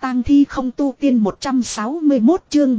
tang thi không tu tiên 161 chương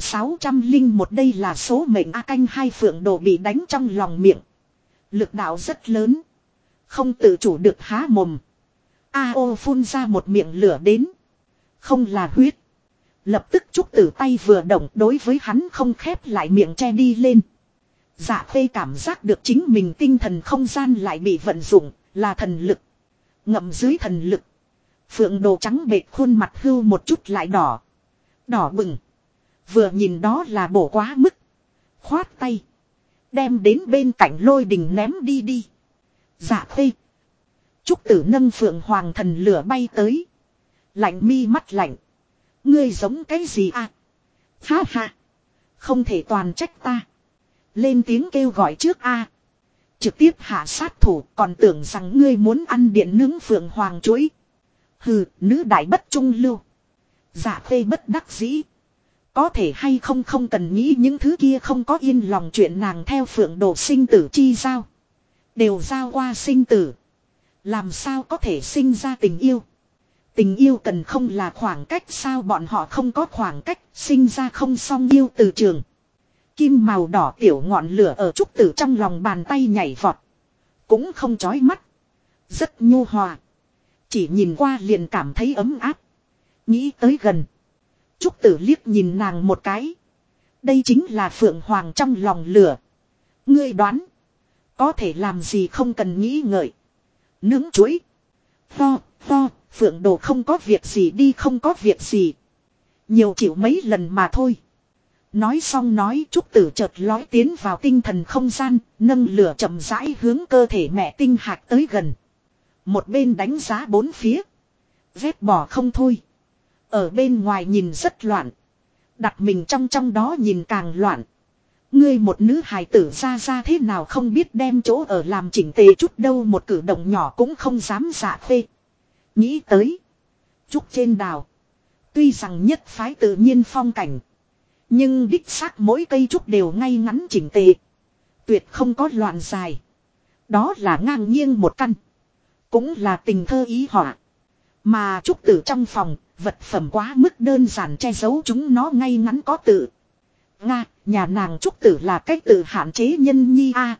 1601 đây là số mệnh A canh hai phượng đồ bị đánh trong lòng miệng. Lực đạo rất lớn. Không tự chủ được há mồm. A.O. phun ra một miệng lửa đến. Không là huyết. Lập tức trúc tử tay vừa động đối với hắn không khép lại miệng che đi lên. Dạ Khê cảm giác được chính mình tinh thần không gian lại bị vận dụng, là thần lực. Ngậm dưới thần lực. Phượng đồ trắng bệt khuôn mặt hưu một chút lại đỏ. Đỏ bừng. Vừa nhìn đó là bổ quá mức. Khoát tay. Đem đến bên cạnh lôi đình ném đi. Dạ Khê. Trúc tử nâng phượng hoàng thần lửa bay tới. Lạnh mi mắt lạnh. Ngươi giống cái gì à? Ha ha. Không thể toàn trách ta. Lên tiếng kêu gọi trước a. Trực tiếp hạ sát thủ còn tưởng rằng ngươi muốn ăn điện nướng phượng hoàng chuối. Hừ, nữ đại bất trung lưu. Dạ Khê bất đắc dĩ. Có thể hay không không cần nghĩ những thứ kia không có yên lòng chuyện nàng theo phượng đồ sinh tử chi giao. Đều giao qua sinh tử. Làm sao có thể sinh ra tình yêu. Tình yêu cần không là khoảng cách sao bọn họ không có khoảng cách sinh ra không song yêu từ trường. Kim màu đỏ tiểu ngọn lửa ở trúc tử trong lòng bàn tay nhảy vọt. Cũng không chói mắt. Rất nhu hòa. Chỉ nhìn qua liền cảm thấy ấm áp. Nghĩ tới gần. Trúc tử liếc nhìn nàng một cái. Đây chính là phượng hoàng trong lòng lửa. Ngươi đoán. Có thể làm gì không cần nghĩ ngợi. Nướng chuối. Phượng đồ không có việc gì đi không có việc gì. Nhiều chịu mấy lần mà thôi. Nói xong nói trúc tử chợt lói tiến vào tinh thần không gian. Nâng lửa chậm rãi hướng cơ thể mẹ tinh hạt tới gần. Một bên đánh giá bốn phía. Vét bỏ không thôi. Ở bên ngoài nhìn rất loạn. Đặt mình trong đó nhìn càng loạn. Ngươi một nữ hài tử ra thế nào không biết đem chỗ ở làm chỉnh tề chút đâu một cử động nhỏ cũng không dám dạ phê. Nghĩ tới. Trúc trên đào. Tuy rằng nhất phái tự nhiên phong cảnh. Nhưng đích xác mỗi cây trúc đều ngay ngắn chỉnh tề. Tuyệt không có loạn dài. Đó là ngang nghiêng một căn. Cũng là tình thơ ý họa. Mà trúc tử trong phòng, vật phẩm quá mức đơn giản che giấu chúng nó ngay ngắn có tự. Nga, nhà nàng trúc tử là cách tự hạn chế nhân nhi a.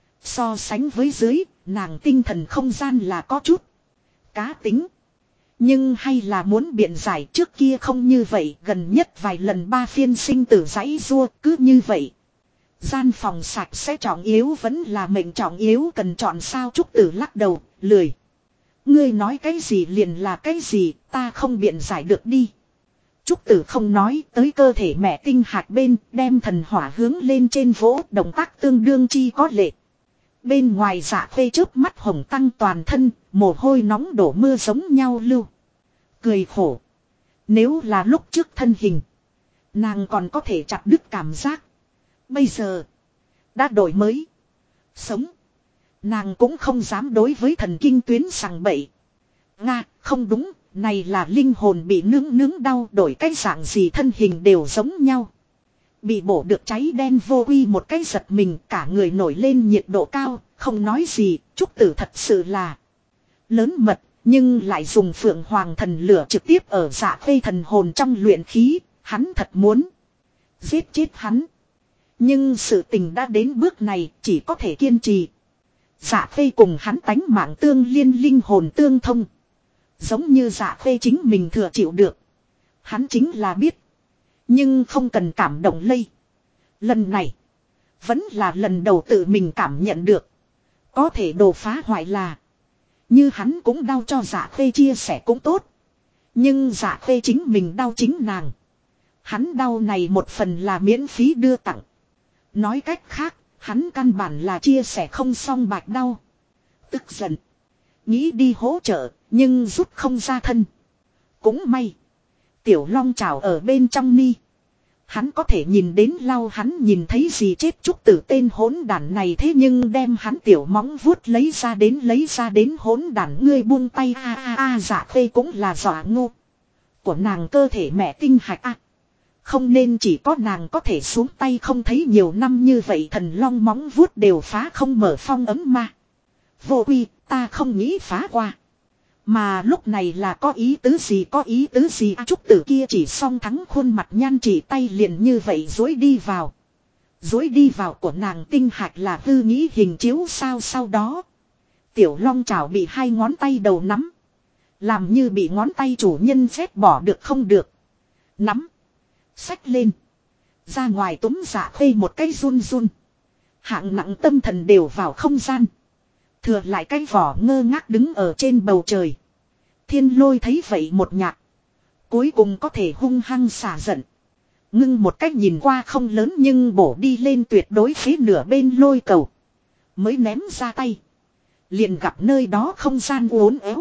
So sánh với dưới, nàng tinh thần không gian là có chút cá tính. Nhưng hay là muốn biện giải trước kia không như vậy, gần nhất vài lần ba phiên sinh tử giãy rua cứ như vậy. Gian phòng sạch sẽ trọng yếu vẫn là mệnh trọng yếu cần chọn sao trúc tử lắc đầu, lười. Ngươi nói cái gì liền là cái gì, ta không biện giải được đi. Trúc tử không nói tới cơ thể mẹ tinh hạt bên, đem thần hỏa hướng lên trên vỗ, động tác tương đương chi có lệ. Bên ngoài dạ phê chớp mắt hồng tăng toàn thân, mồ hôi nóng đổ mưa giống nhau lưu. Cười khổ. Nếu là lúc trước thân hình, nàng còn có thể chặt đứt cảm giác. Bây giờ, đã đổi mới. Sống. Nàng cũng không dám đối với thần kinh tuyến sằng bậy. Nga, không đúng, này là linh hồn bị nướng đau đổi cái dạng gì thân hình đều giống nhau. Bị bổ được cháy đen vô uy một cái giật mình cả người nổi lên nhiệt độ cao, không nói gì, trúc tử thật sự là lớn mật, nhưng lại dùng phượng hoàng thần lửa trực tiếp ở dạ phê thần hồn trong luyện khí, hắn thật muốn giết chết hắn. Nhưng sự tình đã đến bước này chỉ có thể kiên trì. Dạ phê cùng hắn tánh mạng tương liên linh hồn tương thông. Giống như dạ phê chính mình thừa chịu được. Hắn chính là biết. Nhưng không cần cảm động lây. Lần này. Vẫn là lần đầu tự mình cảm nhận được. Có thể đồ phá hoại là. Như hắn cũng đau cho dạ phê chia sẻ cũng tốt. Nhưng dạ phê chính mình đau chính nàng. Hắn đau này một phần là miễn phí đưa tặng. Nói cách khác. Hắn căn bản là chia sẻ không xong bạch đau. Tức giận. Nghĩ đi hỗ trợ. Nhưng rút không ra thân. Cũng may. Tiểu long trào ở bên trong ni. Hắn có thể nhìn đến lau hắn nhìn thấy gì chết trúc tử tên hỗn đản này thế nhưng đem hắn tiểu móng vuốt lấy ra đến hỗn đản ngươi buông tay a dạ phê cũng là dọa ngu. Của nàng cơ thể mẹ tinh hạch a. Không nên chỉ có nàng có thể xuống tay không thấy nhiều năm như vậy thần long móng vuốt đều phá không mở phong ấm ma. Vô uy, ta không nghĩ phá qua. Mà lúc này là có ý tứ gì, có ý tứ gì à, trúc tử kia chỉ song thắng khuôn mặt nhan chỉ tay liền như vậy dối đi vào. Dối đi vào của nàng tinh hạch là hư nghĩ hình chiếu sao, sau đó. Tiểu long chảo bị hai ngón tay đầu nắm. Làm như bị ngón tay chủ nhân phép bỏ được không được. Nắm. Xách lên. Ra ngoài túm Dạ Khuê một cái run run. Hạng nặng tâm thần đều vào không gian. Thừa lại cái vỏ ngơ ngác đứng ở trên bầu trời. Thiên Lôi thấy vậy một nhạc. Cuối cùng có thể hung hăng xả giận. Ngưng một cách nhìn qua không lớn nhưng bổ đi lên tuyệt đối phía nửa bên lôi cầu. Mới ném ra tay. Liền gặp nơi đó không gian uốn éo.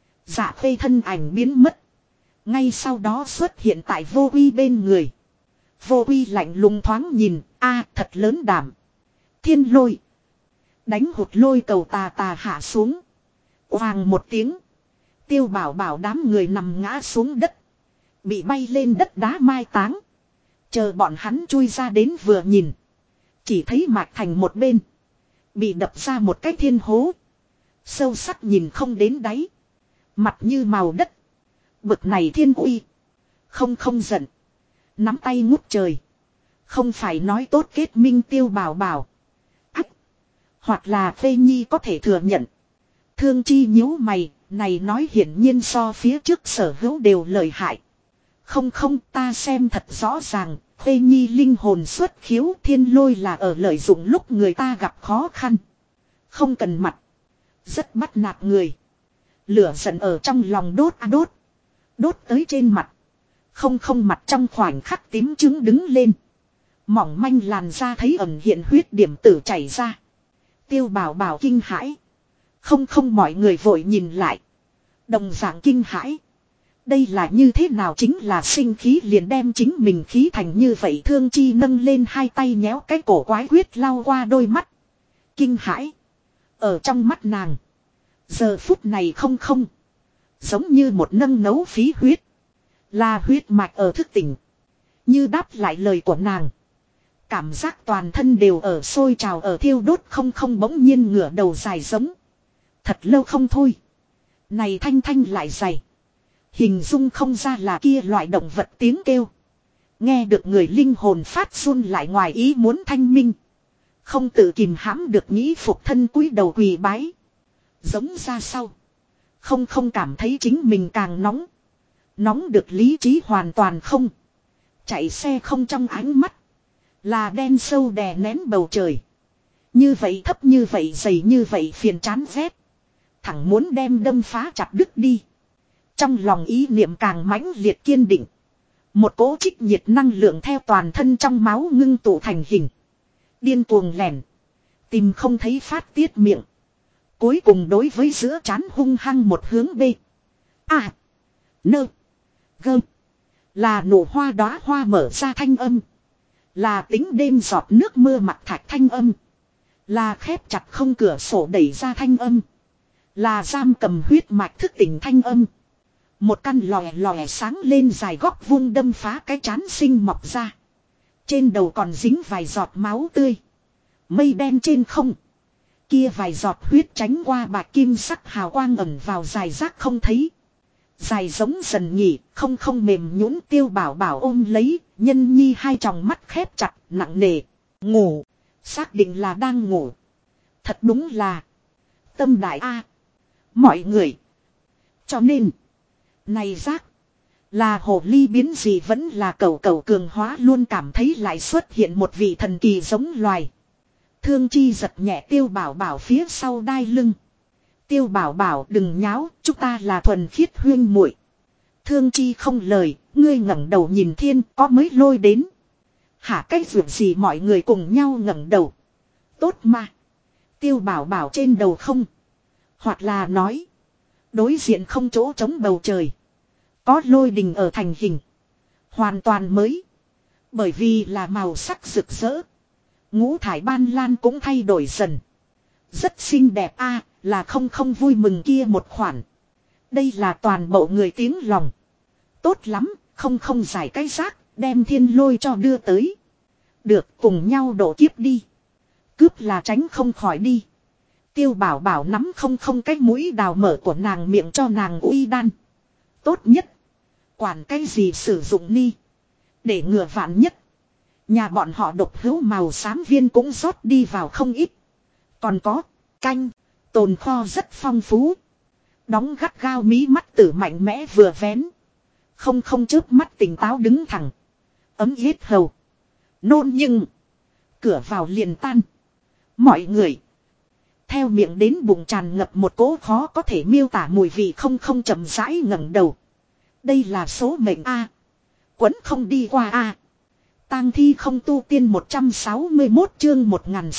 Dạ Khuê thân ảnh biến mất. Ngay sau đó xuất hiện tại Vô Uy bên người. Vô Uy lạnh lùng thoáng nhìn, a thật lớn đảm. Thiên Lôi. Đánh hụt lôi cầu tà tà hạ xuống. Hoàng một tiếng. Tiêu Bảo Bảo đám người nằm ngã xuống đất. Bị bay lên đất đá mai táng. Chờ bọn hắn chui ra đến vừa nhìn. Chỉ thấy Mạc Thành một bên. Bị đập ra một cái thiên hố. Sâu sắc nhìn không đến đáy. Mặt như màu đất. Bực này thiên uy. Không giận. Nắm tay ngút trời. Không phải nói tốt kết minh Tiêu Bảo Bảo. Ách. Hoặc là Phê Nhi có thể thừa nhận. Thương Chi nhíu mày. Này nói hiển nhiên so phía trước sở hữu đều lợi hại. Không ta xem thật rõ ràng. Phê Nhi linh hồn xuất khiếu, Thiên Lôi là ở lợi dụng lúc người ta gặp khó khăn. Không cần mặt. Rất bắt nạt người. Lửa giận ở trong lòng đốt đốt. Đốt tới trên mặt. Không mặt trong khoảnh khắc tím trứng đứng lên. Mỏng manh làn da thấy ẩn hiện huyết điểm tử chảy ra. Tiêu Bảo Bảo kinh hãi. Không mọi người vội nhìn lại. Đồng dạng kinh hãi. Đây là như thế nào, chính là sinh khí liền đem chính mình khí thành như vậy. Thương Chi nâng lên hai tay nhéo cái cổ quái huyết lau qua đôi mắt. Kinh hãi. Ở trong mắt nàng. Giờ phút này không. Giống như một nâng nấu phí huyết. Là huyết mạch ở thức tỉnh. Như đáp lại lời của nàng. Cảm giác toàn thân đều ở sôi trào ở thiêu đốt, không bỗng nhiên ngửa đầu dài giống. Thật lâu không thôi. Này thanh lại dày. Hình dung không ra là kia loại động vật tiếng kêu. Nghe được người linh hồn phát run lại ngoài ý muốn thanh minh. Không tự kìm hãm được nghĩ phục thân cúi đầu quỳ bái. Giống ra sau. Không cảm thấy chính mình càng nóng. Nóng được lý trí hoàn toàn không. Chạy xe không trong ánh mắt. Là đen sâu đè nén bầu trời. Như vậy thấp như vậy dày như vậy phiền chán rét. Thẳng muốn đem đâm phá chặt đứt đi. Trong lòng ý niệm càng mãnh liệt kiên định. Một cỗ trích nhiệt năng lượng theo toàn thân trong máu ngưng tụ thành hình. Điên cuồng lẻn. Tìm không thấy phát tiết miệng. Cuối cùng đối với giữa trán hung hăng một hướng B. A. Nơ. Gơ. Là nụ hoa đóa hoa mở ra thanh âm. Là tính đêm giọt nước mưa mặt thạch thanh âm. Là khép chặt không cửa sổ đẩy ra thanh âm. Là giam cầm huyết mạch thức tỉnh thanh âm. Một căn lòe sáng lên dài góc vung đâm phá cái chán sinh mọc ra. Trên đầu còn dính vài giọt máu tươi. Mây đen trên không. Kia vài giọt huyết tránh qua bạc kim sắc hào quang ẩn vào dài rác không thấy. Dài giống dần nhỉ, không mềm nhũn. Tiêu Bảo Bảo ôm lấy, Nhân Nhi hai tròng mắt khép chặt, nặng nề. Ngủ. Xác định là đang ngủ. Thật đúng là. Tâm đại A. Mọi người. Cho nên. Này rác. Là hồ ly biến gì vẫn là cẩu cường hóa, luôn cảm thấy lại xuất hiện một vị thần kỳ giống loài. Thương Chi giật nhẹ Tiêu Bảo Bảo phía sau đai lưng. Tiêu Bảo Bảo đừng nháo, chúng ta là thuần khiết huyên muội. Thương Chi không lời, ngươi ngẩng đầu nhìn thiên, có mới lôi đến. Hả cái việc gì, mọi người cùng nhau ngẩng đầu. Tốt mà. Tiêu Bảo Bảo trên đầu không. Hoặc là nói. Đối diện không chỗ trống bầu trời. Có lôi đình ở thành hình. Hoàn toàn mới. Bởi vì là màu sắc rực rỡ. Ngũ thải ban lan cũng thay đổi dần. Rất xinh đẹp a, là không vui mừng kia một khoản. Đây là toàn bộ người tiếng lòng. Tốt lắm, không giải cái rác, đem Thiên Lôi cho đưa tới. Được, cùng nhau độ kiếp đi. Cướp là tránh không khỏi đi. Tiêu Bảo Bảo nắm không cái mũi đào mở của nàng miệng cho nàng uy đan. Tốt nhất. Quản cái gì sử dụng ni. Để ngừa vạn nhất. Nhà bọn họ độc hữu màu xám viên cũng rót đi vào không ít. Còn có. Canh. Tồn kho rất phong phú. Đóng gắt gao mí mắt tử mạnh mẽ vừa vén. Không chớp mắt tỉnh táo đứng thẳng. Ấm yết hầu. Nôn nhưng. Cửa vào liền tan. Mọi người. Theo miệng đến bụng tràn ngập một cỗ khó có thể miêu tả mùi vị không chậm rãi ngẩng đầu. Đây là số mệnh A. Quấn không đi qua A. Tang thi không tu tiên 161 chương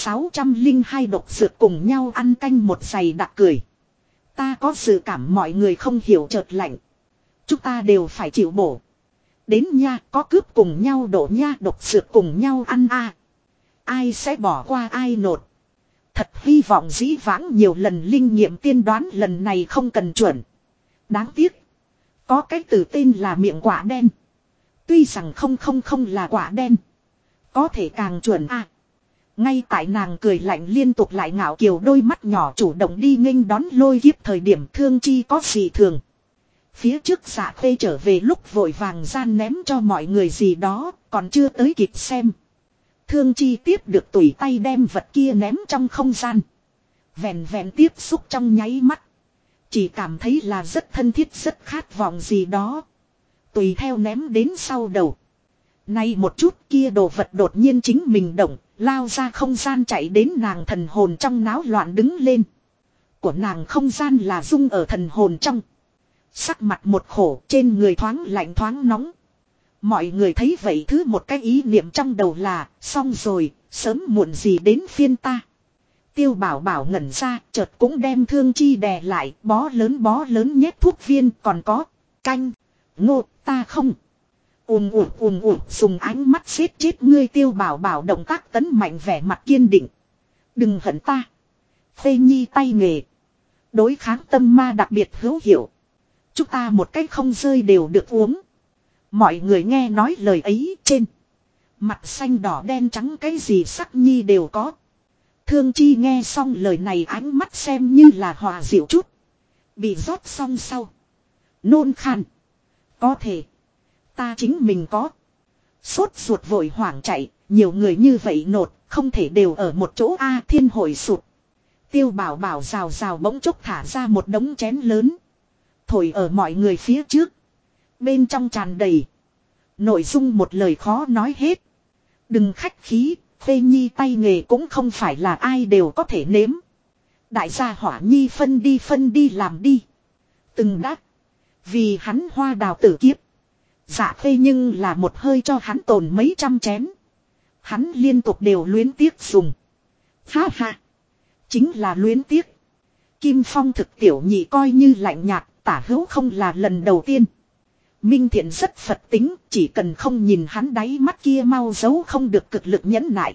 1602 độc dược cùng nhau ăn canh một giày đặc cười. Ta có dự cảm mọi người không hiểu chợt lạnh. Chúng ta đều phải chịu bổ. Đến nha, có cướp cùng nhau đổ nha, độc dược cùng nhau ăn a. Ai sẽ bỏ qua ai nột. Thật hy vọng dĩ vãng nhiều lần linh nghiệm tiên đoán lần này không cần chuẩn. Đáng tiếc. Có cái từ tên là miệng quả đen. Tuy rằng không là quả đen. Có thể càng chuẩn a. Ngay tại nàng cười lạnh liên tục lại ngạo kiều đôi mắt nhỏ chủ động đi nghênh đón lôi kiếp thời điểm Thương Chi có gì thường. Phía trước Dạ Khê trở về lúc vội vàng gian ném cho mọi người gì đó, còn chưa tới kịp xem. Thương Chi tiếp được tùy tay đem vật kia ném trong không gian. Vẹn tiếp xúc trong nháy mắt. Chỉ cảm thấy là rất thân thiết rất khát vọng gì đó. Tùy theo ném đến sau đầu. Nay một chút kia đồ vật đột nhiên chính mình động, lao ra không gian chạy đến nàng thần hồn trong náo loạn đứng lên. Của nàng không gian là dung ở thần hồn trong. Sắc mặt một khổ trên người thoáng lạnh thoáng nóng. Mọi người thấy vậy thứ một cái ý niệm trong đầu là xong rồi, sớm muộn gì đến phiên ta. Tiêu Bảo Bảo ngẩn ra chợt cũng đem Thương Chi đè lại bó lớn nhét thuốc viên còn có canh. Ngô ta không. Ùm dùng ánh mắt xếp chết ngươi Tiêu Bảo Bảo động tác tấn mạnh vẻ mặt kiên định. Đừng hận ta. Phê Nhi tay nghề. Đối kháng tâm ma đặc biệt hữu hiệu. Chúng ta một cách không rơi đều được uống. Mọi người nghe nói lời ấy trên. Mặt xanh đỏ đen trắng cái gì sắc nhi đều có. Thương Chi nghe xong lời này ánh mắt xem như là hòa dịu chút. Bị rót xong sau. Nôn khan. Có thể. Ta chính mình có. Sốt ruột vội hoảng chạy. Nhiều người như vậy nột. Không thể đều ở một chỗ A thiên hồi sụt. Tiêu Bảo Bảo rào bỗng chốc thả ra một đống chén lớn. Thổi ở mọi người phía trước. Bên trong tràn đầy. Nội dung một lời khó nói hết. Đừng khách khí. Phê Nhi tay nghề cũng không phải là ai đều có thể nếm. Đại gia Hỏa Nhi phân đi làm đi. Từng đắc. Vì hắn hoa đào tử kiếp. Dạ Phê nhưng là một hơi cho hắn tồn mấy trăm chén. Hắn liên tục đều luyến tiếc dùng. Ha ha. Chính là luyến tiếc. Kim Phong thực tiểu nhị coi như lạnh nhạt. Tả hữu không là lần đầu tiên. Minh Thiện rất Phật tính, chỉ cần không nhìn hắn đáy mắt kia mau giấu không được cực lực nhẫn nại.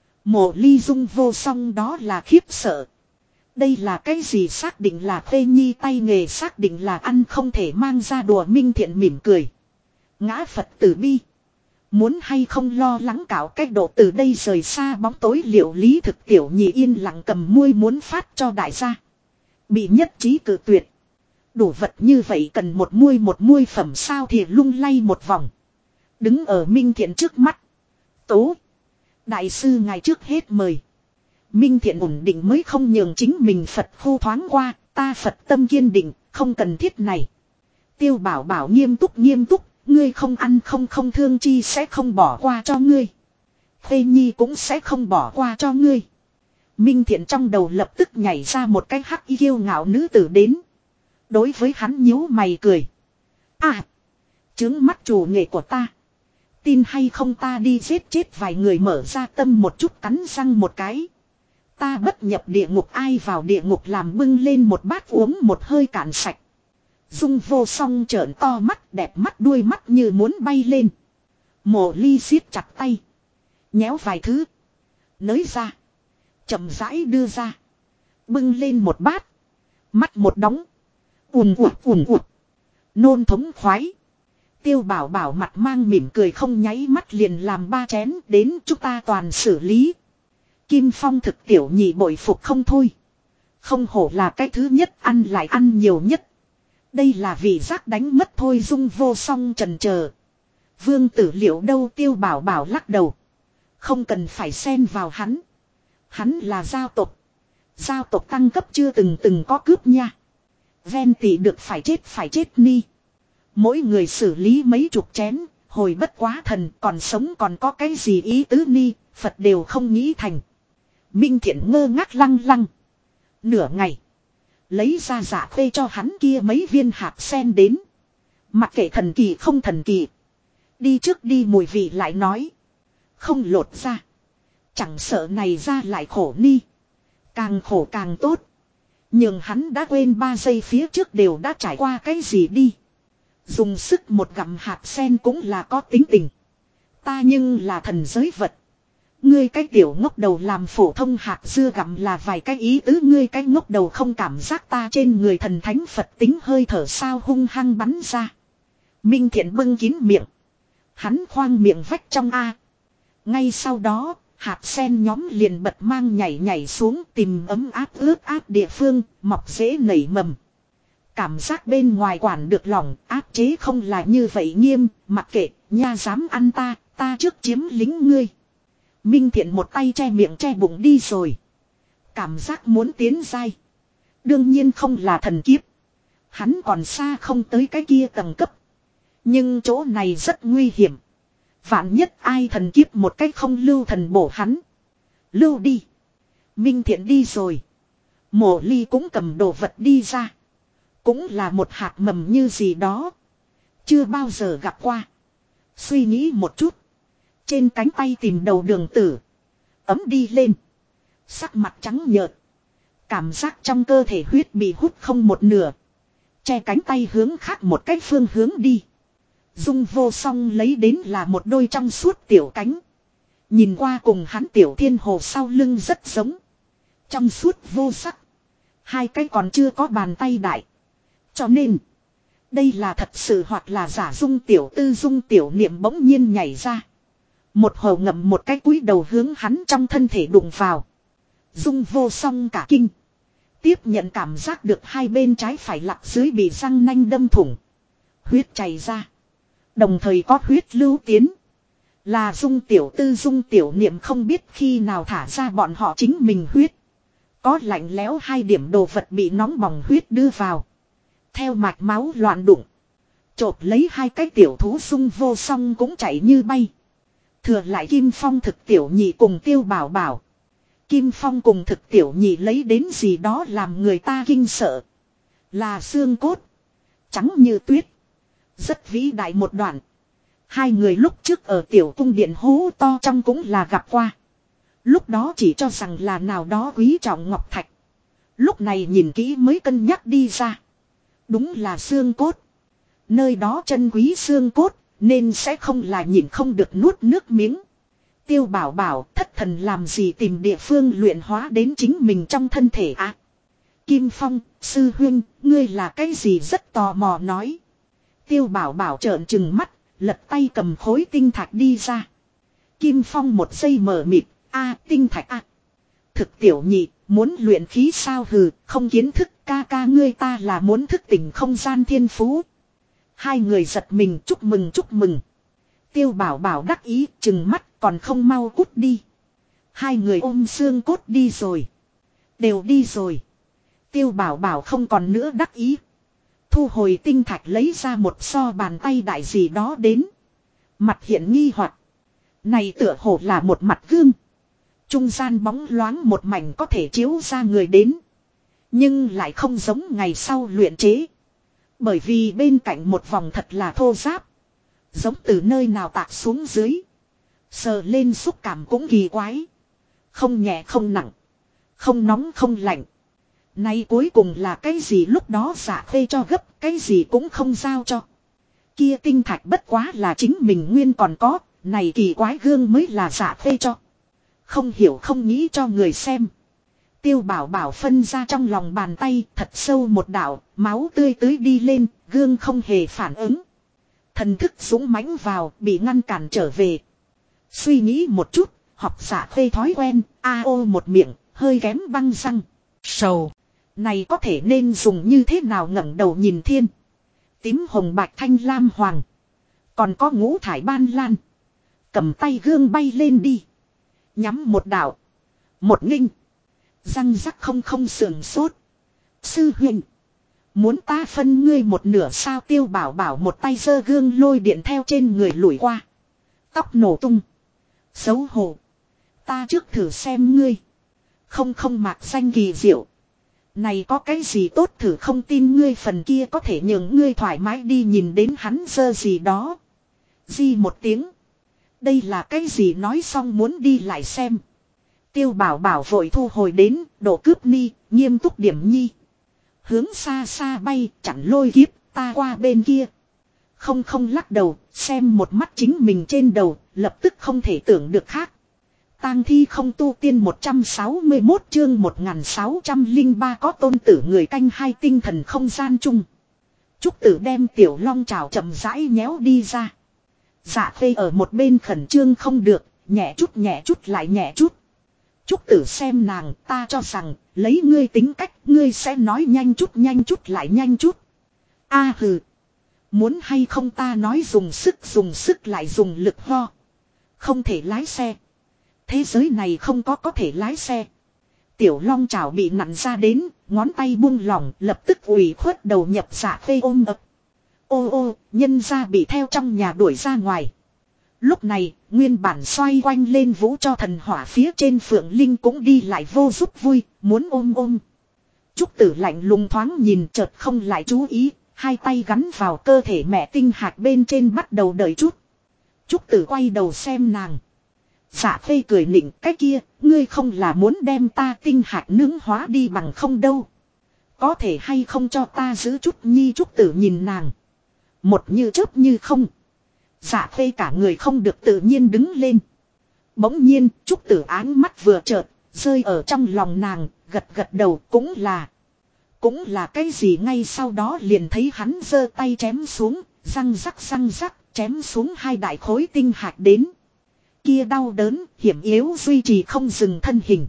Mộ Ly Dung vô song đó là khiếp sợ. Đây là cái gì xác định là Phê Nhi tay nghề xác định là ăn không thể mang ra đùa. Minh Thiện mỉm cười. Ngã Phật tử bi. Muốn hay không lo lắng cạo cách độ từ đây rời xa bóng tối liệu lý thực tiểu nhị yên lặng cầm muôi muốn phát cho đại gia. Bị nhất trí cự tuyệt. Đủ vật như vậy cần một muôi phẩm sao thì lung lay một vòng. Đứng ở Minh Thiện trước mắt. Tố. Đại sư ngài trước hết mời. Minh Thiện ổn định mới không nhường chính mình Phật khu thoáng qua. Ta Phật tâm kiên định, không cần thiết này. Tiêu Bảo Bảo nghiêm túc. Ngươi không ăn không Thương Chi sẽ không bỏ qua cho ngươi. Phê Nhi cũng sẽ không bỏ qua cho ngươi. Minh Thiện trong đầu lập tức nhảy ra một cái hắc y kiêu ngạo nữ tử đến. Đối với hắn nhíu mày cười. À. Chướng mắt chủ nghệ của ta. Tin hay không ta đi giết chết vài người mở ra tâm một chút cắn răng một cái. Ta bất nhập địa ngục ai vào địa ngục làm bưng lên một bát uống một hơi cạn sạch. Dung vô song trợn to mắt đẹp mắt đuôi mắt như muốn bay lên. Mộ Ly siết chặt tay. Nhéo vài thứ. Nới ra. Chậm rãi đưa ra. Bưng lên một bát. Mắt một đóng. Ùn ụt. Nôn thống khoái. Tiêu Bảo Bảo mặt mang mỉm cười không nháy mắt liền làm 3 chén đến chúng ta toàn xử lý. Kim Phong thực tiểu nhị bội phục không thôi. Không hổ là cái thứ nhất ăn lại ăn nhiều nhất. Đây là vị giác đánh mất thôi. Dung Vô Song trần chờ. Vương Tử Liệu đâu? Tiêu Bảo Bảo lắc đầu. Không cần phải xen vào hắn. Hắn là giao tộc. Giao tộc tăng cấp chưa từng có cướp nha. Ven tỷ được phải chết ni. Mỗi người xử lý mấy chục chén. Hồi bất quá thần còn sống còn có cái gì ý tứ ni. Phật đều không nghĩ thành. Minh Thiện ngơ ngác lăng lăng. Nửa ngày. Lấy ra giả phê cho hắn kia mấy viên hạt sen đến. Mặc kệ thần kỳ không thần kỳ. Đi trước đi mùi vị lại nói. Không lột ra. Chẳng sợ này ra lại khổ ni. Càng khổ càng tốt. Nhưng hắn đã quên 3 giây phía trước đều đã trải qua cái gì đi. Dùng sức một gặm hạt sen cũng là có tính tình. Ta nhưng là thần giới vật. Ngươi cái tiểu ngốc đầu làm phổ thông hạt dưa gặm là vài cái ý tứ. Ngươi cái ngốc đầu không cảm giác ta trên người thần thánh Phật tính hơi thở sao hung hăng bắn ra. Minh Thiện bưng kín miệng. Hắn khoang miệng vách trong A. Ngay sau đó, hạt sen nhóm liền bật mang nhảy xuống tìm ấm áp ướt áp địa phương, mọc dễ nảy mầm. Cảm giác bên ngoài quản được lỏng, áp chế không là như vậy nghiêm, mặc kệ, nha dám ăn ta trước chiếm lính ngươi. Minh Thiện một tay che miệng che bụng đi rồi. Cảm giác muốn tiến dai. Đương nhiên không là thần kiếp. Hắn còn xa không tới cái kia tầng cấp. Nhưng chỗ này rất nguy hiểm. Vạn nhất ai thần kiếp một cách không lưu thần bổ hắn. Lưu đi. Minh Thiện đi rồi. Mộ Ly cũng cầm đồ vật đi ra. Cũng là một hạt mầm như gì đó. Chưa bao giờ gặp qua. Suy nghĩ một chút. Trên cánh tay tìm đầu đường tử. Ấm đi lên. Sắc mặt trắng nhợt. Cảm giác trong cơ thể huyết bị hút không một nửa. Che cánh tay hướng khác một cách phương hướng đi. Dung Vô Song lấy đến là một đôi trong suốt tiểu cánh. Nhìn qua cùng hắn tiểu thiên hồ sau lưng rất giống. Trong suốt vô sắc. Hai cái còn chưa có bàn tay đại. Cho nên. Đây là thật sự hoặc là giả. Dung tiểu tư Dung tiểu niệm bỗng nhiên nhảy ra. Một hồ ngậm một cái cúi đầu hướng hắn trong thân thể đụng vào. Dung Vô Song cả kinh. Tiếp nhận cảm giác được hai bên trái phải lặc dưới bị răng nanh đâm thủng. Huyết chảy ra. Đồng thời có huyết lưu tiến. Là Dung tiểu tư Dung tiểu niệm không biết khi nào thả ra bọn họ chính mình huyết. Có lạnh lẽo hai điểm đồ vật bị nóng bỏng huyết đưa vào. Theo mạch máu loạn đụng. Chộp lấy hai cái tiểu thú Dung Vô Song cũng chạy như bay. Thừa lại Kim Phong thực tiểu nhị cùng Tiêu Bảo Bảo. Kim Phong cùng thực tiểu nhị lấy đến gì đó làm người ta kinh sợ. Là xương cốt. Trắng như tuyết. Rất vĩ đại một đoạn. Hai người lúc trước ở tiểu cung điện hố to trong cũng là gặp qua. Lúc đó chỉ cho rằng là nào đó quý trọng ngọc thạch. Lúc này nhìn kỹ mới cân nhắc đi ra. Đúng là xương cốt. Nơi đó chân quý xương cốt. Nên sẽ không là nhìn không được nuốt nước miếng. Tiêu Bảo Bảo thất thần làm gì tìm địa phương luyện hóa đến chính mình trong thân thể à. Kim Phong, sư huynh, ngươi là cái gì rất tò mò nói. Tiêu Bảo Bảo trợn trừng mắt, lật tay cầm khối tinh thạch đi ra. Kim Phong một giây mở mịt, tinh thạch à. Thực tiểu nhị, muốn luyện khí sao hừ, không kiến thức ca ca ngươi ta là muốn thức tỉnh không gian thiên phú. Hai người giật mình chúc mừng. Tiêu Bảo Bảo đắc ý chừng mắt còn không mau cút đi. Hai người ôm xương cốt đi rồi. Đều đi rồi. Tiêu Bảo Bảo không còn nữa đắc ý. Thu hồi tinh thạch lấy ra một so bàn tay đại gì đó đến. Mặt hiện nghi hoặc. Này tựa hồ là một mặt gương. Trung gian bóng loáng một mảnh có thể chiếu ra người đến. Nhưng lại không giống ngày sau luyện chế. Bởi vì bên cạnh một vòng thật là thô ráp. Giống từ nơi nào tạc xuống dưới. Sờ lên xúc cảm cũng kỳ quái. Không nhẹ không nặng. Không nóng không lạnh. Nay cuối cùng là cái gì lúc đó giả phê cho gấp. Cái gì cũng không giao cho. Kia tinh thạch bất quá là chính mình nguyên còn có. Này kỳ quái gương mới là giả phê cho. Không hiểu không nghĩ cho người xem. Tiêu Bảo Bảo phân ra trong lòng bàn tay thật sâu một đạo. Máu tươi tưới đi lên. Gương không hề phản ứng. Thần thức dũng mãnh vào bị ngăn cản trở về. Suy nghĩ một chút. Học giả phê thói quen. Ô một miệng hơi kém băng răng. Sầu. Này có thể nên dùng như thế nào ngẩng đầu nhìn thiên. Tím hồng bạch thanh lam hoàng. Còn có ngũ thải ban lan. Cầm tay gương bay lên đi. Nhắm một đạo. Một nghinh. Răng rắc không sườn sốt. Sư huynh. Muốn ta phân ngươi một nửa sao Tiêu Bảo Bảo một tay giơ gương lôi điện theo trên người lủi qua. Tóc nổ tung. Xấu hổ. Ta trước thử xem ngươi. Không mạc danh kỳ diệu. Này có cái gì tốt thử không tin ngươi phần kia có thể nhường ngươi thoải mái đi nhìn đến hắn giơ gì đó. Di một tiếng. Đây là cái gì nói xong muốn đi lại xem. Tiêu Bảo Bảo vội thu hồi đến, độ cướp ni, nghiêm túc điểm nhi. Hướng xa xa bay, chặn lôi kiếp, ta qua bên kia. Không lắc đầu, xem một mắt chính mình trên đầu, lập tức không thể tưởng được khác. Tang thi không tu tiên 161 chương 1603 có tôn tử người canh hai tinh thần không gian chung. Trúc Tử đem tiểu long chảo chậm rãi nhéo đi ra. Dạ Khê ở một bên khẩn trương không được, nhẹ chút lại nhẹ chút. Trúc Tử xem nàng, ta cho rằng, lấy ngươi tính cách, ngươi sẽ nói nhanh chút lại nhanh chút. A hừ. Muốn hay không ta nói dùng sức lại dùng lực ho. Không thể lái xe. Thế giới này không có thể lái xe. Tiểu long chảo bị nặn ra đến, ngón tay buông lỏng, lập tức ủy khuất đầu nhập Dạ Khê ôm ập. Ô, nhân ra bị theo trong nhà đuổi ra ngoài. Lúc này, nguyên bản xoay quanh lên vũ cho thần hỏa phía trên Phượng Linh cũng đi lại vô giúp vui, muốn ôm. Trúc Tử lạnh lùng thoáng nhìn chợt không lại chú ý, hai tay gắn vào cơ thể mẹ tinh hạt bên trên bắt đầu đợi chút. Trúc Tử quay đầu xem nàng. Dạ Khê cười nịnh cái kia, ngươi không là muốn đem ta tinh hạt nướng hóa đi bằng không đâu. Có thể hay không cho ta giữ chút nhi. Trúc Tử nhìn nàng. Một như chớp như không. Dạ Khê cả người không được tự nhiên đứng lên. Bỗng nhiên Trúc Tử áng mắt vừa chợt rơi ở trong lòng nàng, gật đầu cũng là cái gì ngay sau đó liền thấy hắn giơ tay chém xuống, răng rắc chém xuống hai đại khối tinh hạt đến. Kia đau đớn, hiểm yếu duy trì không dừng thân hình.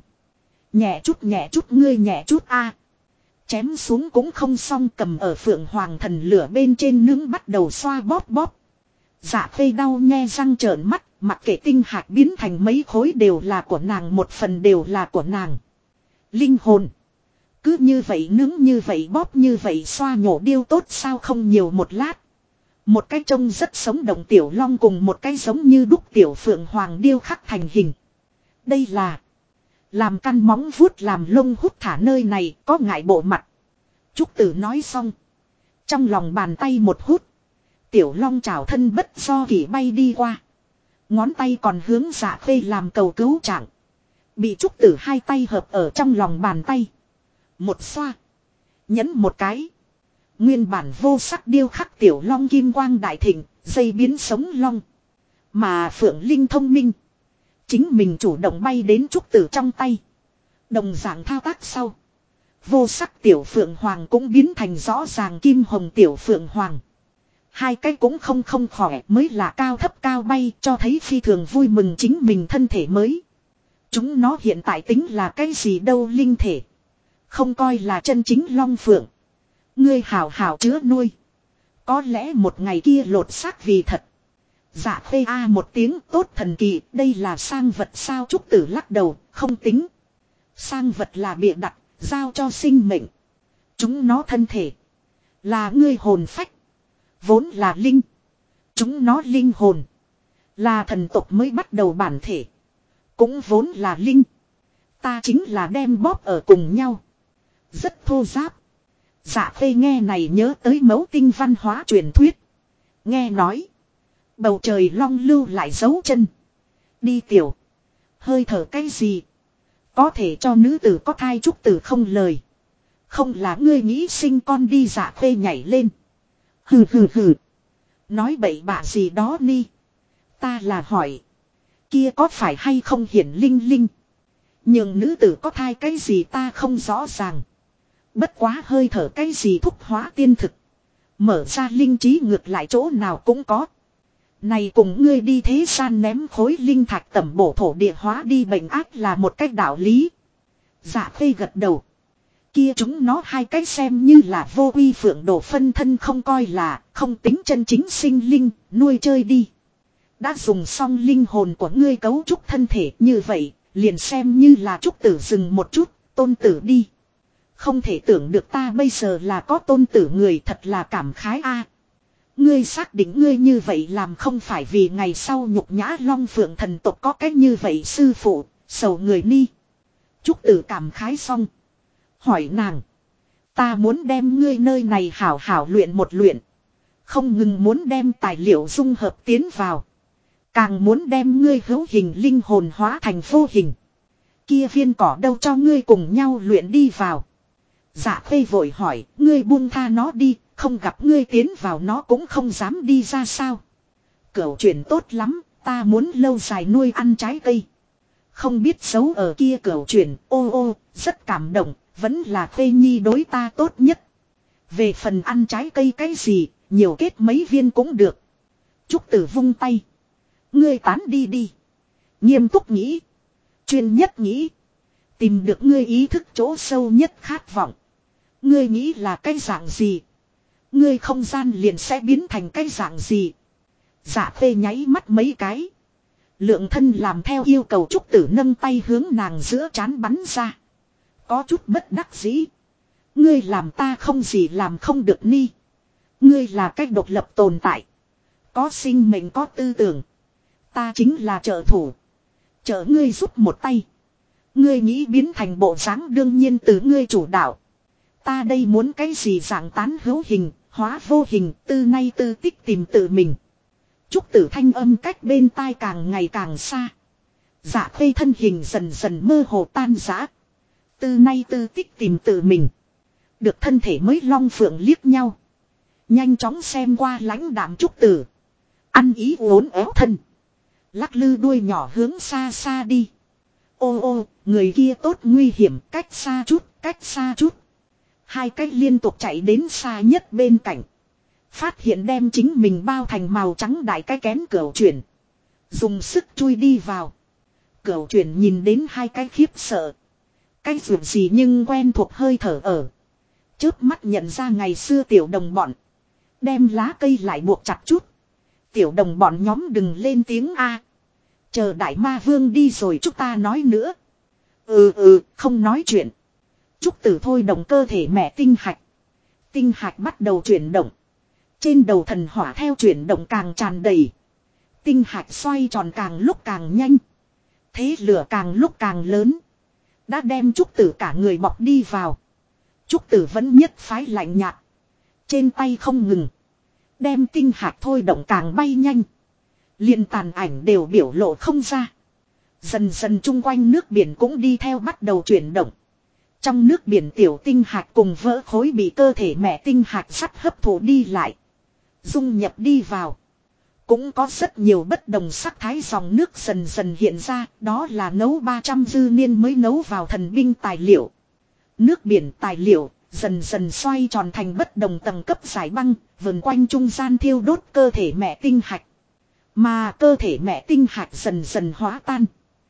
Nhẹ chút ngươi nhẹ chút a. Chém xuống cũng không xong cầm ở Phượng Hoàng thần lửa bên trên nướng bắt đầu xoa bóp. Dạ Khê đau nhe răng trợn mắt, mặc kệ tinh hạt biến thành mấy khối đều là của nàng, một phần đều là của nàng. Linh hồn. Cứ như vậy nướng như vậy bóp như vậy xoa nhổ điêu tốt sao không nhiều một lát. Một cái trông rất sống động tiểu long cùng một cái giống như đúc tiểu Phượng Hoàng điêu khắc thành hình. Đây là làm căn móng vuốt làm lông hút thả nơi này có ngại bộ mặt. Trúc Tử nói xong. Trong lòng bàn tay một hút. Tiểu long chảo thân bất do kỷ bay đi qua. Ngón tay còn hướng Dạ Khê làm cầu cứu trạng. Bị Trúc Tử hai tay hợp ở trong lòng bàn tay. Một xoa. Nhấn một cái. Nguyên bản vô sắc điêu khắc tiểu long kim quang đại thịnh, dây biến sống long. Mà Phượng Linh thông minh. Chính mình chủ động bay đến Trúc Tử trong tay. Đồng dạng thao tác sau. Vô sắc tiểu Phượng Hoàng cũng biến thành rõ ràng kim hồng tiểu Phượng Hoàng. Hai cái cũng không khỏe mới là cao thấp cao bay cho thấy phi thường vui mừng chính mình thân thể mới. Chúng nó hiện tại tính là cái gì đâu linh thể. Không coi là chân chính long phượng. Ngươi hảo hảo chứa nuôi. Có lẽ một ngày kia lột xác vì thật. Dạ Khê a một tiếng tốt thần kỳ, đây là sang vật sao? Trúc Tử lắc đầu, không tính. Sang vật là bịa đặt, giao cho sinh mệnh. Chúng nó thân thể là ngươi hồn phách. Vốn là linh. Chúng nó linh hồn là thần tộc mới bắt đầu bản thể. Cũng vốn là linh. Ta chính là đem bóp ở cùng nhau. Rất thô giáp. Dạ Khê nghe này nhớ tới mẫu tinh văn hóa truyền thuyết. Nghe nói bầu trời long lưu lại dấu chân. Đi tiểu. Hơi thở cái gì có thể cho nữ tử có thai? Trúc Tử không lời. Không là ngươi nghĩ sinh con đi. Dạ Khê nhảy lên. Hừ. Nói bậy bạ gì đó ni. Ta là hỏi. Kia có phải hay không hiển linh. Nhưng nữ tử có thai cái gì ta không rõ ràng. Bất quá hơi thở cái gì thúc hóa tiên thực. Mở ra linh trí ngược lại chỗ nào cũng có. Này cùng ngươi đi thế gian ném khối linh thạch tẩm bổ thổ địa hóa đi bệnh ác là một cách đạo lý. Dạ Khê gật đầu. Kia chúng nó hai cái xem như là vô uy phượng đồ phân thân không coi là không tính chân chính sinh linh, nuôi chơi đi. Đã dùng xong linh hồn của ngươi cấu trúc thân thể như vậy, liền xem như là trúc tử dừng một chút, tôn tử đi. Không thể tưởng được ta bây giờ là có tôn tử người thật là cảm khái a. Ngươi xác định ngươi như vậy làm không phải vì ngày sau nhục nhã Long Phượng thần tộc có cách như vậy sư phụ, sầu người ni. Trúc tử cảm khái xong. Hỏi nàng. Ta muốn đem ngươi nơi này hảo hảo luyện một luyện. Không ngừng muốn đem tài liệu dung hợp tiến vào. Càng muốn đem ngươi hữu hình linh hồn hóa thành vô hình. Kia viên cỏ đâu cho ngươi cùng nhau luyện đi vào. Dạ Khê vội hỏi, ngươi buông tha nó đi, không gặp ngươi tiến vào nó cũng không dám đi ra sao. Cửu chuyển tốt lắm, ta muốn lâu dài nuôi ăn trái cây. Không biết giấu ở kia cửu chuyển, ô ô, rất cảm động, vẫn là Khê Nhi đối ta tốt nhất. Về phần ăn trái cây cái gì, nhiều kết mấy viên cũng được. Trúc Tử vung tay. Ngươi tán đi đi. Nghiêm túc nghĩ. Chuyên nhất nghĩ. Tìm được ngươi ý thức chỗ sâu nhất khát vọng. Ngươi nghĩ là cái dạng gì? Ngươi không gian liền sẽ biến thành cái dạng gì? Dạ Khê nháy mắt mấy cái. Lượng thân làm theo yêu cầu Trúc Tử nâng tay hướng nàng giữa trán bắn ra. Có chút bất đắc dĩ. Ngươi làm ta không gì làm không được ni. Ngươi là cách độc lập tồn tại. Có sinh mệnh có tư tưởng. Ta chính là trợ thủ. Trợ ngươi giúp một tay. Ngươi nghĩ biến thành bộ dáng đương nhiên từ ngươi chủ đạo. Ta đây muốn cái gì dạng tán hữu hình, hóa vô hình, tư nay tư tích tìm tự mình. Trúc Tử thanh âm cách bên tai càng ngày càng xa. Dạ Khê thân hình dần dần mơ hồ tan rã. Tư nay tư tích tìm tự mình. Được thân thể mới Long Phượng liếc nhau. Nhanh chóng xem qua lãnh đạm Trúc Tử. Ăn ý uốn éo thân. Lắc lư đuôi nhỏ hướng xa xa đi. Ô ô, người kia tốt nguy hiểm, cách xa chút, cách xa chút. Hai cách liên tục chạy đến xa nhất bên cạnh. Phát hiện đem chính mình bao thành màu trắng đại cái kén cửu chuyển. Dùng sức chui đi vào. Cửu chuyển nhìn đến hai cái khiếp sợ. Cái ruộng gì nhưng quen thuộc hơi thở ở. Chớp mắt nhận ra ngày xưa tiểu đồng bọn. Đem lá cây lại buộc chặt chút. Tiểu đồng bọn nhóm đừng lên tiếng A. Chờ đại ma vương đi rồi chúng ta nói nữa. Không nói chuyện. Trúc Tử thôi động cơ thể mẹ tinh hạch. Tinh hạch bắt đầu chuyển động. Trên đầu thần hỏa theo chuyển động càng tràn đầy. Tinh hạch xoay tròn càng lúc càng nhanh. Thế lửa càng lúc càng lớn. Đã đem Trúc Tử cả người bọc đi vào. Trúc Tử vẫn nhất phái lạnh nhạt. Trên tay không ngừng. Đem tinh hạch thôi động càng bay nhanh. Liền tàn ảnh đều biểu lộ không ra. Dần dần chung quanh nước biển cũng đi theo bắt đầu chuyển động. Trong nước biển tiểu tinh hạch cùng vỡ khối bị cơ thể mẹ tinh hạch sắt hấp thụ đi lại. Dung nhập đi vào. Cũng có rất nhiều bất đồng sắc thái dòng nước dần dần hiện ra. Đó là nấu 300 dư niên mới nấu vào thần binh tài liệu. Nước biển tài liệu dần dần xoay tròn thành bất đồng tầng cấp giải băng. Vần quanh trung gian thiêu đốt cơ thể mẹ tinh hạch. Mà cơ thể mẹ tinh hạch dần dần hóa tan.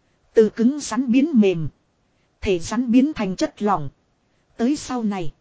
Từ cứng rắn biến mềm. Thể rắn biến thành chất lỏng. Tới sau này.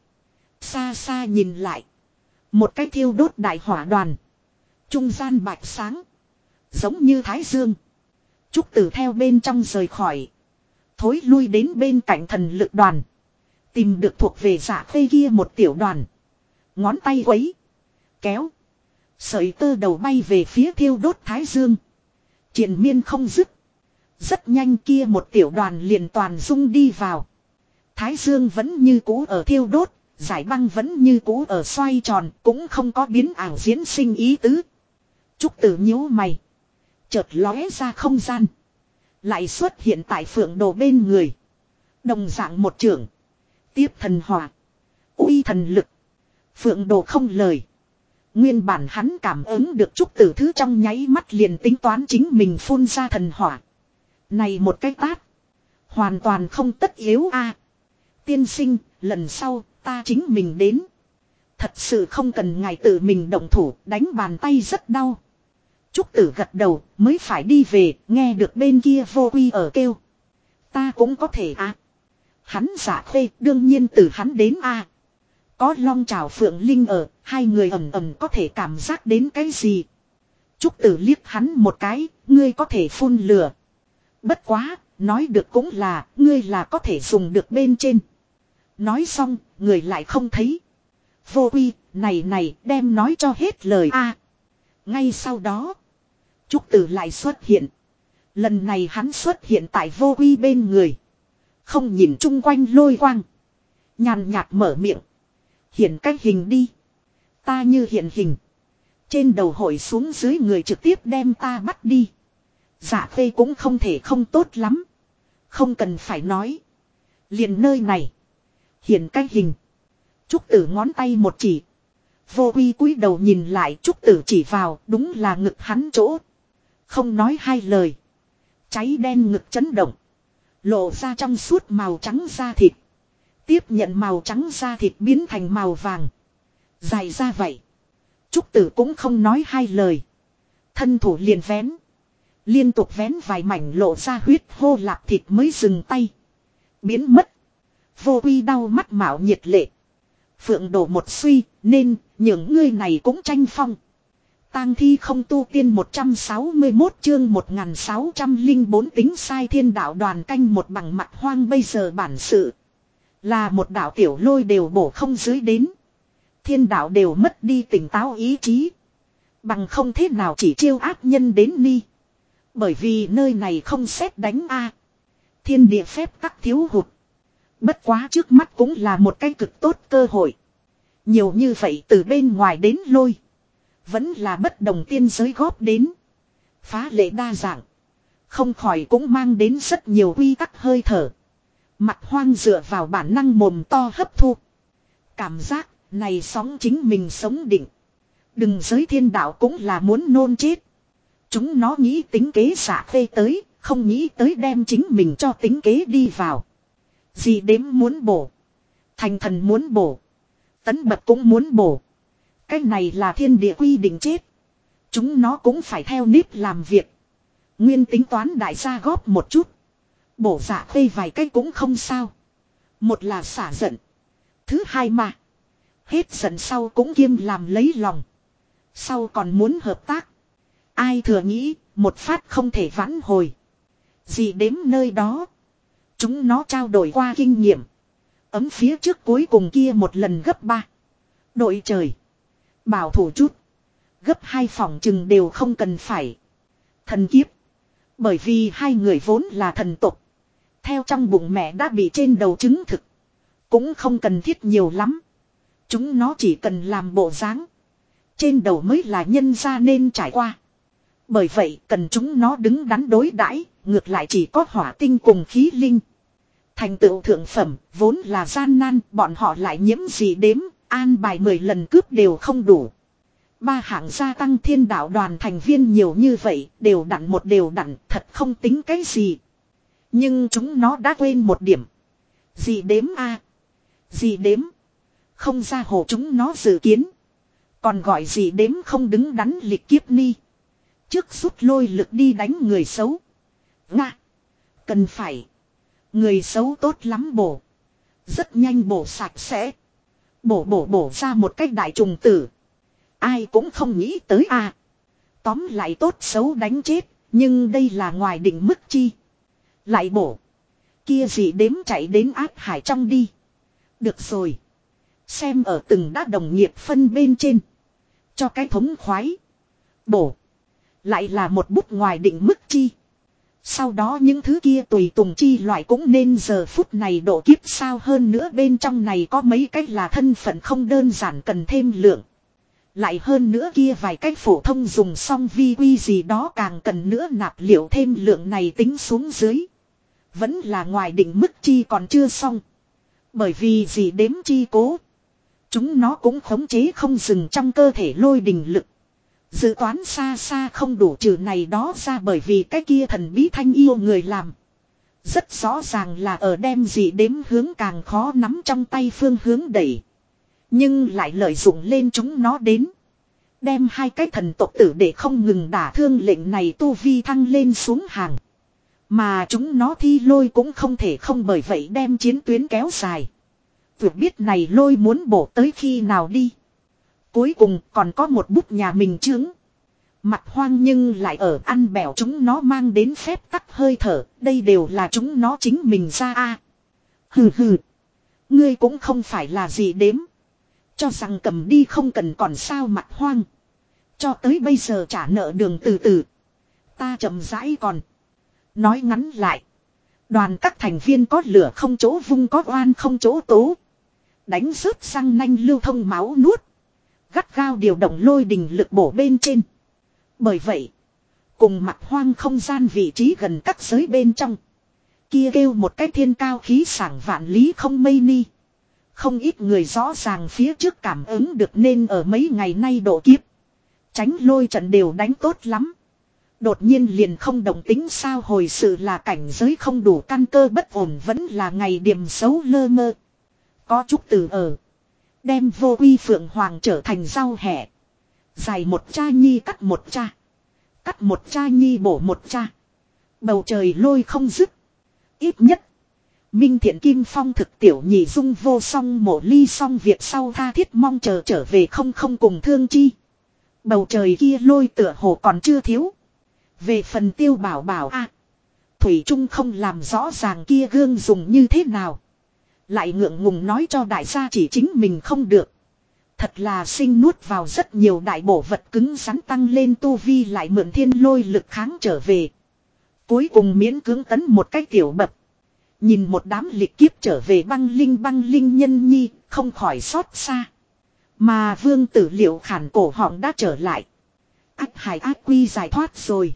Xa xa nhìn lại. Một cái thiêu đốt đại hỏa đoàn. Trung gian bạch sáng. Giống như thái dương. Trúc Tử theo bên trong rời khỏi. Thối lui đến bên cạnh thần lực đoàn. Tìm được thuộc về Dạ Khê kia một tiểu đoàn. Ngón tay quấy. Kéo. Sợi tơ đầu bay về phía thiêu đốt thái dương. Triền miên không dứt. Rất nhanh kia một tiểu đoàn liền toàn dung đi vào. Thái dương vẫn như cũ ở thiêu đốt. Giải băng vẫn như cũ ở xoay tròn. Cũng không có biến ảo diễn sinh ý tứ. Trúc Tử nhíu mày. Chợt lóe ra không gian. Lại xuất hiện tại Phượng Đồ bên người. Đồng dạng một trưởng. Tiếp thần hỏa. Uy thần lực. Phượng Đồ không lời. Nguyên bản hắn cảm ứng được Trúc Tử thứ trong nháy mắt liền tính toán chính mình phun ra thần hỏa. Này một cái tát. Hoàn toàn không tất yếu a. Tiên sinh, lần sau, ta chính mình đến. Thật sự không cần ngài tự mình động thủ, đánh bàn tay rất đau. Trúc Tử gật đầu, mới phải đi về, nghe được bên kia vô quy ở kêu. Ta cũng có thể à. Hắn Dạ Khê đương nhiên từ hắn đến a. Có Long Trảo Phượng Linh ở, hai người ầm ầm có thể cảm giác đến cái gì. Trúc Tử liếc hắn một cái, ngươi có thể phun lửa. Bất quá, nói được cũng là, ngươi là có thể dùng được bên trên. Nói xong, người lại không thấy. Vô Quy, này, đem nói cho hết lời a. Ngay sau đó, Trúc Tử lại xuất hiện. Lần này hắn xuất hiện tại Vô Quy bên người. Không nhìn chung quanh lôi quang. Nhàn nhạt mở miệng. Hiện cái hình đi. Ta như hiện hình. Trên đầu hội xuống dưới người trực tiếp đem ta bắt đi. Dạ Khê cũng không thể không tốt lắm. Không cần phải nói. Liền nơi này. Hiện cái hình. Trúc Tử ngón tay một chỉ. Vô Quy cúi đầu nhìn lại, Trúc Tử chỉ vào, đúng là ngực hắn chỗ. Không nói hai lời. Cháy đen ngực chấn động. Lộ ra trong suốt màu trắng da thịt. Tiếp nhận màu trắng da thịt biến thành màu vàng. Dài ra vậy. Trúc Tử cũng không nói hai lời. Thân thủ liền vén. Liên tục vén vài mảnh lộ ra huyết hô lạp thịt mới dừng tay. Biến mất. Vô Quy đau mắt mạo nhiệt lệ. Phượng đổ một suy, nên những ngươi này cũng tranh phong. Tang thi không tu tiên 161 chương 1604 tính sai thiên đạo đoàn canh một bằng mặt hoang bây giờ bản sự. Là một đạo tiểu lôi đều bổ không dưới đến. Thiên đạo đều mất đi tỉnh táo ý chí. Bằng không thế nào chỉ chiêu ác nhân đến ni. Bởi vì nơi này không xét đánh a. Thiên địa phép tắc thiếu hụt. Bất quá trước mắt cũng là một cái cực tốt cơ hội. Nhiều như vậy từ bên ngoài đến lôi. Vẫn là bất đồng tiên giới góp đến. Phá lệ đa dạng. Không khỏi cũng mang đến rất nhiều quy tắc hơi thở. Mặt hoang dựa vào bản năng mồm to hấp thu. Cảm giác này sóng chính mình sống định. Đừng giới thiên đạo cũng là muốn nôn chết. Chúng nó nghĩ tính kế xả phê tới. Không nghĩ tới đem chính mình cho tính kế đi vào. Gì đếm muốn bổ. Thành thần muốn bổ. Tấn bật cũng muốn bổ. Cái này là thiên địa quy định chết. Chúng nó cũng phải theo nếp làm việc. Nguyên tính toán đại gia góp một chút. Bổ dạ phê vài cái cũng không sao. Một là xả giận. Thứ hai mà. Hết giận sau cũng kiêm làm lấy lòng. Sau còn muốn hợp tác. Ai thừa nghĩ một phát không thể vãn hồi. Gì đếm nơi đó. Chúng nó trao đổi qua kinh nghiệm. Ấm phía trước cuối cùng kia một lần gấp 3. Đội trời. Bảo thủ chút. Gấp 2 phòng chừng đều không cần phải. Thần kiếp. Bởi vì hai người vốn là thần tục. Theo trong bụng mẹ đã bị trên đầu chứng thực. Cũng không cần thiết nhiều lắm. Chúng nó chỉ cần làm bộ dáng. Trên đầu mới là nhân ra nên trải qua. Bởi vậy cần chúng nó đứng đắn đối đãi, ngược lại chỉ có hỏa tinh cùng khí linh. Thành tựu thượng phẩm vốn là gian nan, bọn họ lại nhiễm gì đếm, an bài 10 lần cướp đều không đủ. 3 hạng gia tăng thiên đạo đoàn thành viên nhiều như vậy, đều đặn thật không tính cái gì. Nhưng chúng nó đã quên một điểm. Gì đếm a, gì đếm. Không ra hồ chúng nó dự kiến. Còn gọi gì đếm không đứng đắn lịch kiếp ni. Trước rút lôi lực đi đánh người xấu. Nga. Cần phải. Người xấu tốt lắm bổ. Rất nhanh bổ sạch sẽ. Bổ ra một cách đại trùng tử. Ai cũng không nghĩ tới a. Tóm lại tốt xấu đánh chết. Nhưng đây là ngoài định mức chi. Lại bổ. Kia gì đếm chạy đến áp hải trong đi. Được rồi. Xem ở từng đã đồng nghiệp phân bên trên. Cho cái thống khoái. Bổ. Lại là một bút ngoài định mức chi. Sau đó những thứ kia tùy tùng chi loại cũng nên giờ phút này độ kiếp sao hơn nữa bên trong này có mấy cách là thân phận không đơn giản cần thêm lượng. Lại hơn nữa kia vài cách phổ thông dùng xong vi quy gì đó càng cần nữa nạp liệu thêm lượng này tính xuống dưới. Vẫn là ngoài định mức chi còn chưa xong. Bởi vì gì đếm chi cố. Chúng nó cũng khống chế không dừng trong cơ thể lôi đình lực. Dự toán xa xa không đủ trừ này đó ra bởi vì cái kia thần bí thanh yêu người làm. Rất rõ ràng là ở đem gì đếm hướng càng khó nắm trong tay phương hướng đẩy. Nhưng lại lợi dụng lên chúng nó đến. Đem hai cái thần tộc tử để không ngừng đả thương lệnh này tu vi thăng lên xuống hàng. Mà chúng nó thi lôi cũng không thể không bởi vậy đem chiến tuyến kéo dài. Tuyệt biết này lôi muốn bổ tới khi nào đi. Cuối cùng còn có một bút nhà mình chướng. Mặt hoang nhưng lại ở ăn bẻo chúng nó mang đến phép tắc hơi thở. Đây đều là chúng nó chính mình ra a. Hừ hừ. Ngươi cũng không phải là gì đếm. Cho rằng cầm đi không cần còn sao mặt hoang. Cho tới bây giờ trả nợ đường từ từ. Ta chậm rãi còn. Nói ngắn lại. Đoàn các thành viên có lửa không chỗ vung có oan không chỗ tố. Đánh rớt răng nanh lưu thông máu nuốt. Gắt gao điều động lôi đình lực bổ bên trên. Bởi vậy. Cùng mặt hoang không gian vị trí gần các giới bên trong. Kia kêu một cái thiên cao khí sảng vạn lý không mây ni. Không ít người rõ ràng phía trước cảm ứng được nên ở mấy ngày nay độ kiếp. Tránh lôi trận đều đánh tốt lắm. Đột nhiên liền không đồng tính sao hồi sự là cảnh giới không đủ căn cơ bất ổn vẫn là ngày điểm xấu lơ mơ. Có chút từ ở. Đem vô quy phượng hoàng trở thành rau hẹ. Dài một cha nhi cắt một cha. Cắt một cha nhi bổ một cha. Bầu trời lôi không dứt. Ít nhất. Minh Thiện Kim Phong thực tiểu nhị dung vô song mộ ly xong việc sau tha thiết mong chờ trở về không cùng thương chi. Bầu trời kia lôi tựa hồ còn chưa thiếu. Về phần Tiêu Bảo Bảo a, Thủy Trung không làm rõ ràng kia gương dùng như thế nào. Lại ngượng ngùng nói cho đại gia chỉ chính mình không được. Thật là sinh nuốt vào rất nhiều đại bổ vật cứng rắn tăng lên tu vi lại mượn thiên lôi lực kháng trở về. Cuối cùng miễn cưỡng tấn một cái tiểu bập. Nhìn một đám lịch kiếp trở về băng linh nhân nhi, không khỏi xót xa. Mà Vương Tử Liệu khản cổ họng đã trở lại. Ác hải ác quy giải thoát rồi.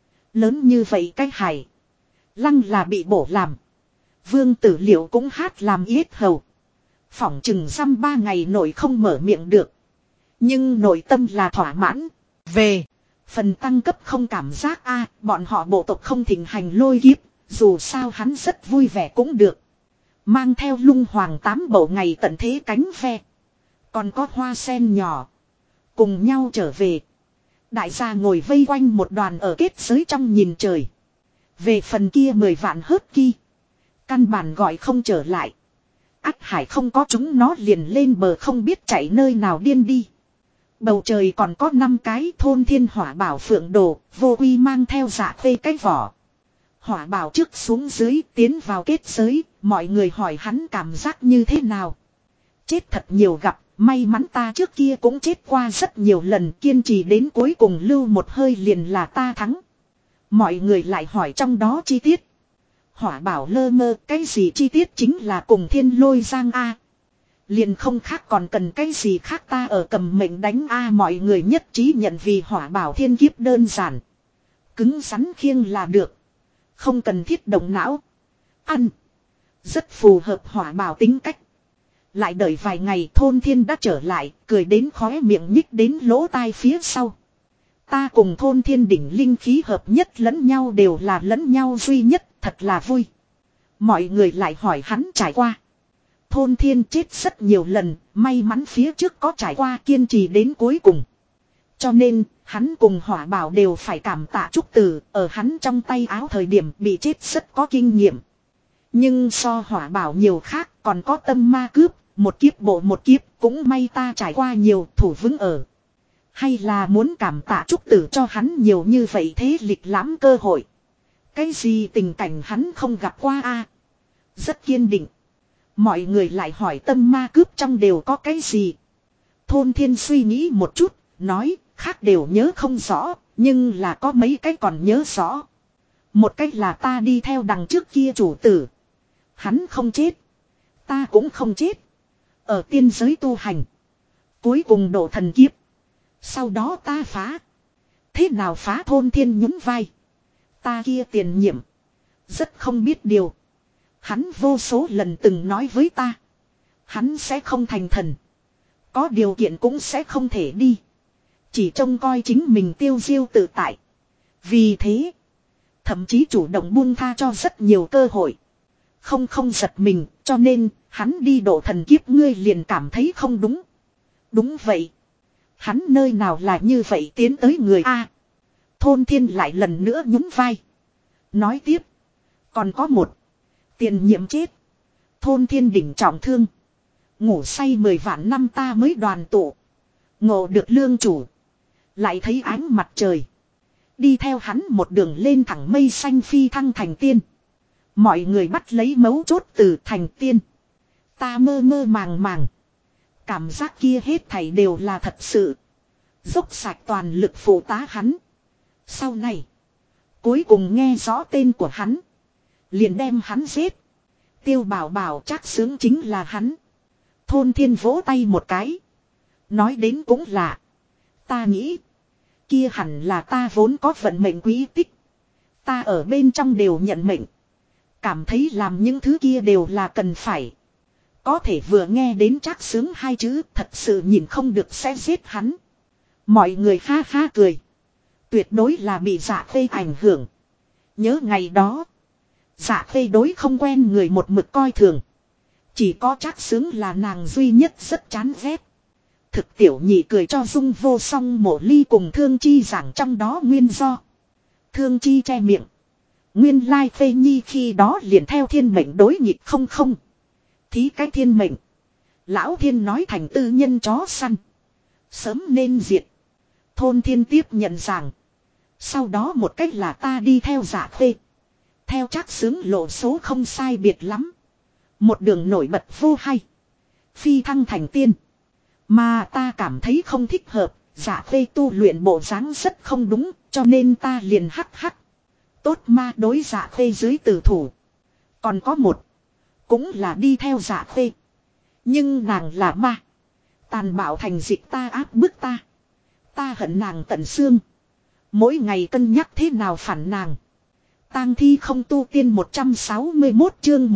Lớn như vậy cái hải. Lăng là bị bổ làm. Vương Tử Liệu cũng hát làm yết hầu. Phỏng chừng dăm 3 ngày nổi không mở miệng được. Nhưng nội tâm là thỏa mãn. Về. Phần tăng cấp không cảm giác a, bọn họ bộ tộc không thịnh hành lôi kiếp. Dù sao hắn rất vui vẻ cũng được. Mang theo lung hoàng 8 bầu ngày tận thế cánh ve. Còn có hoa sen nhỏ. Cùng nhau trở về. Đại gia ngồi vây quanh một đoàn ở kết giới trong nhìn trời. Về phần kia 10 vạn hớt ki. Căn bản gọi không trở lại. Ác hải không có chúng nó liền lên bờ không biết chạy nơi nào điên đi. Bầu trời còn có 5 cái thôn thiên hỏa bảo phượng đồ. Vô quy mang theo dạ phê cái vỏ. Hỏa bảo trước xuống dưới tiến vào kết giới. Mọi người hỏi hắn cảm giác như thế nào. Chết thật nhiều gặp. May mắn ta trước kia cũng chết qua rất nhiều lần, kiên trì đến cuối cùng lưu một hơi liền là ta thắng. Mọi người lại hỏi trong đó chi tiết. Hỏa bảo lơ mơ, cái gì chi tiết chính là cùng thiên lôi giang A. Liền không khác còn cần cái gì khác ta ở cầm mệnh đánh A. Mọi người nhất trí nhận vì hỏa bảo thiên kiếp đơn giản. Cứng rắn khiêng là được. Không cần thiết động não. Ăn. Rất phù hợp hỏa bảo tính cách. Lại đợi vài ngày thôn thiên đã trở lại, cười đến khóe miệng nhích đến lỗ tai phía sau. Ta cùng thôn thiên đỉnh linh khí hợp nhất lẫn nhau đều là lẫn nhau duy nhất, thật là vui. Mọi người lại hỏi hắn trải qua. Thôn thiên chết rất nhiều lần, may mắn phía trước có trải qua kiên trì đến cuối cùng. Cho nên, hắn cùng hỏa bảo đều phải cảm tạ Trúc Tử, ở hắn trong tay áo thời điểm bị chết rất có kinh nghiệm. Nhưng so hỏa bảo nhiều khác, còn có tâm ma cướp. Một kiếp bộ một kiếp cũng may ta trải qua nhiều thủ vững ở. Hay là muốn cảm tạ Trúc Tử cho hắn nhiều như vậy thế lịch lãm cơ hội. Cái gì tình cảnh hắn không gặp qua a? Rất kiên định. Mọi người lại hỏi tâm ma cướp trong đều có cái gì. Thôn thiên suy nghĩ một chút, nói khác đều nhớ không rõ, nhưng là có mấy cái còn nhớ rõ. Một cách là ta đi theo đằng trước kia chủ tử. Hắn không chết. Ta cũng không chết. Ở tiên giới tu hành. Cuối cùng độ thần kiếp. Sau đó ta phá. Thế nào phá thôn thiên nhún vai. Ta kia tiền nhiệm. Rất không biết điều. Hắn vô số lần từng nói với ta. Hắn sẽ không thành thần. Có điều kiện cũng sẽ không thể đi. Chỉ trông coi chính mình tiêu diêu tự tại. Vì thế. Thậm chí chủ động buông tha cho rất nhiều cơ hội. Không giật mình cho nên hắn đi độ thần kiếp ngươi liền cảm thấy không đúng. Đúng vậy. Hắn nơi nào là như vậy tiến tới người A. Thôn thiên lại lần nữa nhún vai. Nói tiếp. Còn có một. Tiền nhiệm chết. Thôn Thiên Đỉnh trọng thương. Ngủ say 10 vạn năm ta mới đoàn tụ. Ngộ được lương chủ. Lại thấy ánh mặt trời. Đi theo hắn một đường lên thẳng mây xanh phi thăng thành tiên. Mọi người bắt lấy mấu chốt từ thành tiên. Ta mơ mơ màng màng. Cảm giác kia hết thảy đều là thật sự. Dốc sạch toàn lực phụ tá hắn. Sau này. Cuối cùng nghe rõ tên của hắn. Liền đem hắn giết. Tiêu Bảo Bảo chắc sướng chính là hắn. Thôn Thiên vỗ tay một cái. Nói đến cũng lạ. Ta nghĩ. Kia hẳn là ta vốn có vận mệnh quý tích. Ta ở bên trong đều nhận mệnh. Cảm thấy làm những thứ kia đều là cần phải. Có thể vừa nghe đến chắc sướng hai chữ thật sự nhìn không được sẽ giết hắn. Mọi người ha ha cười. Tuyệt đối là bị Dạ Khê ảnh hưởng. Nhớ ngày đó. Dạ Khê đối không quen người một mực coi thường. Chỉ có chắc sướng là nàng duy nhất rất chán ghét. Thực tiểu nhị cười cho Dung Vô Song Mộ Ly cùng Thương Chi giảng trong đó nguyên do. Thương Chi che miệng. Nguyên lai Phê Nhi khi đó liền theo thiên mệnh đối nghịch không. Thí cái thiên mệnh. Lão Thiên nói thành tư nhân chó săn. Sớm nên diệt. Thôn Thiên tiếp nhận rằng. Sau đó một cách là ta đi theo Dạ Khê. Theo chắc sướng lộ số không sai biệt lắm. Một đường nổi bật vô hay. Phi thăng thành tiên. Mà ta cảm thấy không thích hợp. Dạ Khê tu luyện bộ dáng rất không đúng. Cho nên ta liền hắc. Tốt ma đối Dạ Khê dưới tử thủ. Còn có một. Cũng là đi theo Dạ Khê. Nhưng nàng là ma. Tàn bạo thành dịch ta áp bức ta. Ta hận nàng tận xương. Mỗi ngày cân nhắc thế nào phản nàng. Tang thi không tu tiên 161 chương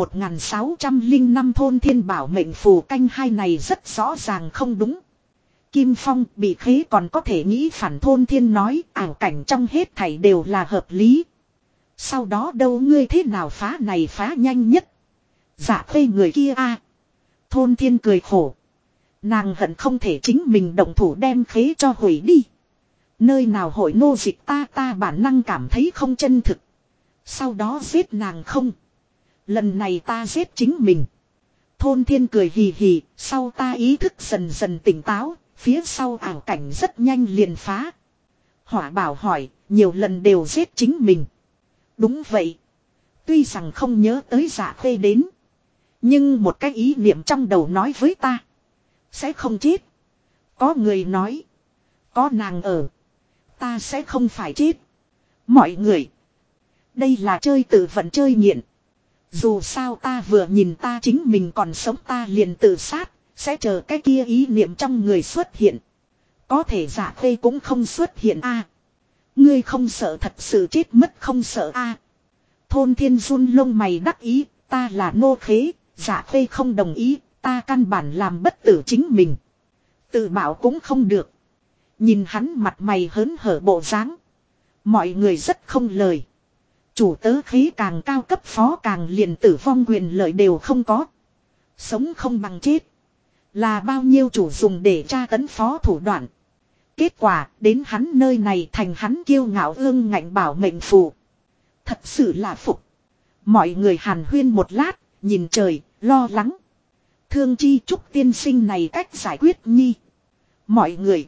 1605 thôn thiên bảo mệnh phù canh hai này rất rõ ràng không đúng. Kim Phong bị khế còn có thể nghĩ phản thôn thiên nói ảo cảnh trong hết thảy đều là hợp lý. Sau đó đâu ngươi thế nào phá này phá nhanh nhất. Dạ Khê người kia a. Thôn thiên cười khổ. Nàng hận không thể chính mình động thủ đem khế cho hủy đi. Nơi nào hội nô dịch ta bản năng cảm thấy không chân thực. Sau đó giết nàng không. Lần này ta giết chính mình. Thôn thiên cười hì hì. Sau ta ý thức dần dần tỉnh táo. Phía sau ảo cảnh rất nhanh liền phá. Hỏa Bảo hỏi. Nhiều lần đều giết chính mình. Đúng vậy. Tuy rằng không nhớ tới Dạ Khê đến. Nhưng một cái ý niệm trong đầu nói với ta. Sẽ không chết. Có người nói. Có nàng ở. Ta sẽ không phải chết. Mọi người. Đây là chơi tự vận chơi nghiện. Dù sao ta vừa nhìn ta chính mình còn sống ta liền tự sát. Sẽ chờ cái kia ý niệm trong người xuất hiện. Có thể Dạ Khê cũng không xuất hiện a. Ngươi không sợ thật sự chết mất không sợ a. Thôn thiên run lông mày đắc ý. Ta là nô khế. Dạ Khê không đồng ý. Ta căn bản làm bất tử chính mình. Tự bảo cũng không được. Nhìn hắn mặt mày hớn hở bộ dáng. Mọi người rất không lời. Chủ tớ khí càng cao cấp phó càng liền tử vong quyền lợi đều không có. Sống không bằng chết. Là bao nhiêu chủ dùng để tra tấn phó thủ đoạn. Kết quả đến hắn nơi này thành hắn kiêu ngạo ương ngạnh bảo mệnh phù. Thật sự là phục. Mọi người hàn huyên một lát, nhìn trời, lo lắng. Thương Chi Trúc tiên sinh này cách giải quyết nhi. Mọi người,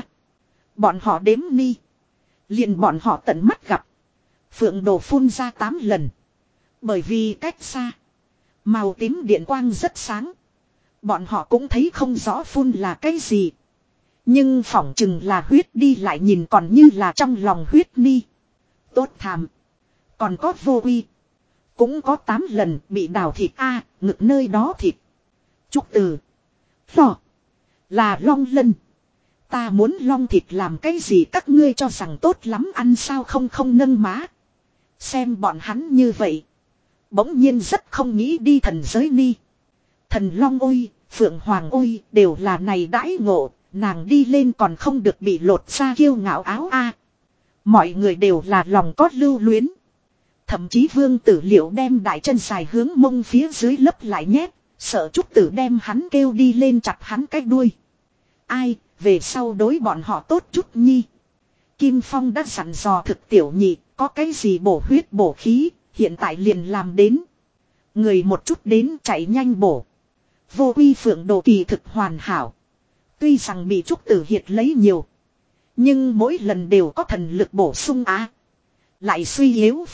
bọn họ đếm ni. Liền bọn họ tận mắt gặp. Phượng đồ phun ra 8 lần. Bởi vì cách xa. Màu tím điện quang rất sáng. Bọn họ cũng thấy không rõ phun là cái gì. Nhưng phỏng chừng là huyết đi lại nhìn còn như là trong lòng huyết ni. Tốt thàm. Còn có vô uy. Cũng có 8 lần bị đào thịt ngực nơi đó thịt. Trúc từ. Phò. Là long lân. Ta muốn long thịt làm cái gì các ngươi cho rằng tốt lắm ăn sao không nâng má. Xem bọn hắn như vậy. Bỗng nhiên rất không nghĩ đi thần giới ni. Thần long ôi, phượng hoàng ôi đều là này đãi ngộ. Nàng đi lên còn không được bị lột ra kiêu ngạo áo Mọi người đều là lòng có lưu luyến. Thậm chí Vương Tử Liệu đem đại chân dài hướng mông phía dưới lấp lại nhét. Sợ Trúc Tử đem hắn kêu đi lên chặt hắn cái đuôi. Ai, về sau đối bọn họ tốt chút nhi. Kim Phong đã dặn dò thực tiểu nhị, có cái gì bổ huyết bổ khí, hiện tại liền làm đến. Người một chút đến chạy nhanh bổ. Vô quy phượng đồ kỳ thực hoàn hảo. Tuy rằng bị Trúc Tử Hiệt lấy nhiều. Nhưng mỗi lần đều có thần lực bổ sung á. Lại suy yếu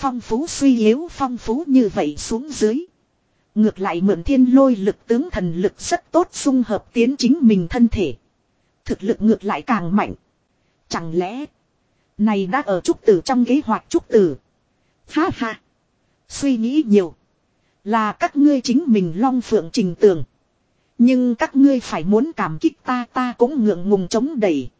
phong phú như vậy xuống dưới. Ngược lại mượn thiên lôi lực tướng thần lực rất tốt xung hợp tiến chính mình thân thể. Thực lực ngược lại càng mạnh. Chẳng lẽ này đã ở Trúc Tử trong kế hoạch Trúc Tử. Ha ha. Suy nghĩ nhiều. Là các ngươi chính mình long phượng trình tường. Nhưng các ngươi phải muốn cảm kích ta cũng ngượng ngùng chống đẩy.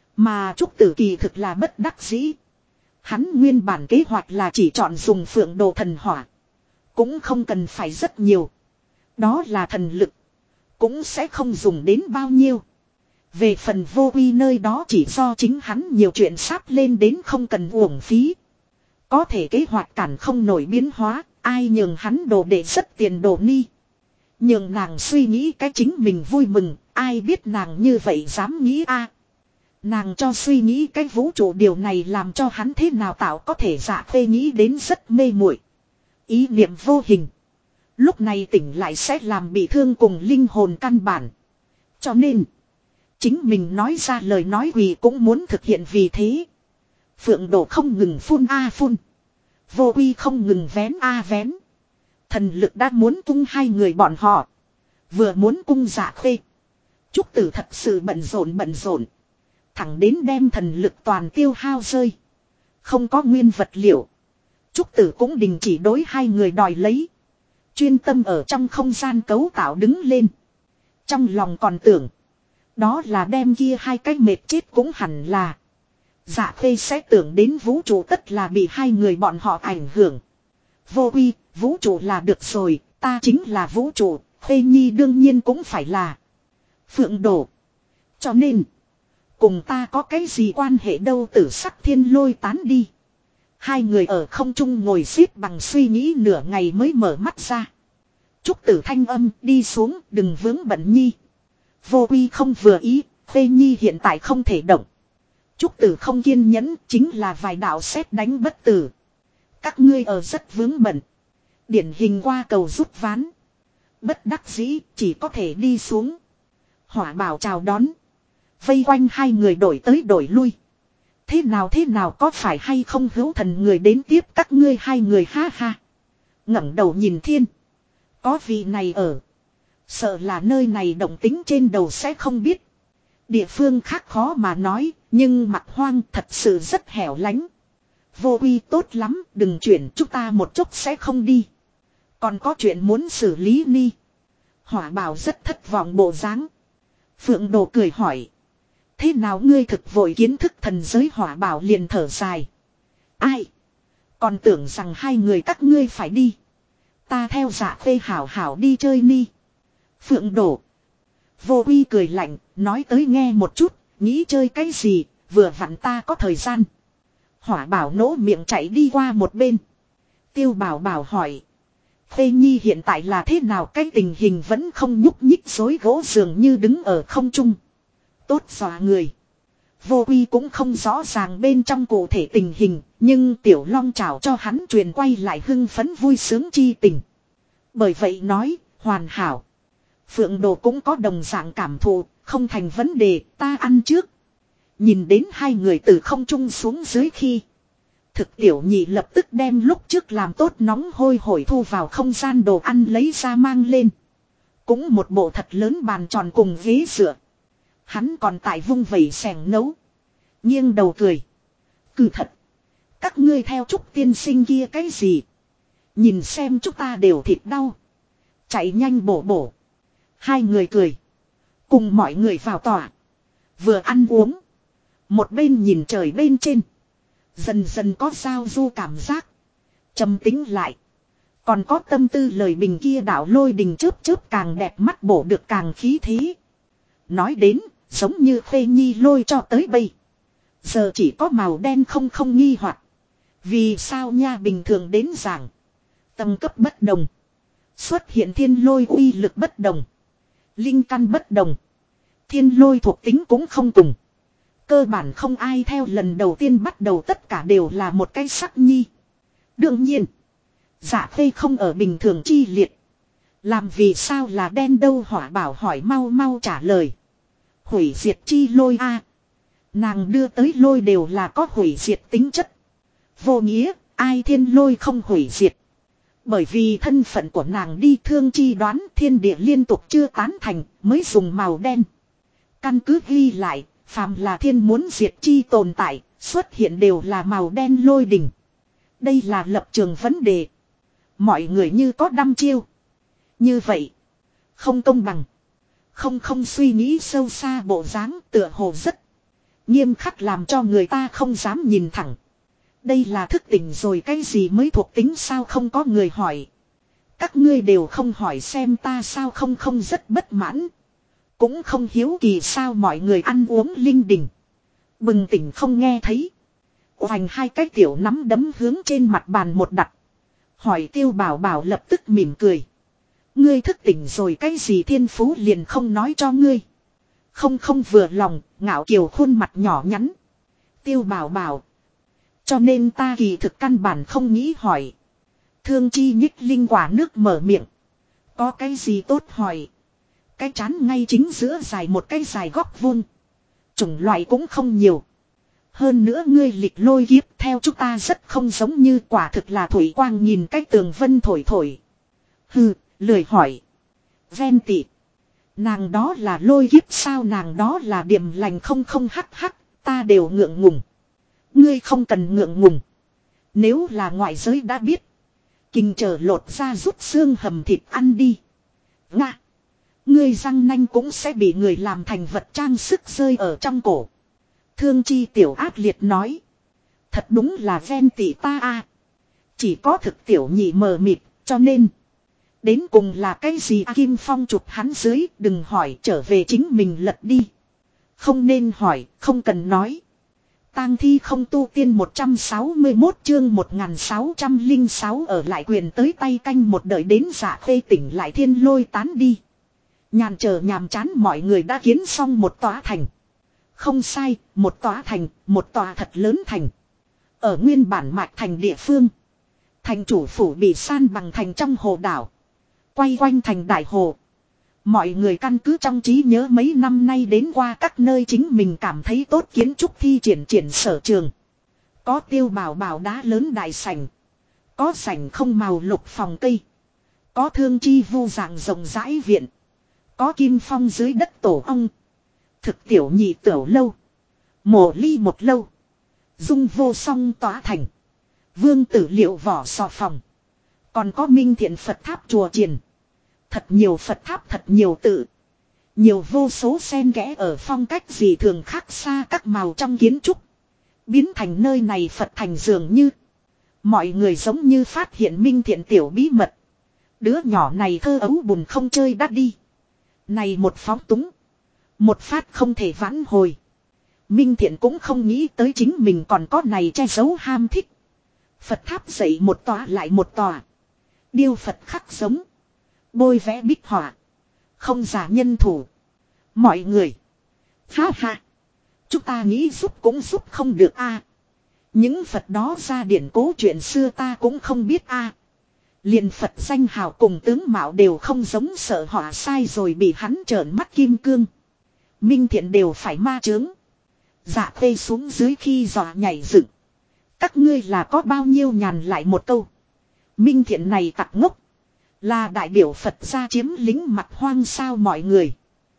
Mà Trúc Tử kỳ thực là bất đắc dĩ. Hắn nguyên bản kế hoạch là chỉ chọn dùng phượng đồ thần hỏa. Cũng không cần phải rất nhiều. Đó là thần lực. Cũng sẽ không dùng đến bao nhiêu. Về phần vô uy nơi đó chỉ do chính hắn nhiều chuyện sắp lên đến không cần uổng phí. Có thể kế hoạch cản không nổi biến hóa. Ai nhường hắn đồ để rất tiền đồ ni. Nhường nàng suy nghĩ cái chính mình vui mừng. Ai biết nàng như vậy dám nghĩ a. Nàng cho suy nghĩ cái vũ trụ điều này làm cho hắn thế nào tạo có thể dạ phê nghĩ đến rất mê muội. Ý niệm vô hình. Lúc này tỉnh lại sẽ làm bị thương cùng linh hồn căn bản. Cho nên. Chính mình nói ra lời nói quỳ cũng muốn thực hiện vì thế. Phượng Đồ không ngừng phun a phun. Vô uy không ngừng vén a vén. Thần lực đã muốn cung hai người bọn họ. Vừa muốn cung dạ khê. Trúc Tử thật sự bận rộn. Thẳng đến đem thần lực toàn tiêu hao rơi. Không có nguyên vật liệu. Trúc Tử cũng đình chỉ đối hai người đòi lấy. Chuyên tâm ở trong không gian cấu tạo đứng lên. Trong lòng còn tưởng. Đó là đem kia hai cái mệt chết cũng hẳn là. Dạ khê sẽ tưởng đến vũ trụ tất là bị hai người bọn họ ảnh hưởng. Vô uy, vũ trụ là được rồi, ta chính là vũ trụ, Khê Nhi đương nhiên cũng phải là Phượng Đồ. Cho nên, cùng ta có cái gì quan hệ đâu. Tử Sắc Thiên Lôi tán đi. Hai người ở không trung ngồi xếp bằng suy nghĩ nửa ngày mới mở mắt ra. Trúc Tử thanh âm đi xuống, đừng vướng bận Nhi. Vô uy không vừa ý, Khê Nhi hiện tại không thể động. Trúc Tử không kiên nhẫn, chính là vài đạo sét đánh bất tử. Các ngươi ở rất vướng bận. Điển hình qua cầu rút ván. Bất đắc dĩ, chỉ có thể đi xuống. Hỏa Bảo chào đón. Vây quanh hai người đổi tới đổi lui. Thế nào có phải hay không hữu thần người đến tiếp các ngươi hai người ha ha. Ngẩng đầu nhìn thiên. Có vị này ở. Sợ là nơi này động tính trên đầu sẽ không biết. Địa phương khác khó mà nói, nhưng mặt hoang thật sự rất hẻo lánh. Vô uy tốt lắm, đừng chuyển chúng ta một chút sẽ không đi. Còn có chuyện muốn xử lý ni. Hỏa Bảo rất thất vọng bộ dáng. Phượng Đồ cười hỏi. Thế nào ngươi thực vội kiến thức thần giới? Hỏa Bảo liền thở dài. Ai? Còn tưởng rằng hai người các ngươi phải đi. Ta theo Dạ Khê hảo hảo đi chơi ni. Phượng Đồ. Vô uy cười lạnh, nói tới nghe một chút, nghĩ chơi cái gì, vừa vặn ta có thời gian. Hỏa Bảo nỗ miệng chạy đi qua một bên. Tiêu Bảo Bảo hỏi. Khê Nhi hiện tại là thế nào, cái tình hình vẫn không nhúc nhích rối gỗ dường như đứng ở không trung. Tốt dọa người. Vô uy cũng không rõ ràng bên trong cụ thể tình hình, nhưng Tiểu Long chào cho hắn truyền quay lại hưng phấn vui sướng chi tình. Bởi vậy nói, hoàn hảo. Phượng Đồ cũng có đồng dạng cảm thụ, không thành vấn đề, ta ăn trước. Nhìn đến hai người từ không trung xuống dưới khi. Thực Tiểu Nhị lập tức đem lúc trước làm tốt nóng hôi hổi thu vào không gian đồ ăn lấy ra mang lên. Cũng một bộ thật lớn bàn tròn cùng ghế dựa. Hắn còn tại vung vẩy xẻng nấu. Nghiêng đầu cười. Cứ thật. Các ngươi theo Trúc tiên sinh kia cái gì. Nhìn xem chúng ta đều thịt đau. Chạy nhanh bổ bổ. Hai người cười. Cùng mọi người vào tòa. Vừa ăn uống. Một bên nhìn trời bên trên. Dần dần có giao du cảm giác. Trầm tính lại. Còn có tâm tư lời bình kia đảo lôi đình chớp càng đẹp mắt bổ được càng khí thế. Nói đến, giống như Khê Nhi lôi cho tới bây. Giờ chỉ có màu đen không nghi hoặc. Vì sao nha, bình thường đến giảng. Tầng cấp bất đồng. Xuất hiện thiên lôi uy lực bất đồng. Linh căn bất đồng. Thiên lôi thuộc tính cũng không cùng. Cơ bản không ai theo lần đầu tiên bắt đầu, tất cả đều là một cái sắc nhi. Đương nhiên. Dạ khê không ở bình thường chi liệt. Làm vì sao là đen đâu, Hỏa Bảo hỏi mau mau trả lời. Hủy diệt chi lôi a. Nàng đưa tới lôi đều là có hủy diệt tính chất. Vô nghĩa, ai thiên lôi không hủy diệt. Bởi vì thân phận của nàng đi thương chi đoán thiên địa liên tục chưa tán thành mới dùng màu đen. Căn cứ ghi lại, phàm là thiên muốn diệt chi tồn tại, xuất hiện đều là màu đen lôi đỉnh. Đây là lập trường vấn đề. Mọi người như có đăm chiêu. Như vậy, không công bằng. Không suy nghĩ sâu xa, bộ dáng tựa hồ rất nghiêm khắc làm cho người ta không dám nhìn thẳng. Đây là thức tỉnh rồi cái gì mới thuộc tính sao, không có người hỏi. Các ngươi đều không hỏi xem ta sao không rất bất mãn. Cũng không hiếu kỳ sao mọi người ăn uống linh đình. Bừng tỉnh không nghe thấy. Hoành hai cái tiểu nắm đấm hướng trên mặt bàn một đặt. Hỏi Tiêu Bảo Bảo lập tức mỉm cười. Ngươi thức tỉnh rồi cái gì thiên phú liền không nói cho ngươi. Không vừa lòng, ngạo kiều khuôn mặt nhỏ nhắn. Tiêu Bảo Bảo. Cho nên ta kỳ thực căn bản không nghĩ hỏi. Thương chi nhích linh quả nước mở miệng. Có cái gì tốt hỏi. Cái chán ngay chính giữa dài một cái dài góc vuông. Chủng loại cũng không nhiều. Hơn nữa ngươi lịch lôi kiếp theo chúng ta rất không giống như, quả thực là thủy quang nhìn cái tường vân thổi thổi. Hừ, lười hỏi. Ven tị. Nàng đó là lôi kiếp sao, nàng đó là điềm lành không hắc hắc, ta đều ngượng ngùng. Ngươi không cần ngượng ngùng. Nếu là ngoại giới đã biết. Kình trở lột ra rút xương hầm thịt ăn đi. Nga. Ngươi răng nanh cũng sẽ bị người làm thành vật trang sức rơi ở trong cổ. Thương chi tiểu ác liệt nói. Thật đúng là ven tị ta a. Chỉ có thực tiểu nhị mờ mịt, cho nên. Đến cùng là cái gì Kim Phong chụp hắn dưới, đừng hỏi, trở về chính mình lật đi. Không nên hỏi, không cần nói. Tang thi không tu tiên 161 chương 1606 ở lại quyền tới tay canh một, đợi đến Dạ Khê tỉnh lại thiên lôi tán đi. Nhàn chờ nhàm chán mọi người đã kiến xong một tòa thành. Không sai, một tòa thành, một tòa thật lớn thành. Ở nguyên bản mạch thành địa phương. Thành chủ phủ bị san bằng thành trong hồ đảo. Quay quanh thành đại hồ. Mọi người căn cứ trong trí nhớ mấy năm nay đến qua các nơi chính mình cảm thấy tốt kiến trúc thi triển sở trường. Có Tiêu Bảo Bảo đá lớn đại sảnh. Có sảnh không màu lục phòng cây. Có Thương Chi vu dạng rộng rãi viện. Có Kim Phong dưới đất tổ ong. Thực tiểu nhị tiểu lâu. Mộ ly một lâu. Dung vô song tỏa thành. Vương tử liệu vỏ sò phòng. Còn có Minh Thiện Phật tháp chùa triển. Thật nhiều Phật tháp, thật nhiều tự. Nhiều vô số xen kẽ ở phong cách gì thường khác xa các màu trong kiến trúc. Biến thành nơi này Phật thành dường như. Mọi người giống như phát hiện Minh Thiện tiểu bí mật. Đứa nhỏ này thơ ấu bùn không chơi đã đi. Này một phóng túng. Một phát không thể vãn hồi. Minh Thiện cũng không nghĩ tới chính mình còn có này che giấu ham thích. Phật tháp dậy một tòa lại một tòa. Điêu Phật khắc giống. Bôi vẽ bích họa. Không giả nhân thủ. Mọi người. Ha ha. Chúng ta nghĩ giúp cũng giúp không được a. Những Phật đó ra điển cố chuyện xưa ta cũng không biết a. Liền Phật danh hào cùng tướng mạo đều không giống, sợ họ sai rồi bị hắn trợn mắt kim cương. Minh Thiện đều phải ma chướng. Dạ Khê xuống dưới khi dọa nhảy dựng. Các ngươi là có bao nhiêu nhàn lại một câu. Minh Thiện này tặc ngốc. Là đại biểu Phật gia chiếm lính mặt hoang sao mọi người.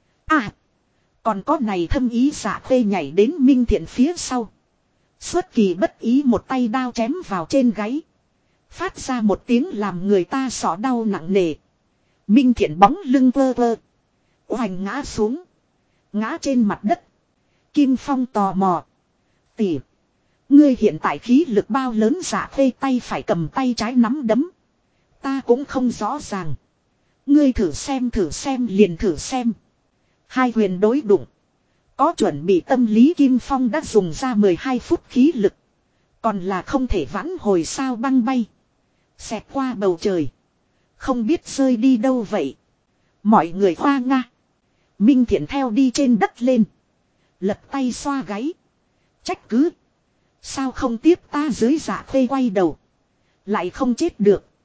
À. Còn có này thâm ý. Dạ Khê nhảy đến Minh Thiện phía sau. Xuất kỳ bất ý một tay đao chém vào trên gáy. Phát ra một tiếng làm người ta xỏ đau nặng nề. Minh Thiện bóng lưng vơ vơ. Oành ngã xuống. Ngã trên mặt đất. Kim Phong tò mò. Tỷ. Ngươi hiện tại khí lực bao lớn? Dạ Khê tay phải cầm tay trái nắm đấm. Ta cũng không rõ ràng. Ngươi thử xem liền thử xem. Hai huyền đối đụng. Có chuẩn bị tâm lý Kim Phong đã dùng ra 12 phút khí lực. Còn là không thể vãn hồi sao băng bay. Xẹt qua bầu trời. Không biết rơi đi đâu vậy. Mọi người hoa nga. Minh Thiện theo đi trên đất lên. Lật tay xoa gáy. Trách cứ. Sao không tiếp ta dưới? Dạ Khê quay đầu. Lại không chết được.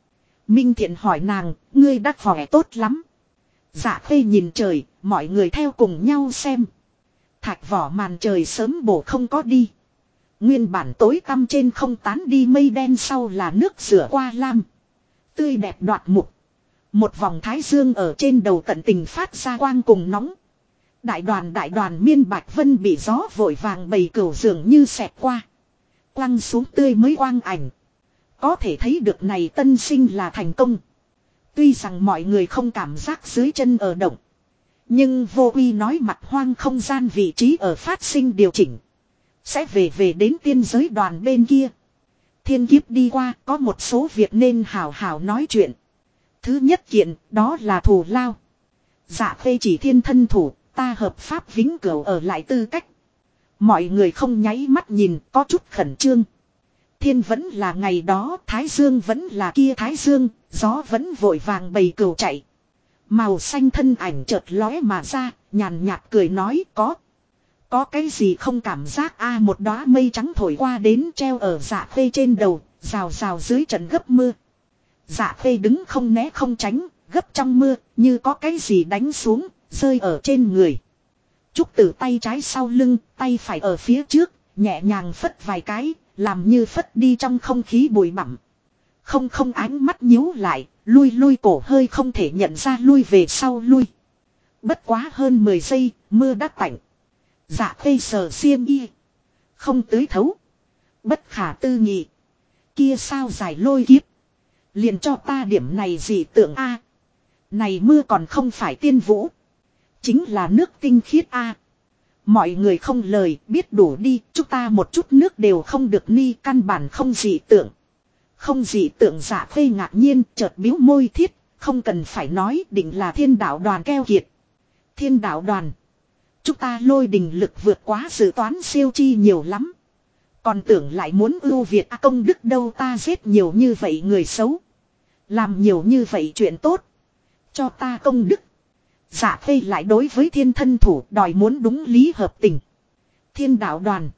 Minh Thiện hỏi nàng, ngươi đã khỏe tốt lắm. Dạ khê nhìn trời, mọi người theo cùng nhau xem. Thạch vỏ màn trời sớm bổ không có đi. Nguyên bản tối tăm trên không tán đi mây đen, sau là nước rửa qua lam. Tươi đẹp đoạt mục. Một vòng thái dương ở trên đầu tận tình phát ra quang cùng nóng. Đại đoàn miên bạch vân bị gió vội vàng bầy cừu dường như xẹt qua. Quăng xuống tươi mới quang ảnh. Có thể thấy được này tân sinh là thành công. Tuy rằng mọi người không cảm giác dưới chân ở động. Nhưng vô uy nói mặt hoang không gian vị trí ở phát sinh điều chỉnh. Sẽ về đến tiên giới đoàn bên kia. Thiên kiếp đi qua, có một số việc nên hào hào nói chuyện. Thứ nhất kiện, đó là thù lao. Dạ phê chỉ thiên thân thủ, ta hợp pháp vĩnh cửu ở lại tư cách. Mọi người không nháy mắt nhìn, có chút khẩn trương. Thiên vẫn là ngày đó, thái dương vẫn là kia thái dương, gió vẫn vội vàng bầy cừu chạy. Màu xanh thân ảnh chợt lóe mà ra, nhàn nhạt cười nói có cái gì không cảm giác a. Một đóa mây trắng thổi qua đến treo ở dạ phê trên đầu, rào rào dưới trận gấp mưa. Dạ phê đứng không né không tránh, gấp trong mưa, như có cái gì đánh xuống, rơi ở trên người. Trúc Tử tay trái sau lưng, tay phải ở phía trước, nhẹ nhàng phất vài cái, làm như phất đi trong không khí bụi bặm. Không ánh mắt nhíu lại, lui cổ hơi không thể nhận ra lui về sau lui. Bất quá hơn 10 giây, mưa đã tạnh. Dạ phê sờ xiêm y. Không tưới thấu. Bất khả tư nghị. Kia sao giải lôi kiếp. Liền cho ta điểm này gì tưởng a. Này mưa còn không phải tiên vũ. Chính là nước tinh khiết a. Mọi người không lời, biết đủ đi, chúng ta một chút nước đều không được ni, căn bản không dị tưởng. Không dị tưởng dạ phê ngạc nhiên, chợt biếu môi thiết, không cần phải nói, định là thiên đạo đoàn keo kiệt. Thiên đạo đoàn. Chúng ta lôi đình lực vượt quá dự toán siêu chi nhiều lắm. Còn tưởng lại muốn ưu việt công đức đâu, ta giết nhiều như vậy người xấu. Làm nhiều như vậy chuyện tốt. Cho ta công đức. Dạ phê lại đối với thiên thân thủ đòi muốn đúng lý hợp tình. Thiên đạo đoàn.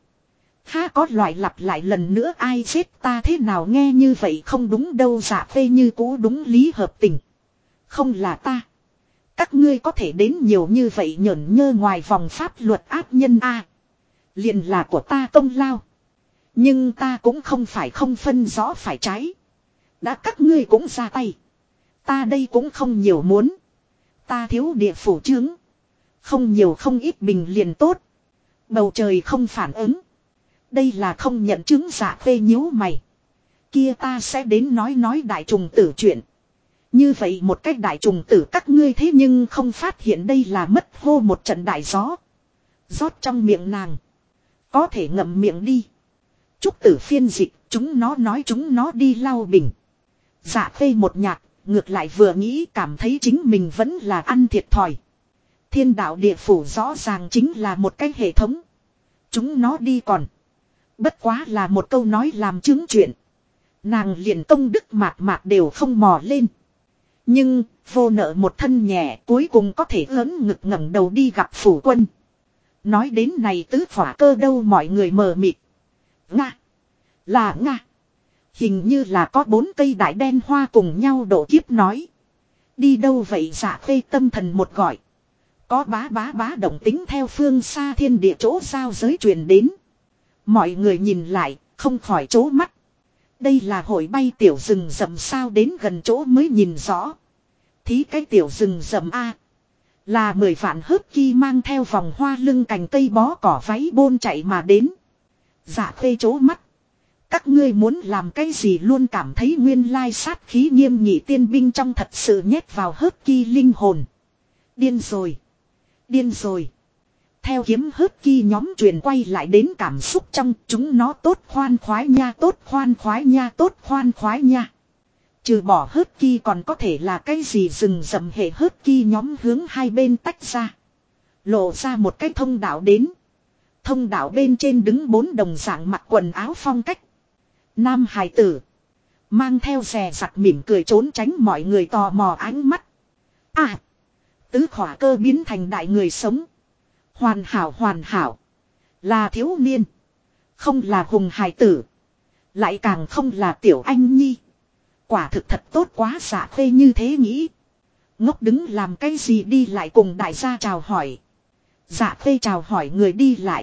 Ha có loại lặp lại lần nữa ai giết ta thế nào nghe như vậy không đúng đâu. Dạ phê như cũ đúng lý hợp tình. Không là ta. Các ngươi có thể đến nhiều như vậy nhởn nhơ ngoài vòng pháp luật áp nhân a. Liền là của ta công lao. Nhưng ta cũng không phải không phân rõ phải trái. Đã các ngươi cũng ra tay. Ta đây cũng không nhiều muốn. Ta thiếu địa phủ chướng. Không nhiều không ít bình liền tốt. Bầu trời không phản ứng. Đây là không nhận chứng giả phê nhíu mày. Kia ta sẽ đến nói đại trùng tử chuyện. Như vậy một cách đại trùng tử các ngươi thế nhưng không phát hiện đây là mất hô một trận đại gió. Rót trong miệng nàng. Có thể ngậm miệng đi. Trúc Tử phiên dịch, chúng nó nói chúng nó đi lau bình. Dạ phê một nhạc, ngược lại vừa nghĩ cảm thấy chính mình vẫn là ăn thiệt thòi. Thiên đạo địa phủ rõ ràng chính là một cái hệ thống. Chúng nó đi còn. Bất quá là một câu nói làm chứng chuyện. Nàng liền công đức mạt đều không mò lên. Nhưng, vô nợ một thân nhẹ cuối cùng có thể lớn ngực ngẩng đầu đi gặp phủ quân. Nói đến này tứ phỏa cơ đâu mọi người mờ mịt. Nga. Là Nga. Hình như là có 4 cây đại đen hoa cùng nhau độ kiếp nói. Đi đâu vậy dạ phê tâm thần một gọi. Có bá động tính theo phương xa thiên địa chỗ giao giới truyền đến. Mọi người nhìn lại, không khỏi chố mắt. Đây là hội bay tiểu rừng rậm sao đến gần chỗ mới nhìn rõ. Thí cái tiểu rừng rậm A. Là 10 vạn hớp ki mang theo vòng hoa lưng cành cây bó cỏ váy bôn chạy mà đến. Dạ phê chố mắt. Các ngươi muốn làm cái gì luôn cảm thấy nguyên lai sát khí nghiêm nghị tiên binh trong thật sự nhét vào hớp ki linh hồn. Điên rồi. Điên rồi. Theo kiếm hớp ki nhóm truyền quay lại đến cảm xúc trong chúng nó tốt khoan khoái nha tốt khoan khoái nha tốt khoan khoái nha. Trừ bỏ hớp ki còn có thể là cái gì rừng rậm hệ hớp ki nhóm hướng hai bên tách ra. Lộ ra một cái thông đạo đến. Thông đạo bên trên đứng 4 đồng dạng mặc quần áo phong cách. Nam hài tử. Mang theo rè rặt mỉm cười trốn tránh mọi người tò mò ánh mắt. À. Tứ khỏa cơ biến thành đại người sống. Hoàn hảo. Là thiếu niên. Không là hùng hài tử. Lại càng không là tiểu anh nhi. Quả thực thật tốt quá, Dạ Khê như thế nghĩ. Ngốc đứng làm cái gì, đi lại cùng đại gia chào hỏi. Dạ Khê chào hỏi người đi lại.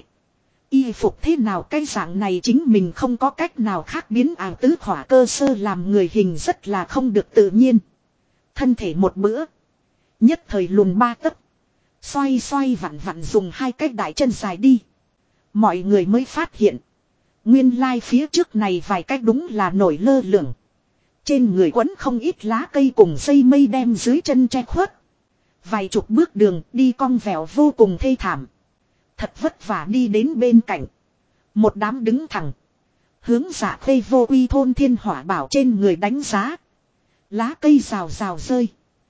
Y phục thế nào cái dạng này chính mình không có cách nào khác biến ảo, tứ khỏa cơ sơ làm người hình rất là không được tự nhiên. Thân thể một bữa. Nhất thời lùn 3 tấc. Xoay xoay vặn vặn dùng 2 cái đại chân dài đi. Mọi người mới phát hiện. Nguyên lai phía trước này vài cách đúng là nổi lơ lửng. Trên người quấn không ít lá cây cùng dây mây đem dưới chân che khuất. Vài chục bước đường đi cong vẹo vô cùng thê thảm. Thật vất vả đi đến bên cạnh. Một đám đứng thẳng. Hướng Dạ Khê vô uy thôn thiên hỏa bảo trên người đánh giá. Lá cây rào rào rơi.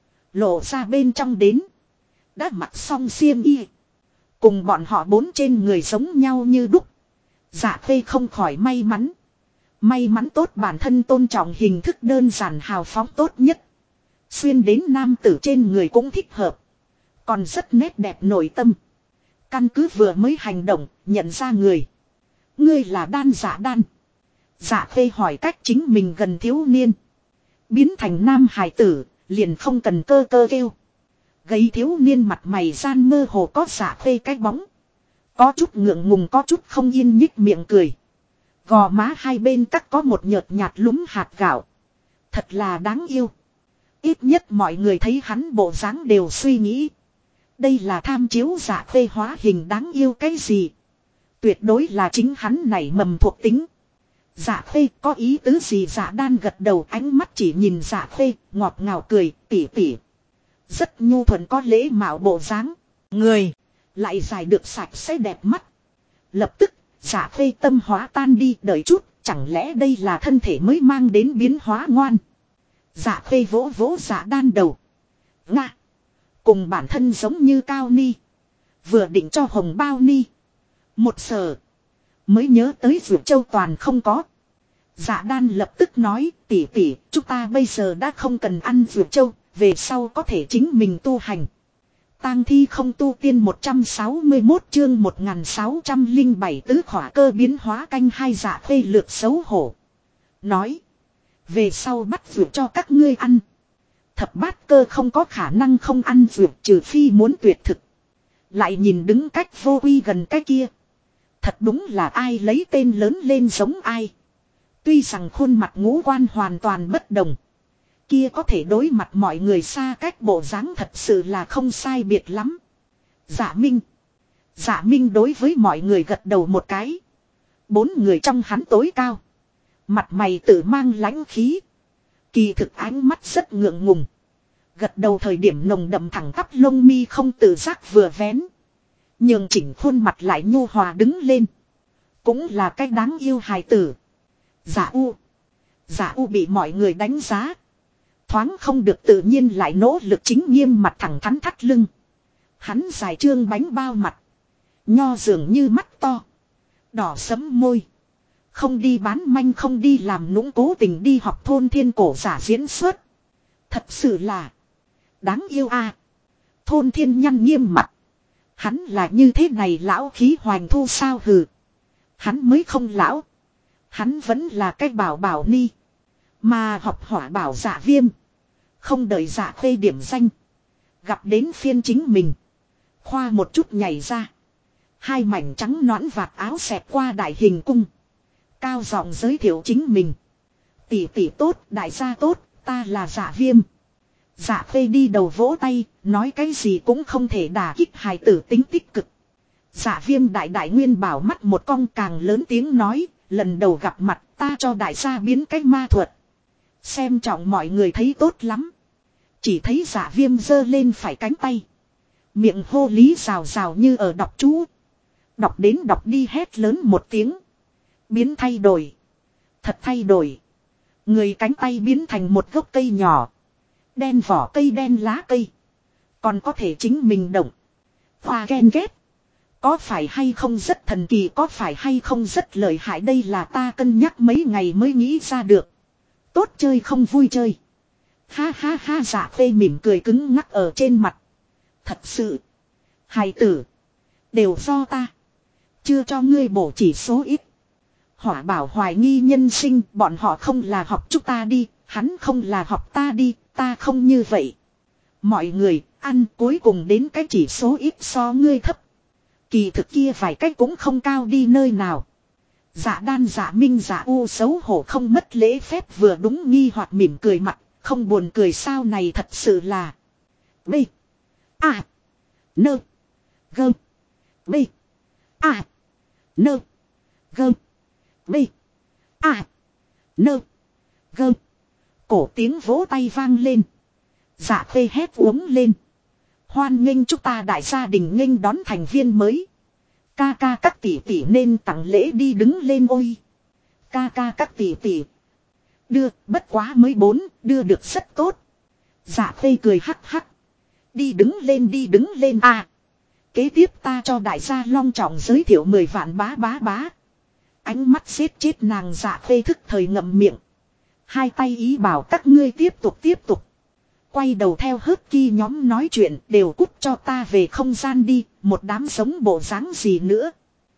Lộ ra bên trong đến. Đã mặc xong xiêm y. Cùng bọn họ 4 trên người giống nhau như đúc. Dạ Khê không khỏi may mắn. May mắn tốt bản thân tôn trọng hình thức đơn giản hào phóng tốt nhất. Xuyên đến nam tử trên người cũng thích hợp. Còn rất nét đẹp nội tâm. Căn cứ vừa mới hành động, nhận ra người. Ngươi là Đan Dạ Đan. Dạ Khê hỏi cách chính mình gần thiếu niên. Biến thành nam hài tử, liền không cần cơ cơ kêu. Gầy thiếu niên mặt mày gian mơ hồ có Dạ Khê cái bóng. Có chút ngượng ngùng, có chút không yên, nhích miệng cười. Gò má hai bên cắt có một nhợt nhạt lúm hạt gạo. Thật là đáng yêu. Ít nhất mọi người thấy hắn bộ dáng đều suy nghĩ. Đây là tham chiếu Dạ Khê hóa hình đáng yêu cái gì. Tuyệt đối là chính hắn nảy mầm thuộc tính. Dạ Khê có ý tứ gì? Dạ Đan gật đầu, ánh mắt chỉ nhìn Dạ Khê, ngọt ngào cười, tỉ tỉ. Rất nhu thuận có lễ mạo bộ dáng. Người lại dài được sạch sẽ đẹp mắt. Lập tức Dạ Khê tâm hóa tan đi, đợi chút, chẳng lẽ đây là thân thể mới mang đến biến hóa ngoan. Dạ Khê vỗ vỗ Dạ Đan đầu. Nga. Cùng bản thân giống như Cao Ni. Vừa định cho hồng bao ni. Một sờ. Mới nhớ tới Dược Châu toàn không có. Dạ Đan lập tức nói, tỷ tỷ, chúng ta bây giờ đã không cần ăn Dược Châu, về sau có thể chính mình tu hành. Tang thi không tu tiên 161 chương 1607 tứ khỏa cơ biến hóa canh hai. Dạ Khê lược xấu hổ. Nói. Về sau bắt Dược cho các ngươi ăn. Thập bát cơ không có khả năng không ăn Dược, trừ phi muốn tuyệt thực. Lại nhìn đứng cách vô uy gần cái kia. Thật đúng là ai lấy tên lớn lên giống ai. Tuy rằng khuôn mặt ngũ quan hoàn toàn bất đồng. Kia có thể đối mặt mọi người xa cách bộ dáng thật sự là không sai biệt lắm. Dạ Minh. Dạ Minh đối với mọi người gật đầu một cái. 4 người trong hắn tối cao. Mặt mày tự mang lãnh khí. Kỳ thực ánh mắt rất ngượng ngùng. Gật đầu thời điểm nồng đậm thẳng tắp lông mi không tự giác vừa vén. Nhưng chỉnh khuôn mặt lại nhu hòa đứng lên. Cũng là cách đáng yêu hài tử. Dạ U. Dạ U bị mọi người đánh giá. Thoáng không được tự nhiên lại nỗ lực chính nghiêm mặt thẳng thắn thắt lưng. Hắn dài trương bánh bao mặt. Nho dường như mắt to. Đỏ sẫm môi. Không đi bán manh, không đi làm nũng, cố tình đi học thôn thiên cổ giả diễn xuất. Thật sự là đáng yêu a. Thôn thiên nhăn nghiêm mặt. Hắn là như thế này lão khí hoành thu sao hừ. Hắn mới không lão. Hắn vẫn là cái bảo bảo ni. Mà học hỏa bảo Dạ Viêm. Không đợi Dạ Khê điểm danh. Gặp đến phiên chính mình. Khoa một chút nhảy ra. 2 mảnh trắng nõn vạt áo xẹt qua đại hình cung. Cao giọng giới thiệu chính mình. Tỷ tỷ tốt, đại gia tốt, ta là Dạ Viêm. Dạ Khê đi đầu vỗ tay, nói cái gì cũng không thể đả kích hài tử tính tích cực. Dạ Viêm đại đại nguyên bảo mắt một cong càng lớn tiếng nói, lần đầu gặp mặt ta cho đại gia biến cái ma thuật. Xem trọng mọi người thấy tốt lắm. Chỉ thấy Dạ Viêm giơ lên phải cánh tay. Miệng hô lý rào rào như ở đọc chú. Đọc đến đọc đi hét lớn một tiếng. Biến thay đổi. Thật thay đổi. Người cánh tay biến thành một gốc cây nhỏ. Đen vỏ cây đen lá cây. Còn có thể chính mình động. Hoa ghen ghét. Có phải hay không rất thần kỳ, có phải hay không rất lợi hại, đây là ta cân nhắc mấy ngày mới nghĩ ra được. Tốt chơi không vui chơi. Ha ha ha. Dạ Khê mỉm cười cứng ngắc ở trên mặt. Thật sự. Hài tử. Đều do ta. Chưa cho ngươi bổ chỉ số ít. Hỏa bảo hoài nghi nhân sinh, bọn họ không là học chúng ta đi, Hắn không là học ta đi, ta không như vậy. Mọi người, ăn cuối cùng đến cái chỉ số ít so ngươi thấp. Kỳ thực kia vài cách cũng không cao đi nơi nào. Dạ đan dạ minh dạ u xấu hổ không mất lễ phép vừa đúng nghi hoặc mỉm cười mặt, không buồn cười sao này thật sự là. B. A. Nơ. Gơ. B. A. Nơ. Gơ. B. A. Nơ. Gơ. Cổ tiếng vỗ tay vang lên. Dạ phê hét uống lên. Hoan nghênh chúng ta đại gia đình nghênh đón thành viên mới. Ca ca các tỷ tỷ nên tặng lễ đi đứng lên ôi. Ca ca các tỷ tỷ. Đưa, bất quá mới 4, đưa được rất tốt. Dạ phê cười hắc hắc. Đi đứng lên à. Kế tiếp ta cho đại gia long trọng giới thiệu 10 vạn bá. Ánh mắt giết chết nàng dạ phê thức thời ngậm miệng. Hai tay ý bảo các ngươi tiếp tục. Quay đầu theo hớt ki nhóm nói chuyện đều cút cho ta về không gian đi, một đám giống bộ dáng gì nữa.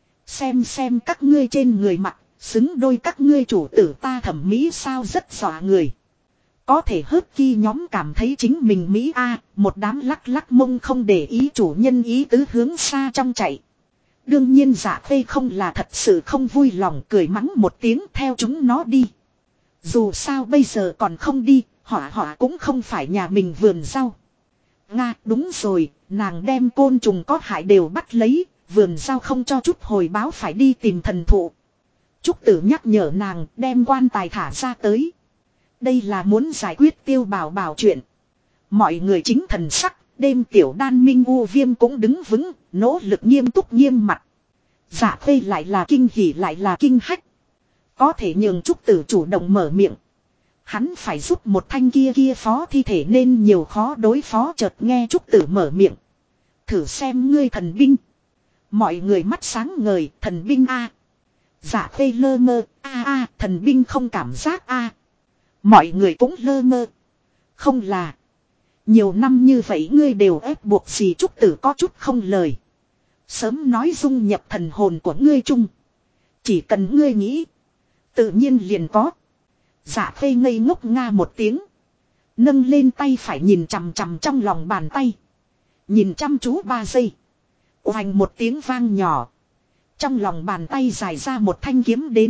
Xem các ngươi trên người mặc, xứng đôi các ngươi chủ tử ta thẩm mỹ sao rất dọa người. Có thể hớt ki nhóm cảm thấy chính mình Mỹ một đám lắc mông không để ý chủ nhân ý tứ hướng xa trong chạy. Đương nhiên dạ phê không là thật sự không vui lòng cười mắng một tiếng theo chúng nó đi. Dù sao bây giờ còn không đi, họ cũng không phải nhà mình vườn rau. Nga đúng rồi, nàng đem côn trùng có hại đều bắt lấy, vườn rau không cho chút hồi báo phải đi tìm thần thụ. Trúc Tử nhắc nhở nàng đem quan tài thả ra tới. Đây là muốn giải quyết Tiêu Bảo chuyện. Mọi người chính thần sắc, đêm tiểu đan minh u viêm cũng đứng vững, nỗ lực nghiêm túc nghiêm mặt. Dạ phê lại là kinh hỉ lại là kinh hách. Có thể nhường Trúc Tử chủ động mở miệng. Hắn phải giúp một thanh kia phó thi thể nên nhiều khó đối phó chợt nghe Trúc Tử mở miệng. Thử xem ngươi thần binh. Mọi người mắt sáng ngời thần binh a. Dạ phê lơ mơ thần binh không cảm giác a. Mọi người cũng lơ mơ. Không là. Nhiều năm như vậy ngươi đều ép buộc gì Trúc Tử có chút không lời. Sớm nói dung nhập thần hồn của ngươi chung. Chỉ cần ngươi nghĩ. Tự nhiên liền có. Dạ phê ngây ngốc nga một tiếng. Nâng lên tay phải nhìn chằm chằm trong lòng bàn tay. Nhìn chăm chú 3 giây. Oanh một tiếng vang nhỏ. Trong lòng bàn tay dài ra một thanh kiếm đến.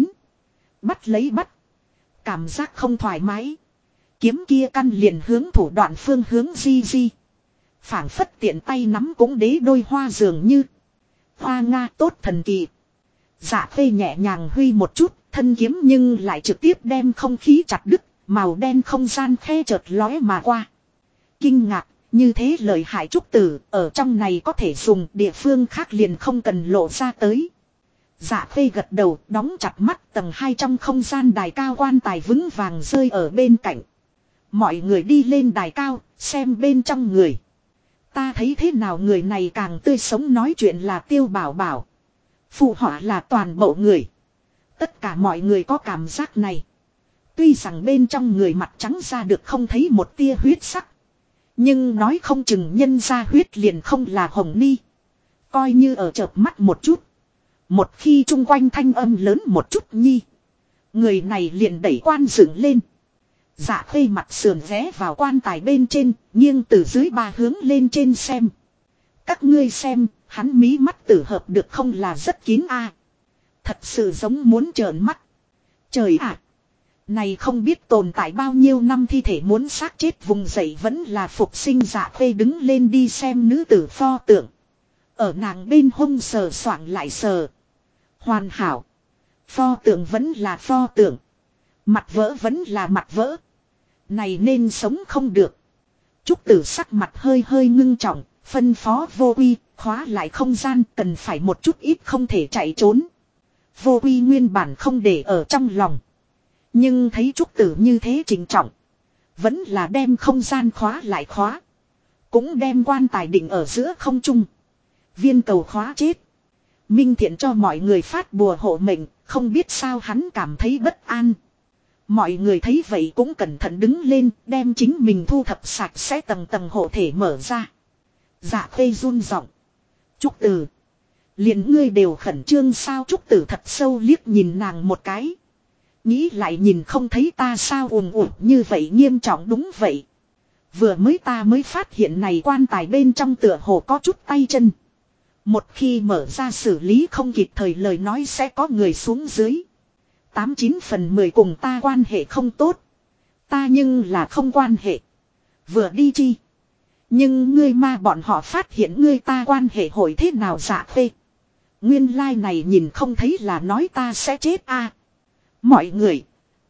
Bắt. Cảm giác không thoải mái. Kiếm kia căn liền hướng thủ đoạn phương hướng di. Phảng phất tiện tay nắm cũng đế đôi hoa dường như. Hoa Nga tốt thần kỳ. Dạ phê nhẹ nhàng huy một chút. Thân kiếm nhưng lại trực tiếp đem không khí chặt đứt. Màu đen không gian khe chợt lóe mà qua. Kinh ngạc. Như thế lời hại Trúc Tử. Ở trong này có thể dùng địa phương khác liền không cần lộ ra tới. Dạ phê gật đầu đóng chặt mắt tầng 2 trong không gian đài cao quan tài vững vàng rơi ở bên cạnh. Mọi người đi lên đài cao xem bên trong người. Ta thấy thế nào người này càng tươi sống nói chuyện là Tiêu Bảo. Phụ họa là toàn bộ người. Tất cả mọi người có cảm giác này. Tuy rằng bên trong người mặt trắng ra được không thấy một tia huyết sắc. Nhưng nói không chừng nhân ra huyết liền không là hồng ni. Coi như ở chợp mắt một chút. Một khi chung quanh thanh âm lớn một chút nhi. Người này liền đẩy quan dựng lên. Dạ khê mặt sườn ghé vào quan tài bên trên. Nghiêng từ dưới 3 hướng lên trên xem. Các ngươi xem. Hắn mí mắt tử hợp được không là rất kín Thật sự giống muốn trợn mắt. Trời ạ. Này không biết tồn tại bao nhiêu năm thi thể muốn xác chết vùng dậy vẫn là phục sinh dạ khê đứng lên đi xem nữ tử pho tượng. Ở nàng bên hông sờ soạng lại sờ. Hoàn hảo. Pho tượng vẫn là pho tượng. Mặt vỡ vẫn là mặt vỡ. Này nên sống không được. Trúc Tử sắc mặt hơi ngưng trọng. Phân phó Vô Uy khóa lại không gian cần phải một chút ít không thể chạy trốn. Vô Uy nguyên bản không để ở trong lòng. Nhưng thấy Trúc Tử như thế trình trọng. Vẫn là đem không gian khóa lại khóa. Cũng đem quan tài định ở giữa không trung. Viên cầu khóa chết. Minh Thiện cho mọi người phát bùa hộ mệnh. Không biết sao hắn cảm thấy bất an. Mọi người thấy vậy cũng cẩn thận đứng lên. Đem chính mình thu thập sạch sẽ tầng hộ thể mở ra. Dạ khê run giọng. Trúc Tử. Liền ngươi đều khẩn trương sao Trúc Tử thật sâu liếc nhìn nàng một cái. Nghĩ lại nhìn không thấy ta sao ùm ụt như vậy nghiêm trọng đúng vậy. Vừa mới ta mới phát hiện này quan tài bên trong tựa hồ có chút tay chân. Một khi mở ra xử lý không kịp thời lời nói sẽ có người xuống dưới. 89/10 cùng ta quan hệ không tốt. Ta nhưng là không quan hệ. Vừa đi chi. Nhưng ngươi ma bọn họ phát hiện ngươi ta quan hệ hội thế nào dạ phê. Nguyên lai này nhìn không thấy là nói ta sẽ chết a. Mọi người.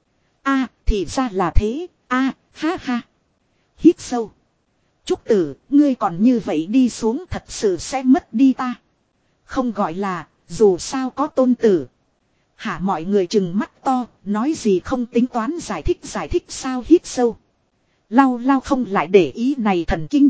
A thì ra là thế. A ha ha. Hít sâu. Trúc Tử, ngươi còn như vậy đi xuống thật sự sẽ mất đi ta. Không gọi là, dù sao có tôn tử. Hả mọi người chừng mắt to, nói gì không tính toán giải thích sao hít sâu. Lau lau không lại để ý này thần kinh.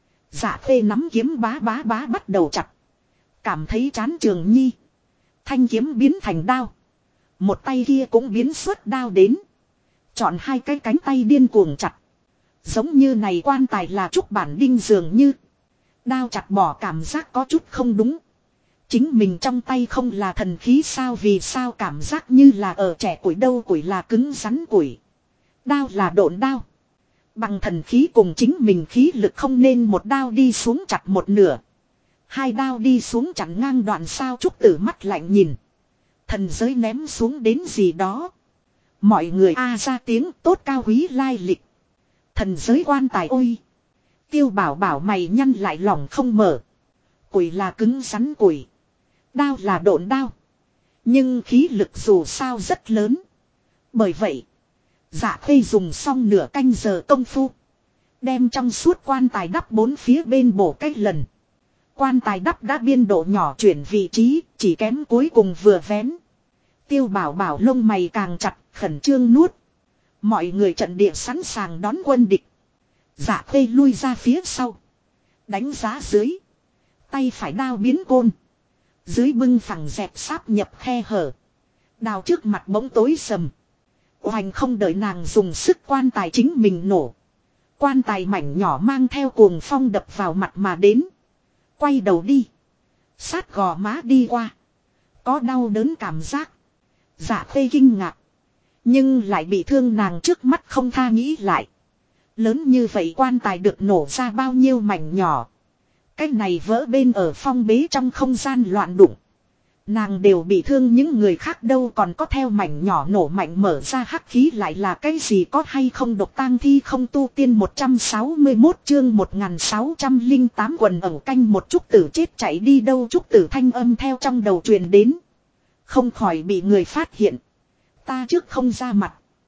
Dạ phê nắm kiếm bá bắt đầu chặt. Cảm thấy chán Trường Nhi. Thanh kiếm biến thành đao. Một tay kia cũng biến xuất đao đến. Chọn hai cái cánh tay điên cuồng chặt. Giống như này quan tài là trúc bản đinh dường như. Đao chặt bỏ cảm giác có chút không đúng. Chính mình trong tay không là thần khí sao vì sao cảm giác như là ở trẻ củi đâu củi là cứng rắn củi. Đao là độn đao. Bằng thần khí cùng chính mình khí lực không nên một đao đi xuống chặt một nửa. Hai đao đi xuống chặn ngang đoạn sao Trúc Tử mắt lạnh nhìn. Thần giới ném xuống đến gì đó. Mọi người ra tiếng tốt cao quý lai lịch. Thần giới quan tài ôi. Tiêu bảo bảo mày nhăn lại lòng không mở. Củi là cứng rắn củi. Đao là độn đao. Nhưng khí lực dù sao rất lớn. Bởi vậy. Dạ Khê dùng xong nửa canh giờ công phu. Đem trong suốt quan tài đắp bốn phía bên bổ cách lần. Quan tài đắp đã biên độ nhỏ chuyển vị trí. Chỉ kém cuối cùng vừa vén. Tiêu bảo bảo lông mày càng chặt khẩn trương nuốt. Mọi người trận địa sẵn sàng đón quân địch. Dạ Khê lui ra phía sau. Đánh giá dưới. Tay phải đao biến côn. Dưới bưng phẳng dẹp sáp nhập khe hở. Đào trước mặt bỗng tối sầm. Hoành không đợi nàng dùng sức quan tài chính mình nổ. Quan tài mảnh nhỏ mang theo cuồng phong đập vào mặt mà đến. Quay đầu đi. Sát gò má đi qua. Có đau đớn cảm giác. Dạ Khê kinh ngạc. Nhưng lại bị thương nàng trước mắt không tha nghĩ lại. Lớn như vậy quan tài được nổ ra bao nhiêu mảnh nhỏ. Cái này vỡ bên ở phong bế trong không gian loạn đụng. Nàng đều bị thương những người khác đâu còn có theo mảnh nhỏ nổ mạnh mở ra hắc khí lại là cái gì có hay không độc tang thi không tu tiên 161 chương 1608 quần ẩu canh một Trúc Tử chết chạy đi đâu Trúc Tử thanh âm theo trong đầu truyền đến. Không khỏi bị người phát hiện. Ta trước không ra mặt.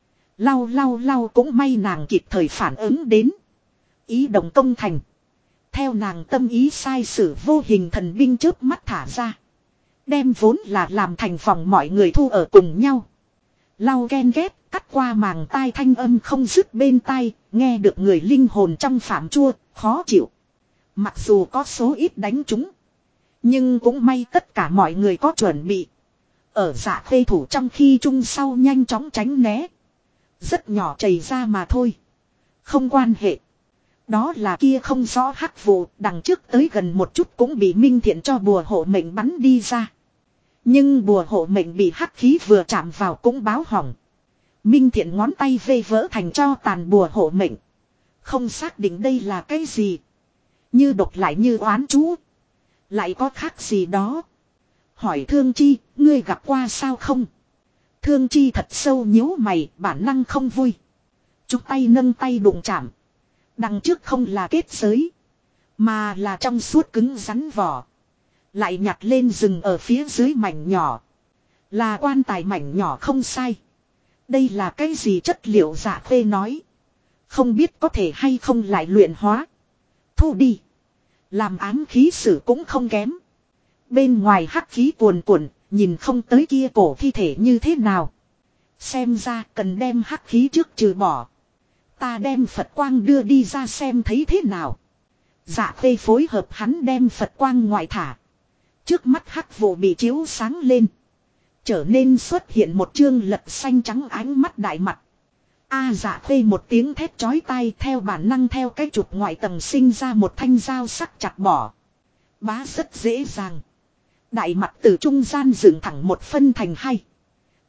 Lau cũng may nàng kịp thời phản ứng đến. Ý động công thành. Theo nàng tâm ý sai sử vô hình thần binh chớp mắt thả ra. Đem vốn là làm thành phòng mọi người thu ở cùng nhau. Lau ghen ghét cắt qua màng tai thanh âm không dứt bên tai. Nghe được người linh hồn trong phạm chua, khó chịu. Mặc dù có số ít đánh chúng. Nhưng cũng may tất cả mọi người có chuẩn bị. Ở Dạ Khê thủ trong khi chung sau nhanh chóng tránh né. Rất nhỏ chảy ra mà thôi. Không quan hệ. Đó là kia không rõ hắc vụ đằng trước tới gần một chút cũng bị Minh Thiện cho bùa hộ mệnh bắn đi ra. Nhưng bùa hộ mệnh bị hắc khí vừa chạm vào cũng báo hỏng. Minh Thiện ngón tay vê vỡ thành cho tàn bùa hộ mệnh. Không xác định đây là cái gì. Như độc lại như oán chú. Lại có khác gì đó. Hỏi Thương Chi, ngươi gặp qua sao không? Thương Chi thật sâu nhíu mày, bản năng không vui. Chúng tay nâng tay đụng chạm. Đằng trước không là kết giới. Mà là trong suốt cứng rắn vỏ. Lại nhặt lên rừng ở phía dưới mảnh nhỏ. Là quan tài mảnh nhỏ không sai. Đây là cái gì chất liệu Dạ Khê nói. Không biết có thể hay không lại luyện hóa. Thu đi. Làm ám khí sử cũng không kém. Bên ngoài hắc khí cuồn cuộn, nhìn không tới kia cổ thi thể như thế nào. Xem ra cần đem hắc khí trước trừ bỏ. Ta đem Phật quang đưa đi ra xem thấy thế nào. Dạ Khê phối hợp hắn đem Phật quang ngoại thả. Trước mắt hắc vụ bị chiếu sáng lên. Trở nên xuất hiện một chương lật xanh trắng ánh mắt đại mặt. Dạ Khê một tiếng thét chói tai theo bản năng theo cái chụp ngoại tầng sinh ra một thanh dao sắc chặt bỏ. Bá rất dễ dàng. Đại mặt từ trung gian dựng thẳng một phân thành hai.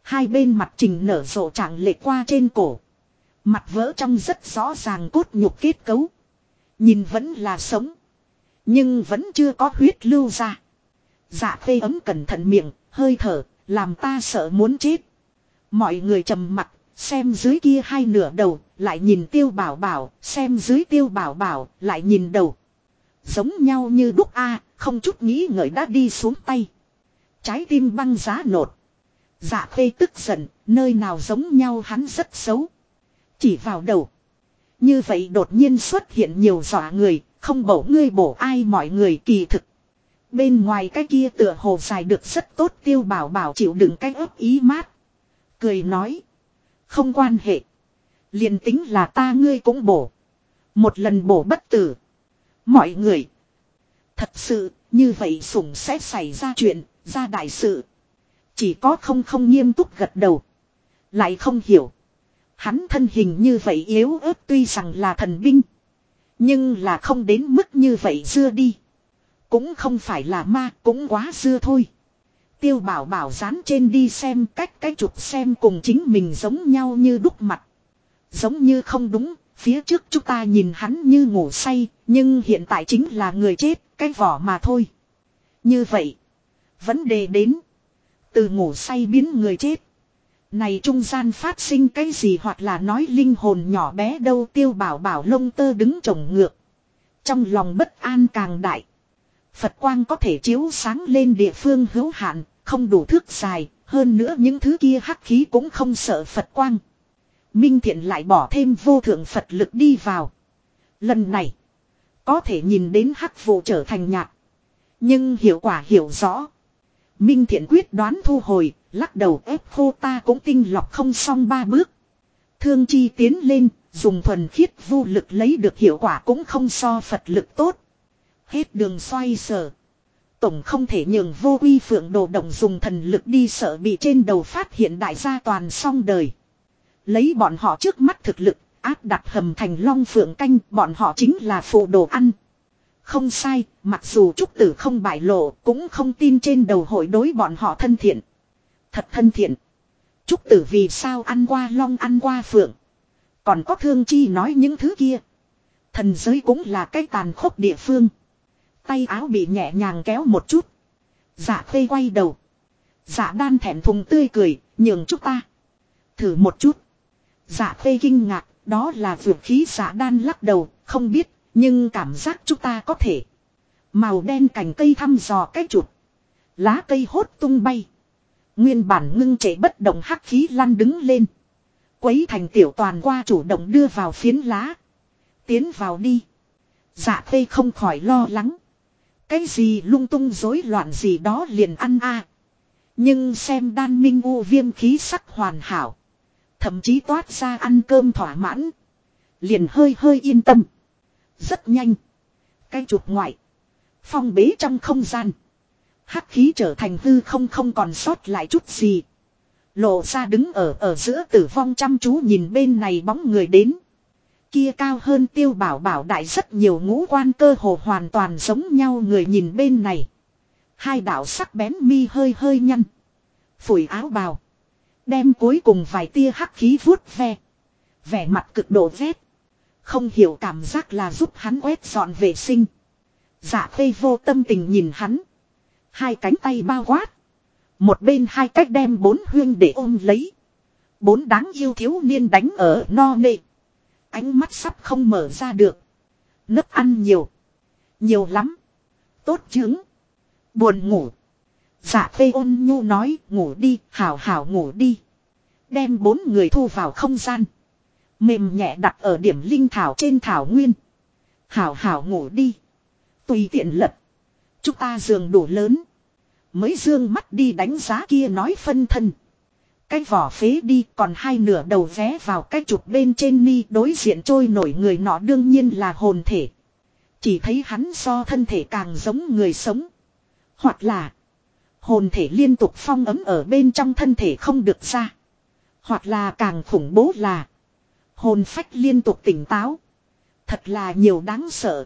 Hai bên mặt trình nở rộ trạng lệ qua trên cổ. Mặt vỡ trong rất rõ ràng cốt nhục kết cấu. Nhìn vẫn là sống. Nhưng vẫn chưa có huyết lưu ra. Dạ phê ấm cẩn thận miệng, hơi thở, làm ta sợ muốn chết. Mọi người trầm mặt, xem dưới kia hai nửa đầu, lại nhìn Tiêu Bảo Bảo, xem dưới Tiêu Bảo Bảo, lại nhìn đầu. Giống nhau như đúc a, không chút nghĩ ngợi đã đi xuống tay. Trái tim băng giá nột. Dạ phê tức giận, nơi nào giống nhau hắn rất xấu. Chỉ vào đầu. Như vậy đột nhiên xuất hiện nhiều dọa người, không bổ ngươi bổ ai mọi người kỳ thực. Bên ngoài cái kia tựa hồ dài được rất tốt Tiêu Bảo Bảo chịu đựng cái ấp ý mát. Cười nói. Không quan hệ. Liền tính là ta ngươi cũng bổ. Một lần bổ bất tử. Mọi người. Thật sự, như vậy sủng sẽ xảy ra chuyện, ra đại sự. Chỉ có không nghiêm túc gật đầu. Lại không hiểu. Hắn thân hình như vậy yếu ớt tuy rằng là thần binh. Nhưng là không đến mức như vậy xưa đi. Cũng không phải là ma, cũng quá xưa thôi. Tiêu Bảo Bảo dán trên đi xem cách cái chụp xem cùng chính mình giống nhau như đúc mặt. Giống như không đúng, phía trước chúng ta nhìn hắn như ngủ say, nhưng hiện tại chính là người chết, cái vỏ mà thôi. Như vậy, vấn đề đến. Từ ngủ say biến người chết. Này trung gian phát sinh cái gì hoặc là nói linh hồn nhỏ bé đâu Tiêu Bảo Bảo lông tơ đứng trồng ngược. Trong lòng bất an càng đại. Phật quang có thể chiếu sáng lên địa phương hữu hạn, không đủ thước dài, hơn nữa những thứ kia hắc khí cũng không sợ Phật quang. Minh Thiện lại bỏ thêm vô thượng Phật lực đi vào. Lần này, có thể nhìn đến hắc vụ trở thành nhạt. Nhưng hiệu quả hiểu rõ. Minh Thiện quyết đoán thu hồi, lắc đầu ép khô ta cũng tinh lọc không xong ba bước. Thương chi tiến lên, dùng thuần khiết vô lực lấy được hiệu quả cũng không so Phật lực tốt. Hết đường xoay sở. Tổng không thể nhường vô quy phượng đồ động dùng thần lực đi sợ bị trên đầu phát hiện đại gia toàn xong đời. Lấy bọn họ trước mắt thực lực, áp đặt hầm thành long phượng canh, bọn họ chính là phụ đồ ăn. Không sai, mặc dù trúc tử không bại lộ, cũng không tin trên đầu hội đối bọn họ thân thiện. Thật thân thiện. Trúc tử vì sao ăn qua long ăn qua phượng. Còn có thương chi nói những thứ kia. Thần giới cũng là cái tàn khốc địa phương. Tay áo bị nhẹ nhàng kéo một chút. Dạ phê quay đầu. Dạ đan thẹn thùng tươi cười, nhường chúng ta. Thử một chút. Dạ phê kinh ngạc, đó là vượt khí dạ đan lắc đầu, không biết, nhưng cảm giác chúng ta có thể. Màu đen cành cây thăm dò cái chuột. Lá cây hốt tung bay. Nguyên bản ngưng trệ bất động hắc khí lăn đứng lên. Quấy thành tiểu toàn qua chủ động đưa vào phiến lá. Tiến vào đi. Dạ phê không khỏi lo lắng. Cái gì lung tung rối loạn gì đó liền ăn a. Nhưng xem đan minh u viêm khí sắc hoàn hảo. Thậm chí toát ra ăn cơm thỏa mãn. Liền hơi hơi yên tâm. Rất nhanh. Cái chuột ngoại. Phong bế trong không gian. Hắc khí trở thành hư không còn sót lại chút gì. Lộ ra đứng ở giữa tử vong chăm chú nhìn bên này bóng người đến. Kia cao hơn Tiêu Bảo Bảo đại rất nhiều ngũ quan cơ hồ hoàn toàn giống nhau người nhìn bên này. Hai đạo sắc bén mi hơi hơi nhăn. Phủi áo bào. Đem cuối cùng vài tia hắc khí vuốt ve. Vẻ mặt cực độ vét. Không hiểu cảm giác là giúp hắn quét dọn vệ sinh. Dạ phê vô tâm tình nhìn hắn. Hai cánh tay bao quát. Một bên hai cách đem bốn huyên để ôm lấy. Bốn đáng yêu thiếu niên đánh ở no nê. Ánh mắt sắp không mở ra được. Nấc ăn nhiều. Nhiều lắm. Tốt chứng. Buồn ngủ. Dạ phê ôn nhu nói ngủ đi, hảo hảo ngủ đi. Đem bốn người thu vào không gian. Mềm nhẹ đặt ở điểm linh thảo trên thảo nguyên. Hảo hảo ngủ đi. Tùy tiện lật. Chúng ta giường đủ lớn. Mới dương mắt đi đánh giá kia nói phân thân. Cái vỏ phế đi còn hai nửa đầu vé vào cái chụp bên trên ni đối diện trôi nổi người nọ đương nhiên là hồn thể. Chỉ thấy hắn so thân thể càng giống người sống. Hoặc là hồn thể liên tục phong ấm ở bên trong thân thể không được ra. Hoặc là càng khủng bố là hồn phách liên tục tỉnh táo. Thật là nhiều đáng sợ.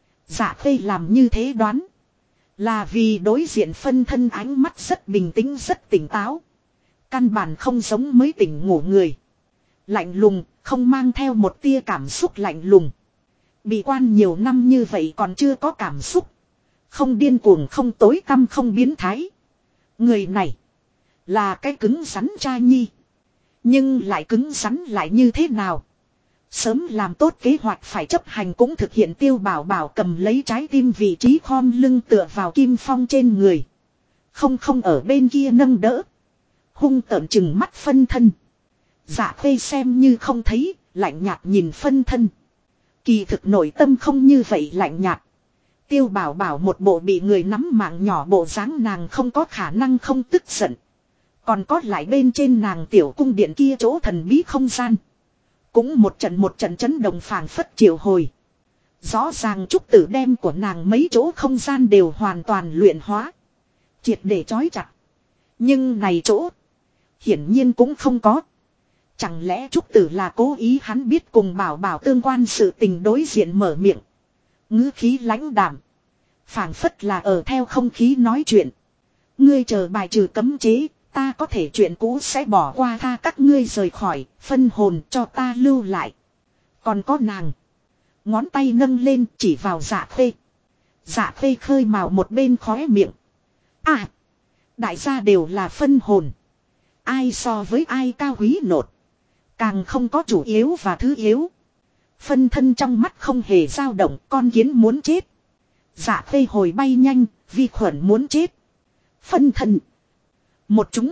Dạ phê làm như thế đoán. Là vì đối diện phân thân ánh mắt rất bình tĩnh rất tỉnh táo. Căn bản không giống mới tỉnh ngủ người. Lạnh lùng, không mang theo một tia cảm xúc lạnh lùng. Bị quan nhiều năm như vậy còn chưa có cảm xúc. Không điên cuồng, không tối tăm, không biến thái. Người này là cái cứng rắn cha nhi. Nhưng lại cứng rắn lại như thế nào? Sớm làm tốt kế hoạch phải chấp hành cũng thực hiện. Tiêu Bảo Bảo cầm lấy trái tim vị trí khom lưng tựa vào Kim Phong trên người. Không ở bên kia nâng đỡ. Hung tợn chừng mắt phân thân. Dạ Khê xem như không thấy, lạnh nhạt nhìn phân thân. Kỳ thực nội tâm không như vậy lạnh nhạt. Tiêu Bảo Bảo một bộ bị người nắm mạng nhỏ bộ dáng, nàng không có khả năng không tức giận. Còn có lại bên trên nàng tiểu cung điện kia chỗ thần bí không gian. Cũng một trận chấn động phảng phất triệu hồi. Rõ ràng trúc tử đem của nàng mấy chỗ không gian đều hoàn toàn luyện hóa. Triệt để trói chặt. Nhưng này chỗ hiển nhiên cũng không có. Chẳng lẽ trúc tử là cố ý, hắn biết cùng Bảo Bảo tương quan sự tình, đối diện mở miệng. Ngữ khí lãnh đạm. Phảng phất là ở theo không khí nói chuyện. Ngươi chờ bài trừ cấm chế, ta có thể chuyện cũ sẽ bỏ qua, tha các ngươi rời khỏi, phân hồn cho ta lưu lại. Còn có nàng. Ngón tay nâng lên chỉ vào Dạ Khê. Dạ Khê khơi mào một bên khóe miệng. À, đại gia đều là phân hồn. Ai so với ai cao quý nột. Càng không có chủ yếu và thứ yếu. Phân thân trong mắt không hề dao động, con kiến muốn chết. Dạ Khê hồi bay nhanh, vi khuẩn muốn chết. Phân thân. Một chúng.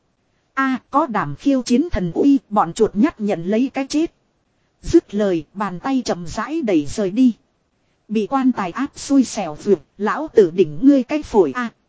Có đảm khiêu chiến thần uy, bọn chuột nhắt nhận lấy cái chết. Dứt lời, bàn tay chậm rãi đẩy rời đi. Bị quan tài áp xui xẻo vượt, lão tử đỉnh ngươi cái phổi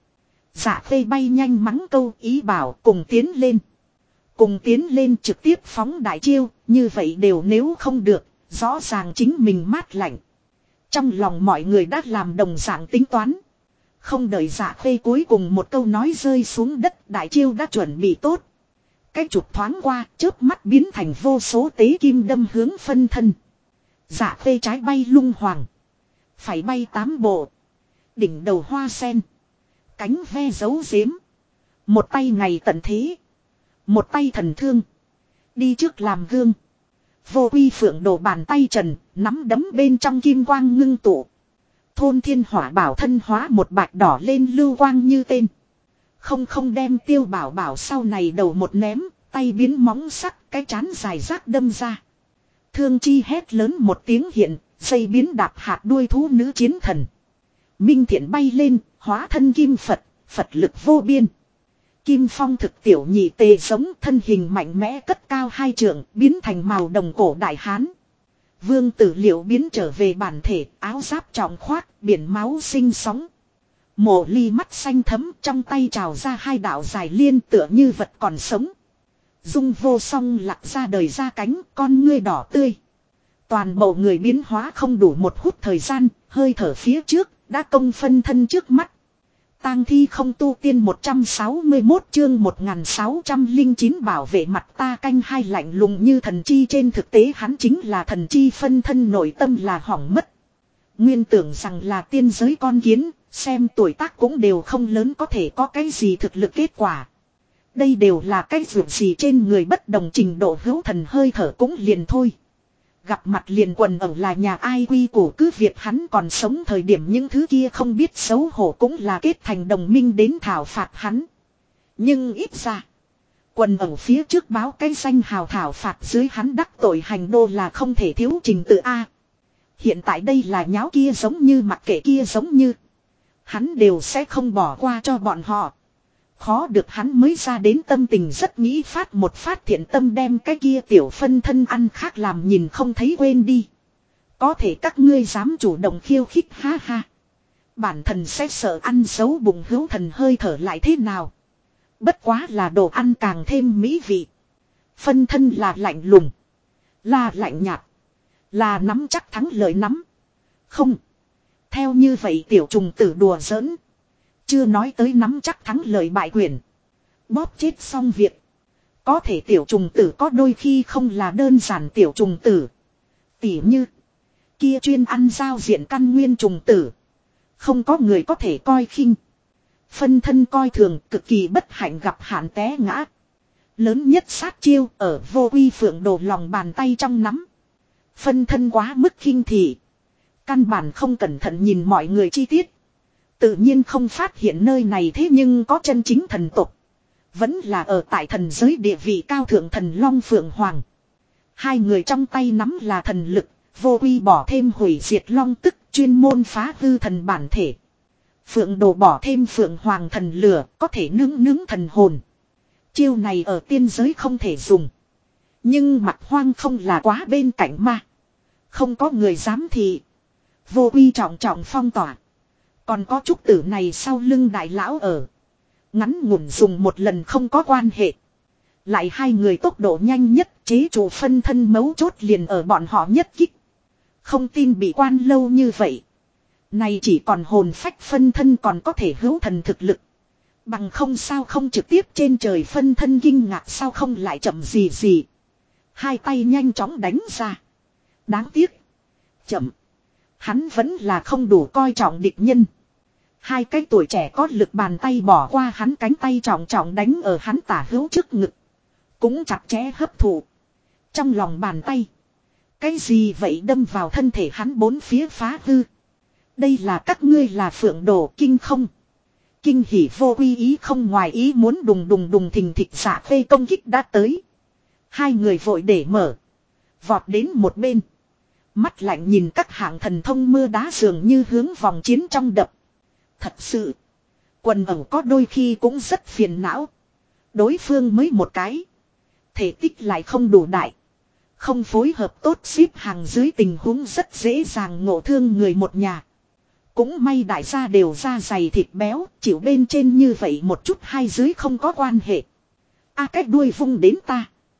Dạ Khê bay nhanh mắng câu, ý bảo cùng tiến lên. Cùng tiến lên trực tiếp phóng đại chiêu, như vậy đều nếu không được, rõ ràng chính mình mát lạnh. Trong lòng mọi người đã làm đồng dạng tính toán. Không đợi Dạ Khê cuối cùng một câu nói rơi xuống đất, đại chiêu đã chuẩn bị tốt. Cái chụp thoáng qua, chớp mắt biến thành vô số tế kim đâm hướng phân thân. Dạ Khê trái bay lung hoàng. Phải bay 8 bộ. Đỉnh đầu hoa sen. Cánh ve giấu giếm. Một tay ngày tận thế. Một tay thần thương. Đi trước làm gương. Vô uy phượng đồ bàn tay trần, nắm đấm bên trong kim quang ngưng tụ. Thôn thiên hỏa bảo thân hóa một bạch đỏ lên lưu quang như tên. Không đem Tiêu Bảo Bảo sau này đầu một ném, tay biến móng sắc, cái chán dài rác đâm ra. Thương chi hét lớn một tiếng hiện, dây biến đạp hạt đuôi thú nữ chiến thần. Minh Thiện bay lên, hóa thân kim Phật, Phật lực vô biên. Kim Phong thực tiểu nhị tề giống, thân hình mạnh mẽ cất cao 2 trượng, biến thành màu đồng cổ đại hán. Vương Tử Liệu biến trở về bản thể, áo giáp trọng khoác, biển máu sinh sóng. Mộ Ly mắt xanh thấm, trong tay trào ra 2 đạo dài liên tựa như vật còn sống. Dung Vô Song lặc ra đời ra cánh, con ngươi đỏ tươi. Toàn bộ người biến hóa không đủ một hút thời gian, hơi thở phía trước, đã công phân thân trước mắt. Tang thi không tu tiên 161 chương 1609 bảo vệ mặt ta canh hai lạnh lùng như thần chi, trên thực tế hắn chính là thần chi phân thân, nội tâm là hỏng mất. Nguyên tưởng rằng là tiên giới con kiến, xem tuổi tác cũng đều không lớn, có thể có cái gì thực lực kết quả. Đây đều là cái vượt gì trên người bất đồng trình độ, hữu thần hơi thở cũng liền thôi. Gặp mặt liền quần ở là nhà ai quy củ, cứ việc hắn còn sống thời điểm những thứ kia không biết xấu hổ cũng là kết thành đồng minh đến thảo phạt hắn. Nhưng ít ra, quần ở phía trước báo cái danh hào thảo phạt dưới hắn đắc tội hành đô là không thể thiếu trình tự A. Hiện tại đây là nháo kia giống như mặc kệ kia giống như. Hắn đều sẽ không bỏ qua cho bọn họ. Khó được hắn mới ra đến tâm tình rất nghĩ phát một phát thiện tâm, đem cái kia tiểu phân thân ăn khác làm nhìn không thấy quên đi. Có thể các ngươi dám chủ động khiêu khích, ha ha. Bản thân sẽ sợ ăn xấu bụng, hữu thần hơi thở lại thế nào. Bất quá là đồ ăn càng thêm mỹ vị. Phân thân là lạnh lùng, là lạnh nhạt, là nắm chắc thắng lợi nắm. Không. Theo như vậy tiểu trùng tử đùa giỡn. Chưa nói tới nắm chắc thắng lợi bại quyền. Bóp chết xong việc. Có thể tiểu trùng tử có đôi khi không là đơn giản tiểu trùng tử. Tỉ như. Kia chuyên ăn giao diện căn nguyên trùng tử. Không có người có thể coi khinh. Phân thân coi thường, cực kỳ bất hạnh gặp hạn té ngã. Lớn nhất sát chiêu ở Vô Uy Phượng Đồ lòng bàn tay trong nắm. Phân thân quá mức khinh thị. Căn bản không cẩn thận nhìn mọi người chi tiết. Tự nhiên không phát hiện nơi này thế nhưng có chân chính thần tục. Vẫn là ở tại thần giới địa vị cao thượng thần Long Phượng Hoàng. Hai người trong tay nắm là thần lực. Vô Uy bỏ thêm hủy diệt long tức chuyên môn phá hư thần bản thể. Phượng Đồ bỏ thêm Phượng Hoàng thần lửa có thể nướng thần hồn. Chiêu này ở tiên giới không thể dùng. Nhưng mặt hoang không là quá bên cạnh mà. Không có người dám thị. Vô Uy trọng trọng phong tỏa. Còn có trúc tử này sau lưng đại lão ở. Ngắn ngủn dùng một lần không có quan hệ. Lại hai người tốc độ nhanh nhất chế trụ phân thân mấu chốt liền ở bọn họ nhất kích. Không tin bị quan lâu như vậy. Này chỉ còn hồn phách phân thân còn có thể hữu thần thực lực. Bằng không sao không trực tiếp trên trời phân thân kinh ngạc sao không lại chậm gì. Hai tay nhanh chóng đánh ra. Đáng tiếc. Chậm. Hắn vẫn là không đủ coi trọng địch nhân. Hai cái tuổi trẻ có lực bàn tay bỏ qua hắn cánh tay trọng trọng đánh ở hắn tả hữu trước ngực. Cũng chặt chẽ hấp thụ. Trong lòng bàn tay. Cái gì vậy đâm vào thân thể hắn bốn phía phá hư. Đây là các ngươi là Phượng Đồ kinh không. Kinh hỉ Vô Uy ý không ngoài ý muốn đùng thình thịch xạ phê công kích đã tới. Hai người vội để mở. Vọt đến một bên. Mắt lạnh nhìn các hạng thần thông mưa đá dường như hướng vòng chiến trong đập. Thật sự. Quần ẩu có đôi khi cũng rất phiền não. Đối phương mới một cái. Thể tích lại không đủ đại. Không phối hợp tốt xếp hàng dưới tình huống rất dễ dàng ngộ thương người một nhà. Cũng may đại gia đều da dày thịt béo, chịu bên trên như vậy một chút hai dưới không có quan hệ. Cái đuôi vung đến ta.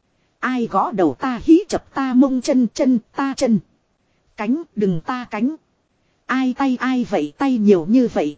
Ai gõ đầu ta hí chập ta mông chân ta chân. Cánh đừng ta cánh. Ai tay ai vậy tay nhiều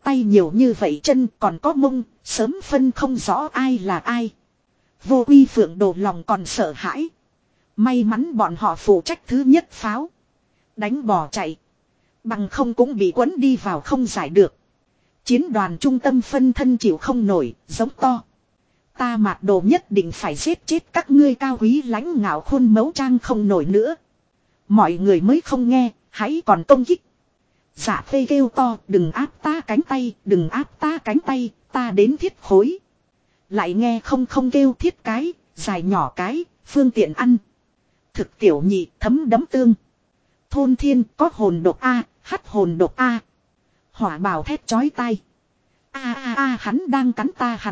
như vậy chân còn có mông, sớm phân không rõ ai là ai. Vô Uy Phượng Đồ lòng còn sợ hãi. May mắn bọn họ phụ trách thứ nhất pháo. Đánh bỏ chạy. Bằng không cũng bị quấn đi vào không giải được. Chiến đoàn trung tâm phân thân chịu không nổi, giống to. Ta Mạt Đồ nhất định phải giết chết các ngươi cao quý lãnh ngạo khuôn mẫu trang không nổi nữa. Mọi người mới không nghe, hãy còn công kích. Dạ phê kêu to, đừng áp ta cánh tay, đừng áp ta cánh tay, ta đến thiết khối. Lại nghe không kêu thiết cái, dài nhỏ cái, phương tiện ăn. Thực tiểu nhị thấm đấm tương. Thôn thiên có hồn độc A, hắt hồn độc A. Hỏa bào thét chói tai. Hắn đang cắn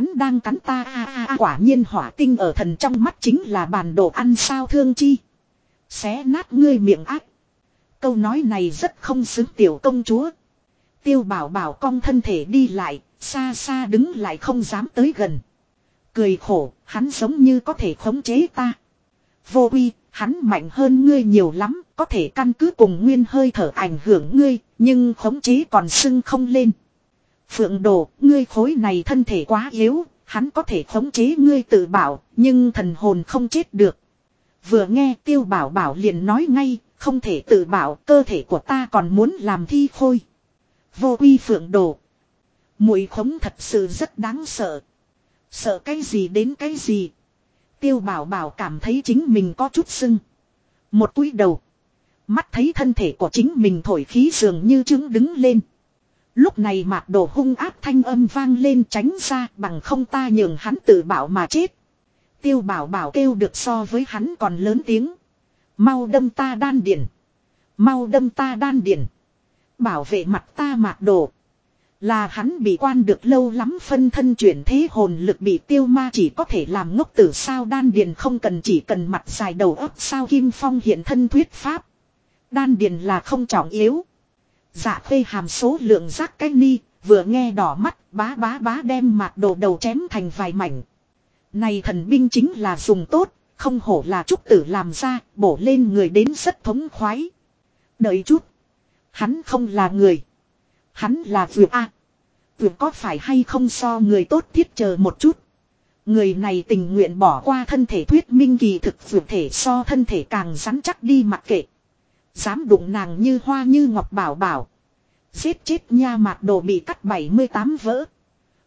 ta quả nhiên hỏa tinh ở thần trong mắt chính là bàn đồ ăn sao thương chi. Xé nát ngươi miệng ác. Câu nói này rất không xứng tiểu công chúa. Tiêu bảo bảo cong thân thể đi lại, xa xa đứng lại không dám tới gần. Cười khổ, hắn giống như có thể khống chế ta. Vô Uy, hắn mạnh hơn ngươi nhiều lắm, có thể căn cứ cùng nguyên hơi thở ảnh hưởng ngươi, nhưng khống chế còn sưng không lên. Phượng Đồ, ngươi khối này thân thể quá yếu, hắn có thể khống chế ngươi tự bảo, nhưng thần hồn không chết được. Vừa nghe Tiêu bảo bảo liền nói ngay, không thể tự bảo, cơ thể của ta còn muốn làm thi khôi. Vô Uy Phượng Đồ. Muội khống thật sự rất đáng sợ. Sợ cái gì đến cái gì. Tiêu bảo bảo cảm thấy chính mình có chút sưng. Một cúi đầu. Mắt thấy thân thể của chính mình thổi khí dường như trứng đứng lên. Lúc này Mạt Đồ hung áp thanh âm vang lên tránh ra bằng không ta nhường hắn tự bảo mà chết. Tiêu bảo bảo kêu được so với hắn còn lớn tiếng. Mau đâm ta đan điền. Mau đâm ta đan điền. Bảo vệ mặt ta Mạt Đồ. Là hắn bị quan được lâu lắm phân thân chuyển thế hồn lực bị tiêu ma chỉ có thể làm ngốc tử sao đan điền không cần chỉ cần mặt dài đầu óc sao Kim Phong hiện thân thuyết pháp. Đan điền là không trọng yếu. Dạ phê hàm số lượng rác cái ni, vừa nghe đỏ mắt bá đem Mạt Đồ đầu chém thành vài mảnh. Này thần binh chính là dùng tốt, không hổ là trúc tử làm ra, bổ lên người đến rất thống khoái. Đợi chút. Hắn không là người. Hắn là vượt A. Vượt có phải hay không so người tốt thiết chờ một chút. Người này tình nguyện bỏ qua thân thể thuyết minh kỳ thực vượt thể so thân thể càng rắn chắc đi mặc kệ. Dám đụng nàng như hoa như ngọc bảo bảo. Giết chết nha Mạt Đồ bị cắt 78 vỡ.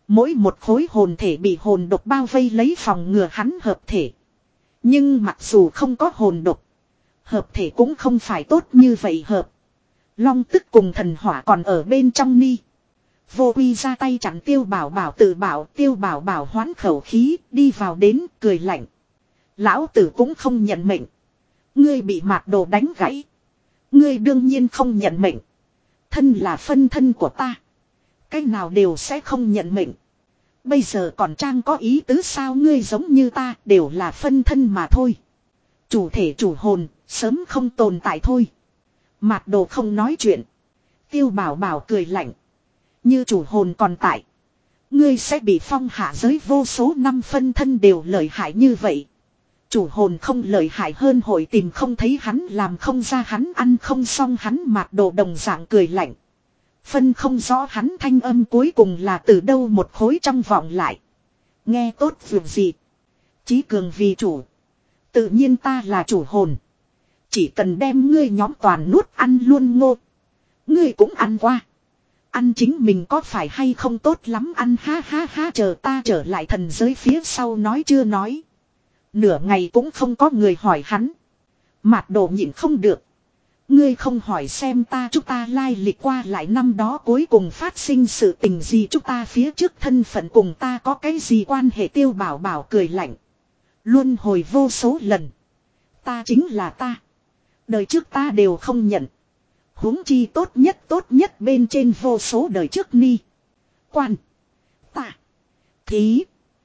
Mỗi một khối hồn thể bị hồn độc bao vây lấy phòng ngừa hắn hợp thể. Nhưng mặc dù không có hồn độc, hợp thể cũng không phải tốt như vậy hợp. Long tức cùng thần hỏa còn ở bên trong ni. Vô Quy ra tay chặn Tiêu Bảo Bảo tự bảo, Tiêu Bảo Bảo hoán khẩu khí, đi vào đến, cười lạnh. Lão tử cũng không nhận mệnh. Ngươi bị Mạt Đồ đánh gãy. Ngươi đương nhiên không nhận mệnh. Thân là phân thân của ta. Cái nào đều sẽ không nhận mệnh. Bây giờ còn trang có ý tứ sao, ngươi giống như ta đều là phân thân mà thôi. Chủ thể chủ hồn, sớm không tồn tại thôi. Mạt Đồ không nói chuyện. Tiêu Bảo Bảo cười lạnh. Như chủ hồn còn tại, ngươi sẽ bị phong hạ giới vô số năm phân thân đều lợi hại như vậy. Chủ hồn không lợi hại hơn hội tìm không thấy hắn, làm không ra hắn, ăn không xong hắn. Mạt Đồ đồng dạng cười lạnh. Phân không rõ hắn thanh âm cuối cùng là từ đâu một khối trong vọng lại. Nghe tốt việc gì? Chí cường vì chủ. Tự nhiên ta là chủ hồn. Chỉ cần đem ngươi nhóm toàn nuốt ăn luôn ngô. Ngươi cũng ăn qua. Ăn chính mình có phải hay không tốt lắm ăn, ha ha ha. Chờ ta trở lại thần giới phía sau nói chưa nói. Nửa ngày cũng không có người hỏi hắn. Mạt Đồ nhịn không được. Ngươi không hỏi xem chúng ta lai lịch qua lại năm đó cuối cùng phát sinh sự tình gì, chúng ta phía trước thân phận cùng ta có cái gì quan hệ? Tiêu Bảo Bảo cười lạnh. Luân hồi vô số lần. Ta chính là ta. Đời trước ta đều không nhận. Huống chi tốt nhất bên trên vô số đời trước ni. Quan. Ta. Thí.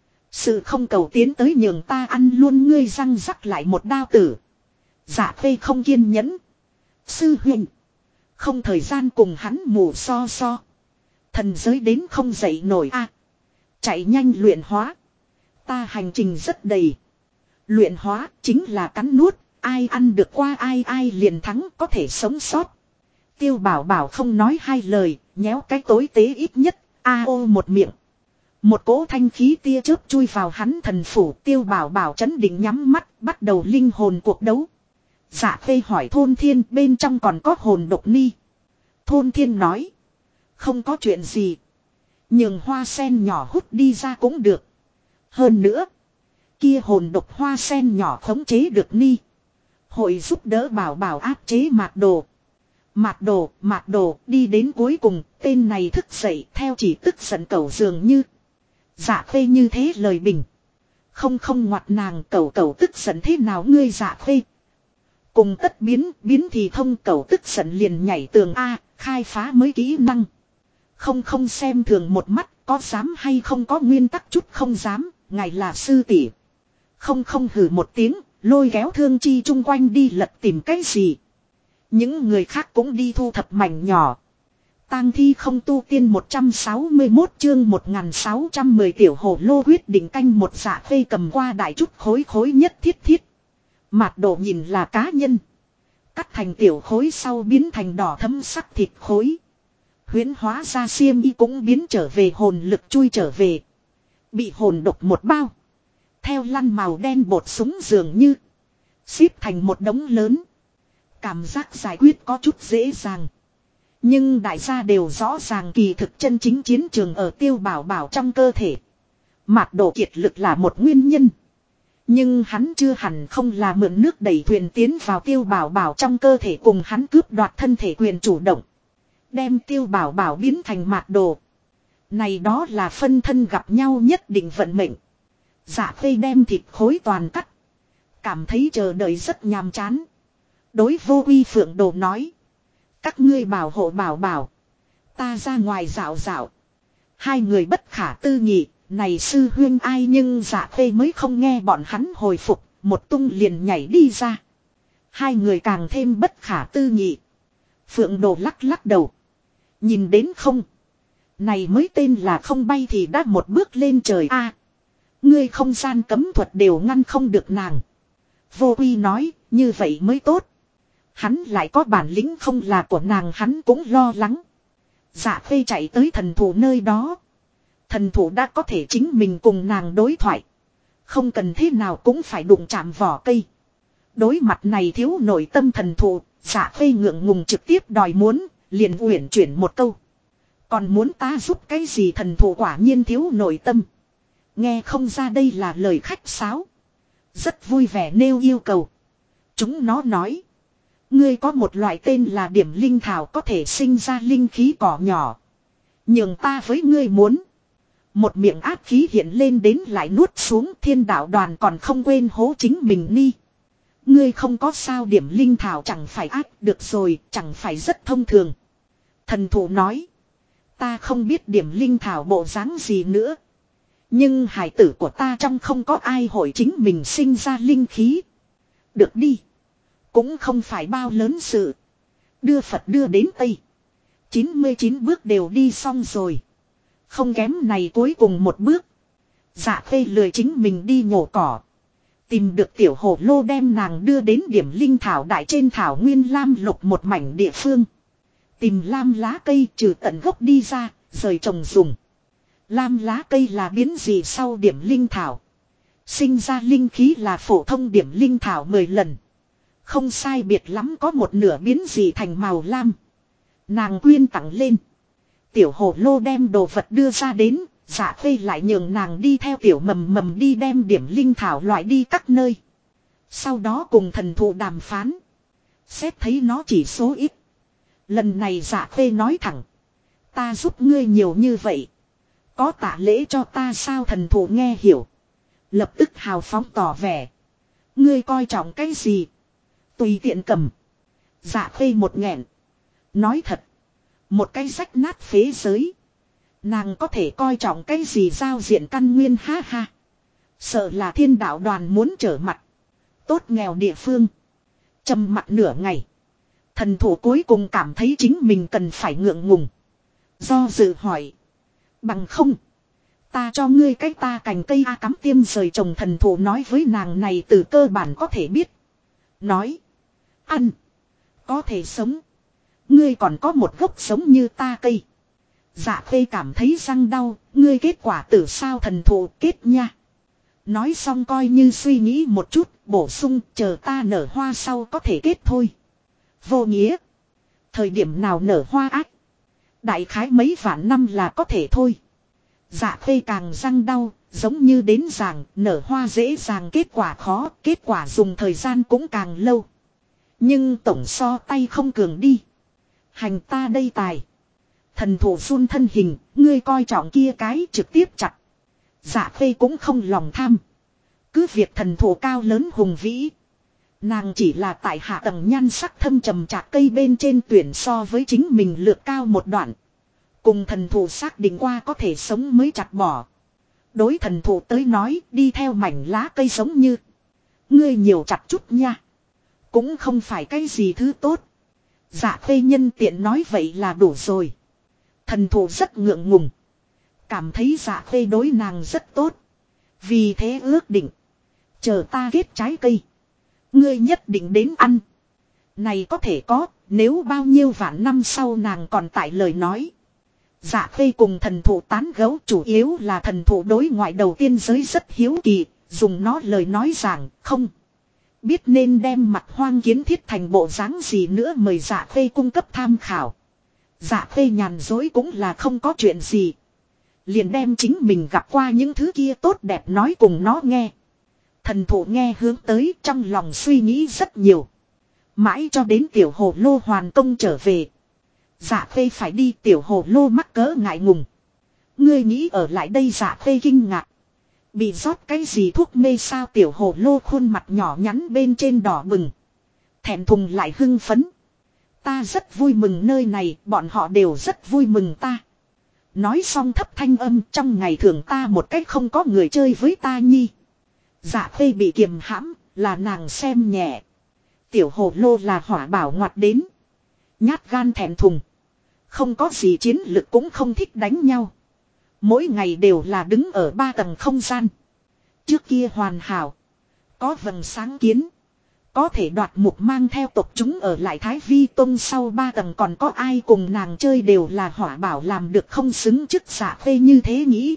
Sự không cầu tiến tới nhường ta ăn luôn ngươi, răng rắc lại một đao tử. Dạ Phê không kiên nhẫn. Sư huynh. Không thời gian cùng hắn mù so. Thần giới đến không dậy nổi a. Chạy nhanh luyện hóa. Ta hành trình rất đầy. Luyện hóa chính là cắn nuốt. Ai ăn được qua ai liền thắng, có thể sống sót. Tiêu Bảo Bảo không nói hai lời, nhéo cái tối tế ít nhất, ô một miệng. Một cỗ thanh khí tia chớp chui vào hắn thần phủ. Tiêu Bảo Bảo chấn định nhắm mắt, bắt đầu linh hồn cuộc đấu. Dạ Phê hỏi Thôn Thiên bên trong còn có hồn độc ni. Thôn Thiên nói. Không có chuyện gì. Nhường hoa sen nhỏ hút đi ra cũng được. Hơn nữa. Kia hồn độc hoa sen nhỏ khống chế được ni. Hội giúp đỡ Bảo Bảo áp chế Mạt Đồ. Mạt Đồ đi đến cuối cùng. Tên này thức dậy theo chỉ tức giận cẩu dường như. Dạ Phê như thế lời bình. Không ngoặt nàng, cẩu tức giận thế nào ngươi Dạ Phê. Cùng tất biến thì thông, cẩu tức giận liền nhảy tường A, khai phá mới kỹ năng. Không xem thường một mắt, có dám hay không có nguyên tắc chút không dám, ngài là sư tỷ. Không hử một tiếng, lôi kéo Thương Chi chung quanh đi lật tìm cái gì. Những người khác cũng đi thu thập mảnh nhỏ. Tang thi không tu tiên 161 chương 1610 tiểu hồ lô quyết định canh một. Dạ Phê cầm qua đại chút khối nhất thiết. Mạt Đồ nhìn là cá nhân. Cắt thành tiểu khối sau biến thành đỏ thấm sắc thịt khối. Huyễn hóa ra xiêm y cũng biến trở về, hồn lực chui trở về. Bị hồn độc một bao. Theo lăn màu đen bột súng dường như. Xếp thành một đống lớn. Cảm giác giải quyết có chút dễ dàng. Nhưng đại gia đều rõ ràng kỳ thực chân chính chiến trường ở Tiêu Bảo Bảo trong cơ thể. Mạt Đồ kiệt lực là một nguyên nhân. Nhưng hắn chưa hẳn không là mượn nước đẩy thuyền tiến vào Tiêu Bảo Bảo trong cơ thể cùng hắn cướp đoạt thân thể quyền chủ động. Đem Tiêu Bảo Bảo biến thành Mạt Đồ. Này đó là phân thân gặp nhau nhất định vận mệnh. Dạ Phê đem thịt khối toàn cắt. Cảm thấy chờ đợi rất nhàm chán. Đối Vô Quy Phượng Đồ nói. Các ngươi bảo hộ Bảo Bảo. Ta ra ngoài dạo dạo. Hai người bất khả tư nghị. Này sư huyên ai, nhưng Dạ Phê mới không nghe bọn hắn hồi phục. Một tung liền nhảy đi ra. Hai người càng thêm bất khả tư nghị. Phượng Đồ lắc đầu. Nhìn đến không. Này mới tên là không bay thì đã một bước lên trời a. Ngươi không gian cấm thuật đều ngăn không được nàng. Vô Quy nói, như vậy mới tốt. Hắn lại có bản lĩnh không là của nàng hắn cũng lo lắng. Dạ Phê chạy tới thần thủ nơi đó. Thần thủ đã có thể chính mình cùng nàng đối thoại. Không cần thế nào cũng phải đụng chạm vỏ cây. Đối mặt này thiếu nội tâm thần thủ, Dạ Phê ngượng ngùng trực tiếp đòi muốn, liền uyển chuyển một câu. Còn muốn ta giúp cái gì thần thụ quả nhiên thiếu nội tâm. Nghe không ra đây là lời khách sáo. Rất vui vẻ nêu yêu cầu. Chúng nó nói. Ngươi có một loại tên là điểm linh thảo có thể sinh ra linh khí cỏ nhỏ. Nhường ta với ngươi muốn. Một miệng áp khí hiện lên đến lại nuốt xuống thiên đạo đoàn còn không quên hố chính mình ni. Ngươi không có sao điểm linh thảo chẳng phải áp được rồi, chẳng phải rất thông thường. Thần thụ nói. Ta không biết điểm linh thảo bộ dáng gì nữa. Nhưng hải tử của ta trong không có ai hội chính mình sinh ra linh khí. Được đi. Cũng không phải bao lớn sự. Đưa Phật đưa đến Tây. 99 bước đều đi xong rồi. Không kém này cuối cùng một bước. Dạ Khê lười chính mình đi nhổ cỏ. Tìm được tiểu hồ lô đem nàng đưa đến điểm linh thảo đại trên thảo nguyên lam lục một mảnh địa phương. Tìm lam lá cây trừ tận gốc đi ra, rời trồng dùng. Lam lá cây là biến gì sau điểm linh thảo. Sinh ra linh khí là phổ thông điểm linh thảo 10 lần. Không sai biệt lắm có một nửa biến gì thành màu lam. Nàng quyên tặng lên. Tiểu hồ lô đem đồ vật đưa ra đến, Dạ Khê lại nhường nàng đi theo tiểu mầm mầm đi đem điểm linh thảo loại đi các nơi. Sau đó cùng thần thụ đàm phán. Xét thấy nó chỉ số ít. Lần này Dạ Khê nói thẳng. Ta giúp ngươi nhiều như vậy. Có tạ lễ cho ta sao thần thụ nghe hiểu. Lập tức hào phóng tỏ vẻ. Ngươi coi trọng cái gì? Tùy tiện cầm. Dạ Khê một nghẹn. Nói thật. Một cái rách nát phế giới. Nàng có thể coi trọng cái gì giao diện căn nguyên ha ha. Sợ là thiên đạo đoàn muốn trở mặt. Tốt nghèo địa phương. Trầm mặt nửa ngày. Thần thủ cuối cùng cảm thấy chính mình cần phải ngượng ngùng. Do dự hỏi. Bằng không. Ta cho ngươi cái ta cành cây A cắm tiêm rời trồng thần thủ nói với nàng này từ cơ bản có thể biết. Nói. Ăn. Có thể sống. Ngươi còn có một gốc sống như ta cây. Dạ Khê cảm thấy răng đau. Ngươi kết quả tử sao thần thụ kết nha. Nói xong coi như suy nghĩ một chút. Bổ sung chờ ta nở hoa sau có thể kết thôi. Vô nghĩa. Thời điểm nào nở hoa ác. Đại khái mấy vạn năm là có thể thôi. Dạ Khê càng răng đau. Giống như đến giảng nở hoa dễ dàng kết quả khó. Kết quả dùng thời gian cũng càng lâu. Nhưng tổng so tay không cường đi. Hành ta đây tài. Thần thủ run thân hình, ngươi coi trọng kia cái trực tiếp chặt. Dạ Khê cũng không lòng tham. Cứ việc thần thủ cao lớn hùng vĩ. Nàng chỉ là tại hạ tầng nhan sắc thâm trầm chạc cây bên trên tuyển so với chính mình lược cao một đoạn. Cùng thần thủ xác định qua có thể sống mới chặt bỏ. Đối thần thủ tới nói đi theo mảnh lá cây giống như. Ngươi nhiều chặt chút nha. Cũng không phải cái gì thứ tốt. Dạ Khê nhân tiện nói vậy là đủ rồi. Thần thủ rất ngượng ngùng. Cảm thấy Dạ Khê đối nàng rất tốt. Vì thế ước định. Chờ ta kết trái cây. Ngươi nhất định đến ăn. Này có thể có. Nếu bao nhiêu vạn năm sau nàng còn tại lời nói. Dạ Khê cùng thần thủ tán gẫu chủ yếu là thần thủ đối ngoại đầu tiên giới rất hiếu kỳ. Dùng nó lời nói rằng không. Biết nên đem mặt hoang kiến thiết thành bộ dáng gì nữa mời Dạ Khê cung cấp tham khảo. Dạ Khê nhàn dối cũng là không có chuyện gì. Liền đem chính mình gặp qua những thứ kia tốt đẹp nói cùng nó nghe. Thần thủ nghe hướng tới trong lòng suy nghĩ rất nhiều. Mãi cho đến tiểu hồ lô hoàn công trở về. Dạ Khê phải đi tiểu hồ lô mắc cỡ ngại ngùng. Ngươi nghĩ ở lại đây Dạ Khê kinh ngạc. Bị rót cái gì thuốc mê sao tiểu hồ lô khuôn mặt nhỏ nhắn bên trên đỏ bừng. Thẹn thùng lại hưng phấn. Ta rất vui mừng nơi này, bọn họ đều rất vui mừng ta. Nói xong thấp thanh âm trong ngày thường ta một cách không có người chơi với ta nhi. Dạ Khê bị kiềm hãm, là nàng xem nhẹ. Tiểu hồ lô là hỏa bảo ngoặt đến. Nhát gan thẹn thùng. Không có gì chiến lực cũng không thích đánh nhau. Mỗi ngày đều là đứng ở 3 tầng không gian. Trước kia hoàn hảo. Có vầng sáng kiến. Có thể đoạt mục mang theo tộc chúng ở lại Thái Vi Tông sau 3 tầng còn có ai cùng nàng chơi đều là hỏa bảo làm được không xứng chức Dạ Khê như thế nghĩ.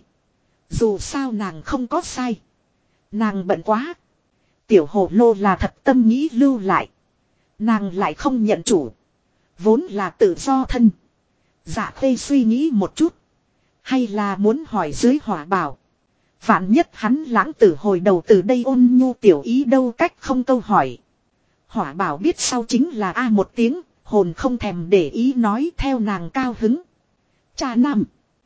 Dù sao nàng không có sai. Nàng bận quá. Tiểu hồ lô là thật tâm nghĩ lưu lại. Nàng lại không nhận chủ. Vốn là tự do thân. Dạ Khê suy nghĩ một chút. Hay là muốn hỏi dưới Hỏa Bảo. Vạn nhất hắn lãng tử hồi đầu từ đây ôn nhu tiểu ý đâu cách không câu hỏi. Hỏa Bảo biết sau chính là a một tiếng, hồn không thèm để ý nói theo nàng cao hứng. Cha nam.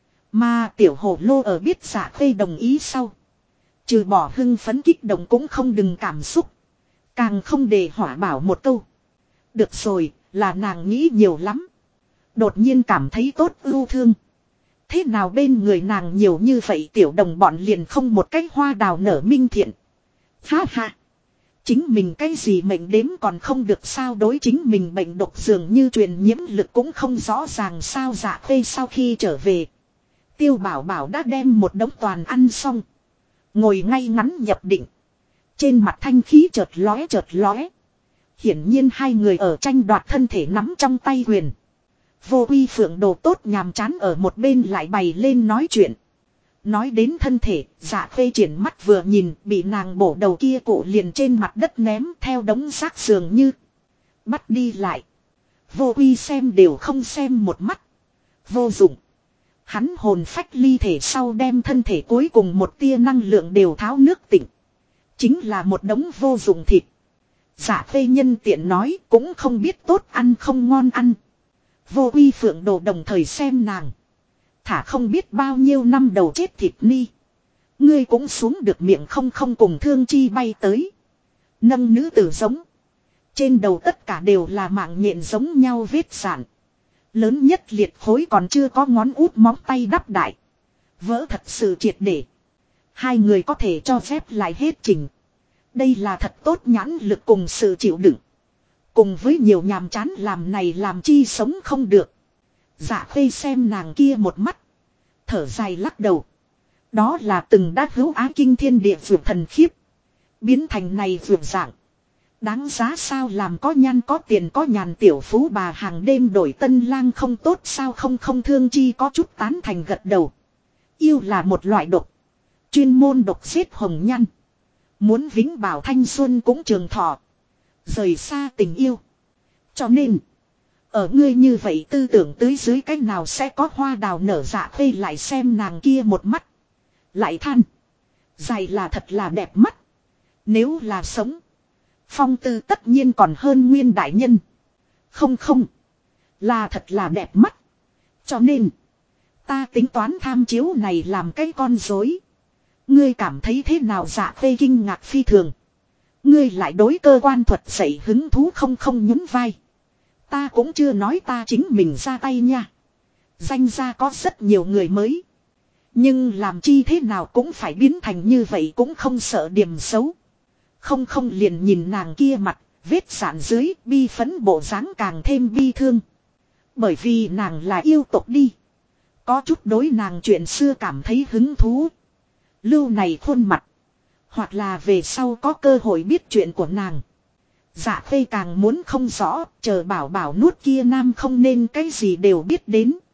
Mà tiểu hổ lô ở biết Dạ Khê đồng ý sau. Trừ bỏ hưng phấn kích động cũng không đừng cảm xúc. Càng không để Hỏa Bảo một câu. Được rồi, là nàng nghĩ nhiều lắm. Đột nhiên cảm thấy tốt ưu thương. Thế nào bên người nàng nhiều như vậy tiểu đồng bọn liền không một cách hoa đào nở minh thiện. Ha ha. Chính mình cái gì mệnh đếm còn không được sao đối chính mình bệnh độc dường như truyền nhiễm lực cũng không rõ ràng sao. Dạ Khê sau khi trở về. Tiêu Bảo Bảo đã đem một đống toàn ăn xong. Ngồi ngay ngắn nhập định. Trên mặt thanh khí chợt lóe chợt lóe. Hiển nhiên hai người ở tranh đoạt thân thể nắm trong tay quyền. Vô Uy Phượng đồ tốt nhàm chán ở một bên lại bày lên nói chuyện. Nói đến thân thể, Dạ Khê triển mắt vừa nhìn, bị nàng bổ đầu kia cụ liền trên mặt đất ném theo đống rác dường như. Bắt đi lại. Vô Uy xem đều không xem một mắt. Vô dụng. Hắn hồn phách ly thể sau đem thân thể cuối cùng một tia năng lượng đều tháo nước tỉnh. Chính là một đống vô dụng thịt. Dạ Khê nhân tiện nói cũng không biết tốt ăn không ngon ăn. Vô Uy Phượng đồ đồng thời xem nàng. Thả không biết bao nhiêu năm đầu chết thịt ni. Ngươi cũng xuống được miệng không cùng thương chi bay tới. Nâng nữ tử giống. Trên đầu tất cả đều là mạng nhện giống nhau vết sản. Lớn nhất liệt khối còn chưa có ngón út móng tay đắp đại. Vỡ thật sự triệt để. Hai người có thể cho phép lại hết trình. Đây là thật tốt nhãn lực cùng sự chịu đựng. Cùng với nhiều nhàm chán làm này làm chi sống không được. Dạ Khê xem nàng kia một mắt. Thở dài lắc đầu. Đó là từng đã hữu á kinh thiên địa vượt thần khiếp. Biến thành này vượt dạng. Đáng giá sao làm có nhan có tiền có nhàn tiểu phú bà hàng đêm đổi tân lang không tốt sao không thương chi có chút tán thành gật đầu. Yêu là một loại độc. Chuyên môn độc giết hồng nhan. Muốn vĩnh bảo thanh xuân cũng trường thọ. Rời xa tình yêu. Cho nên. Ở ngươi như vậy tư tưởng tới dưới cách nào sẽ có hoa đào nở. Dạ Khê lại xem nàng kia một mắt. Lại than. Dài là thật là đẹp mắt. Nếu là sống. Phong tư tất nhiên còn hơn nguyên đại nhân. Không. Là thật là đẹp mắt. Cho nên. Ta tính toán tham chiếu này làm cái con rối. Ngươi cảm thấy thế nào? Dạ Khê kinh ngạc phi thường. Ngươi lại đối cơ quan thuật dạy hứng thú không nhún vai. Ta cũng chưa nói ta chính mình ra tay nha. Danh ra có rất nhiều người mới. Nhưng làm chi thế nào cũng phải biến thành như vậy cũng không sợ điểm xấu. Không liền nhìn nàng kia mặt, vết sạn dưới bi phấn bộ dáng càng thêm bi thương. Bởi vì nàng là yêu tộc đi. Có chút đối nàng chuyện xưa cảm thấy hứng thú. Lưu này khuôn mặt. Hoặc là về sau có cơ hội biết chuyện của nàng. Dạ Khê càng muốn không rõ, chờ Bảo Bảo nuốt kia nam không nên cái gì đều biết đến.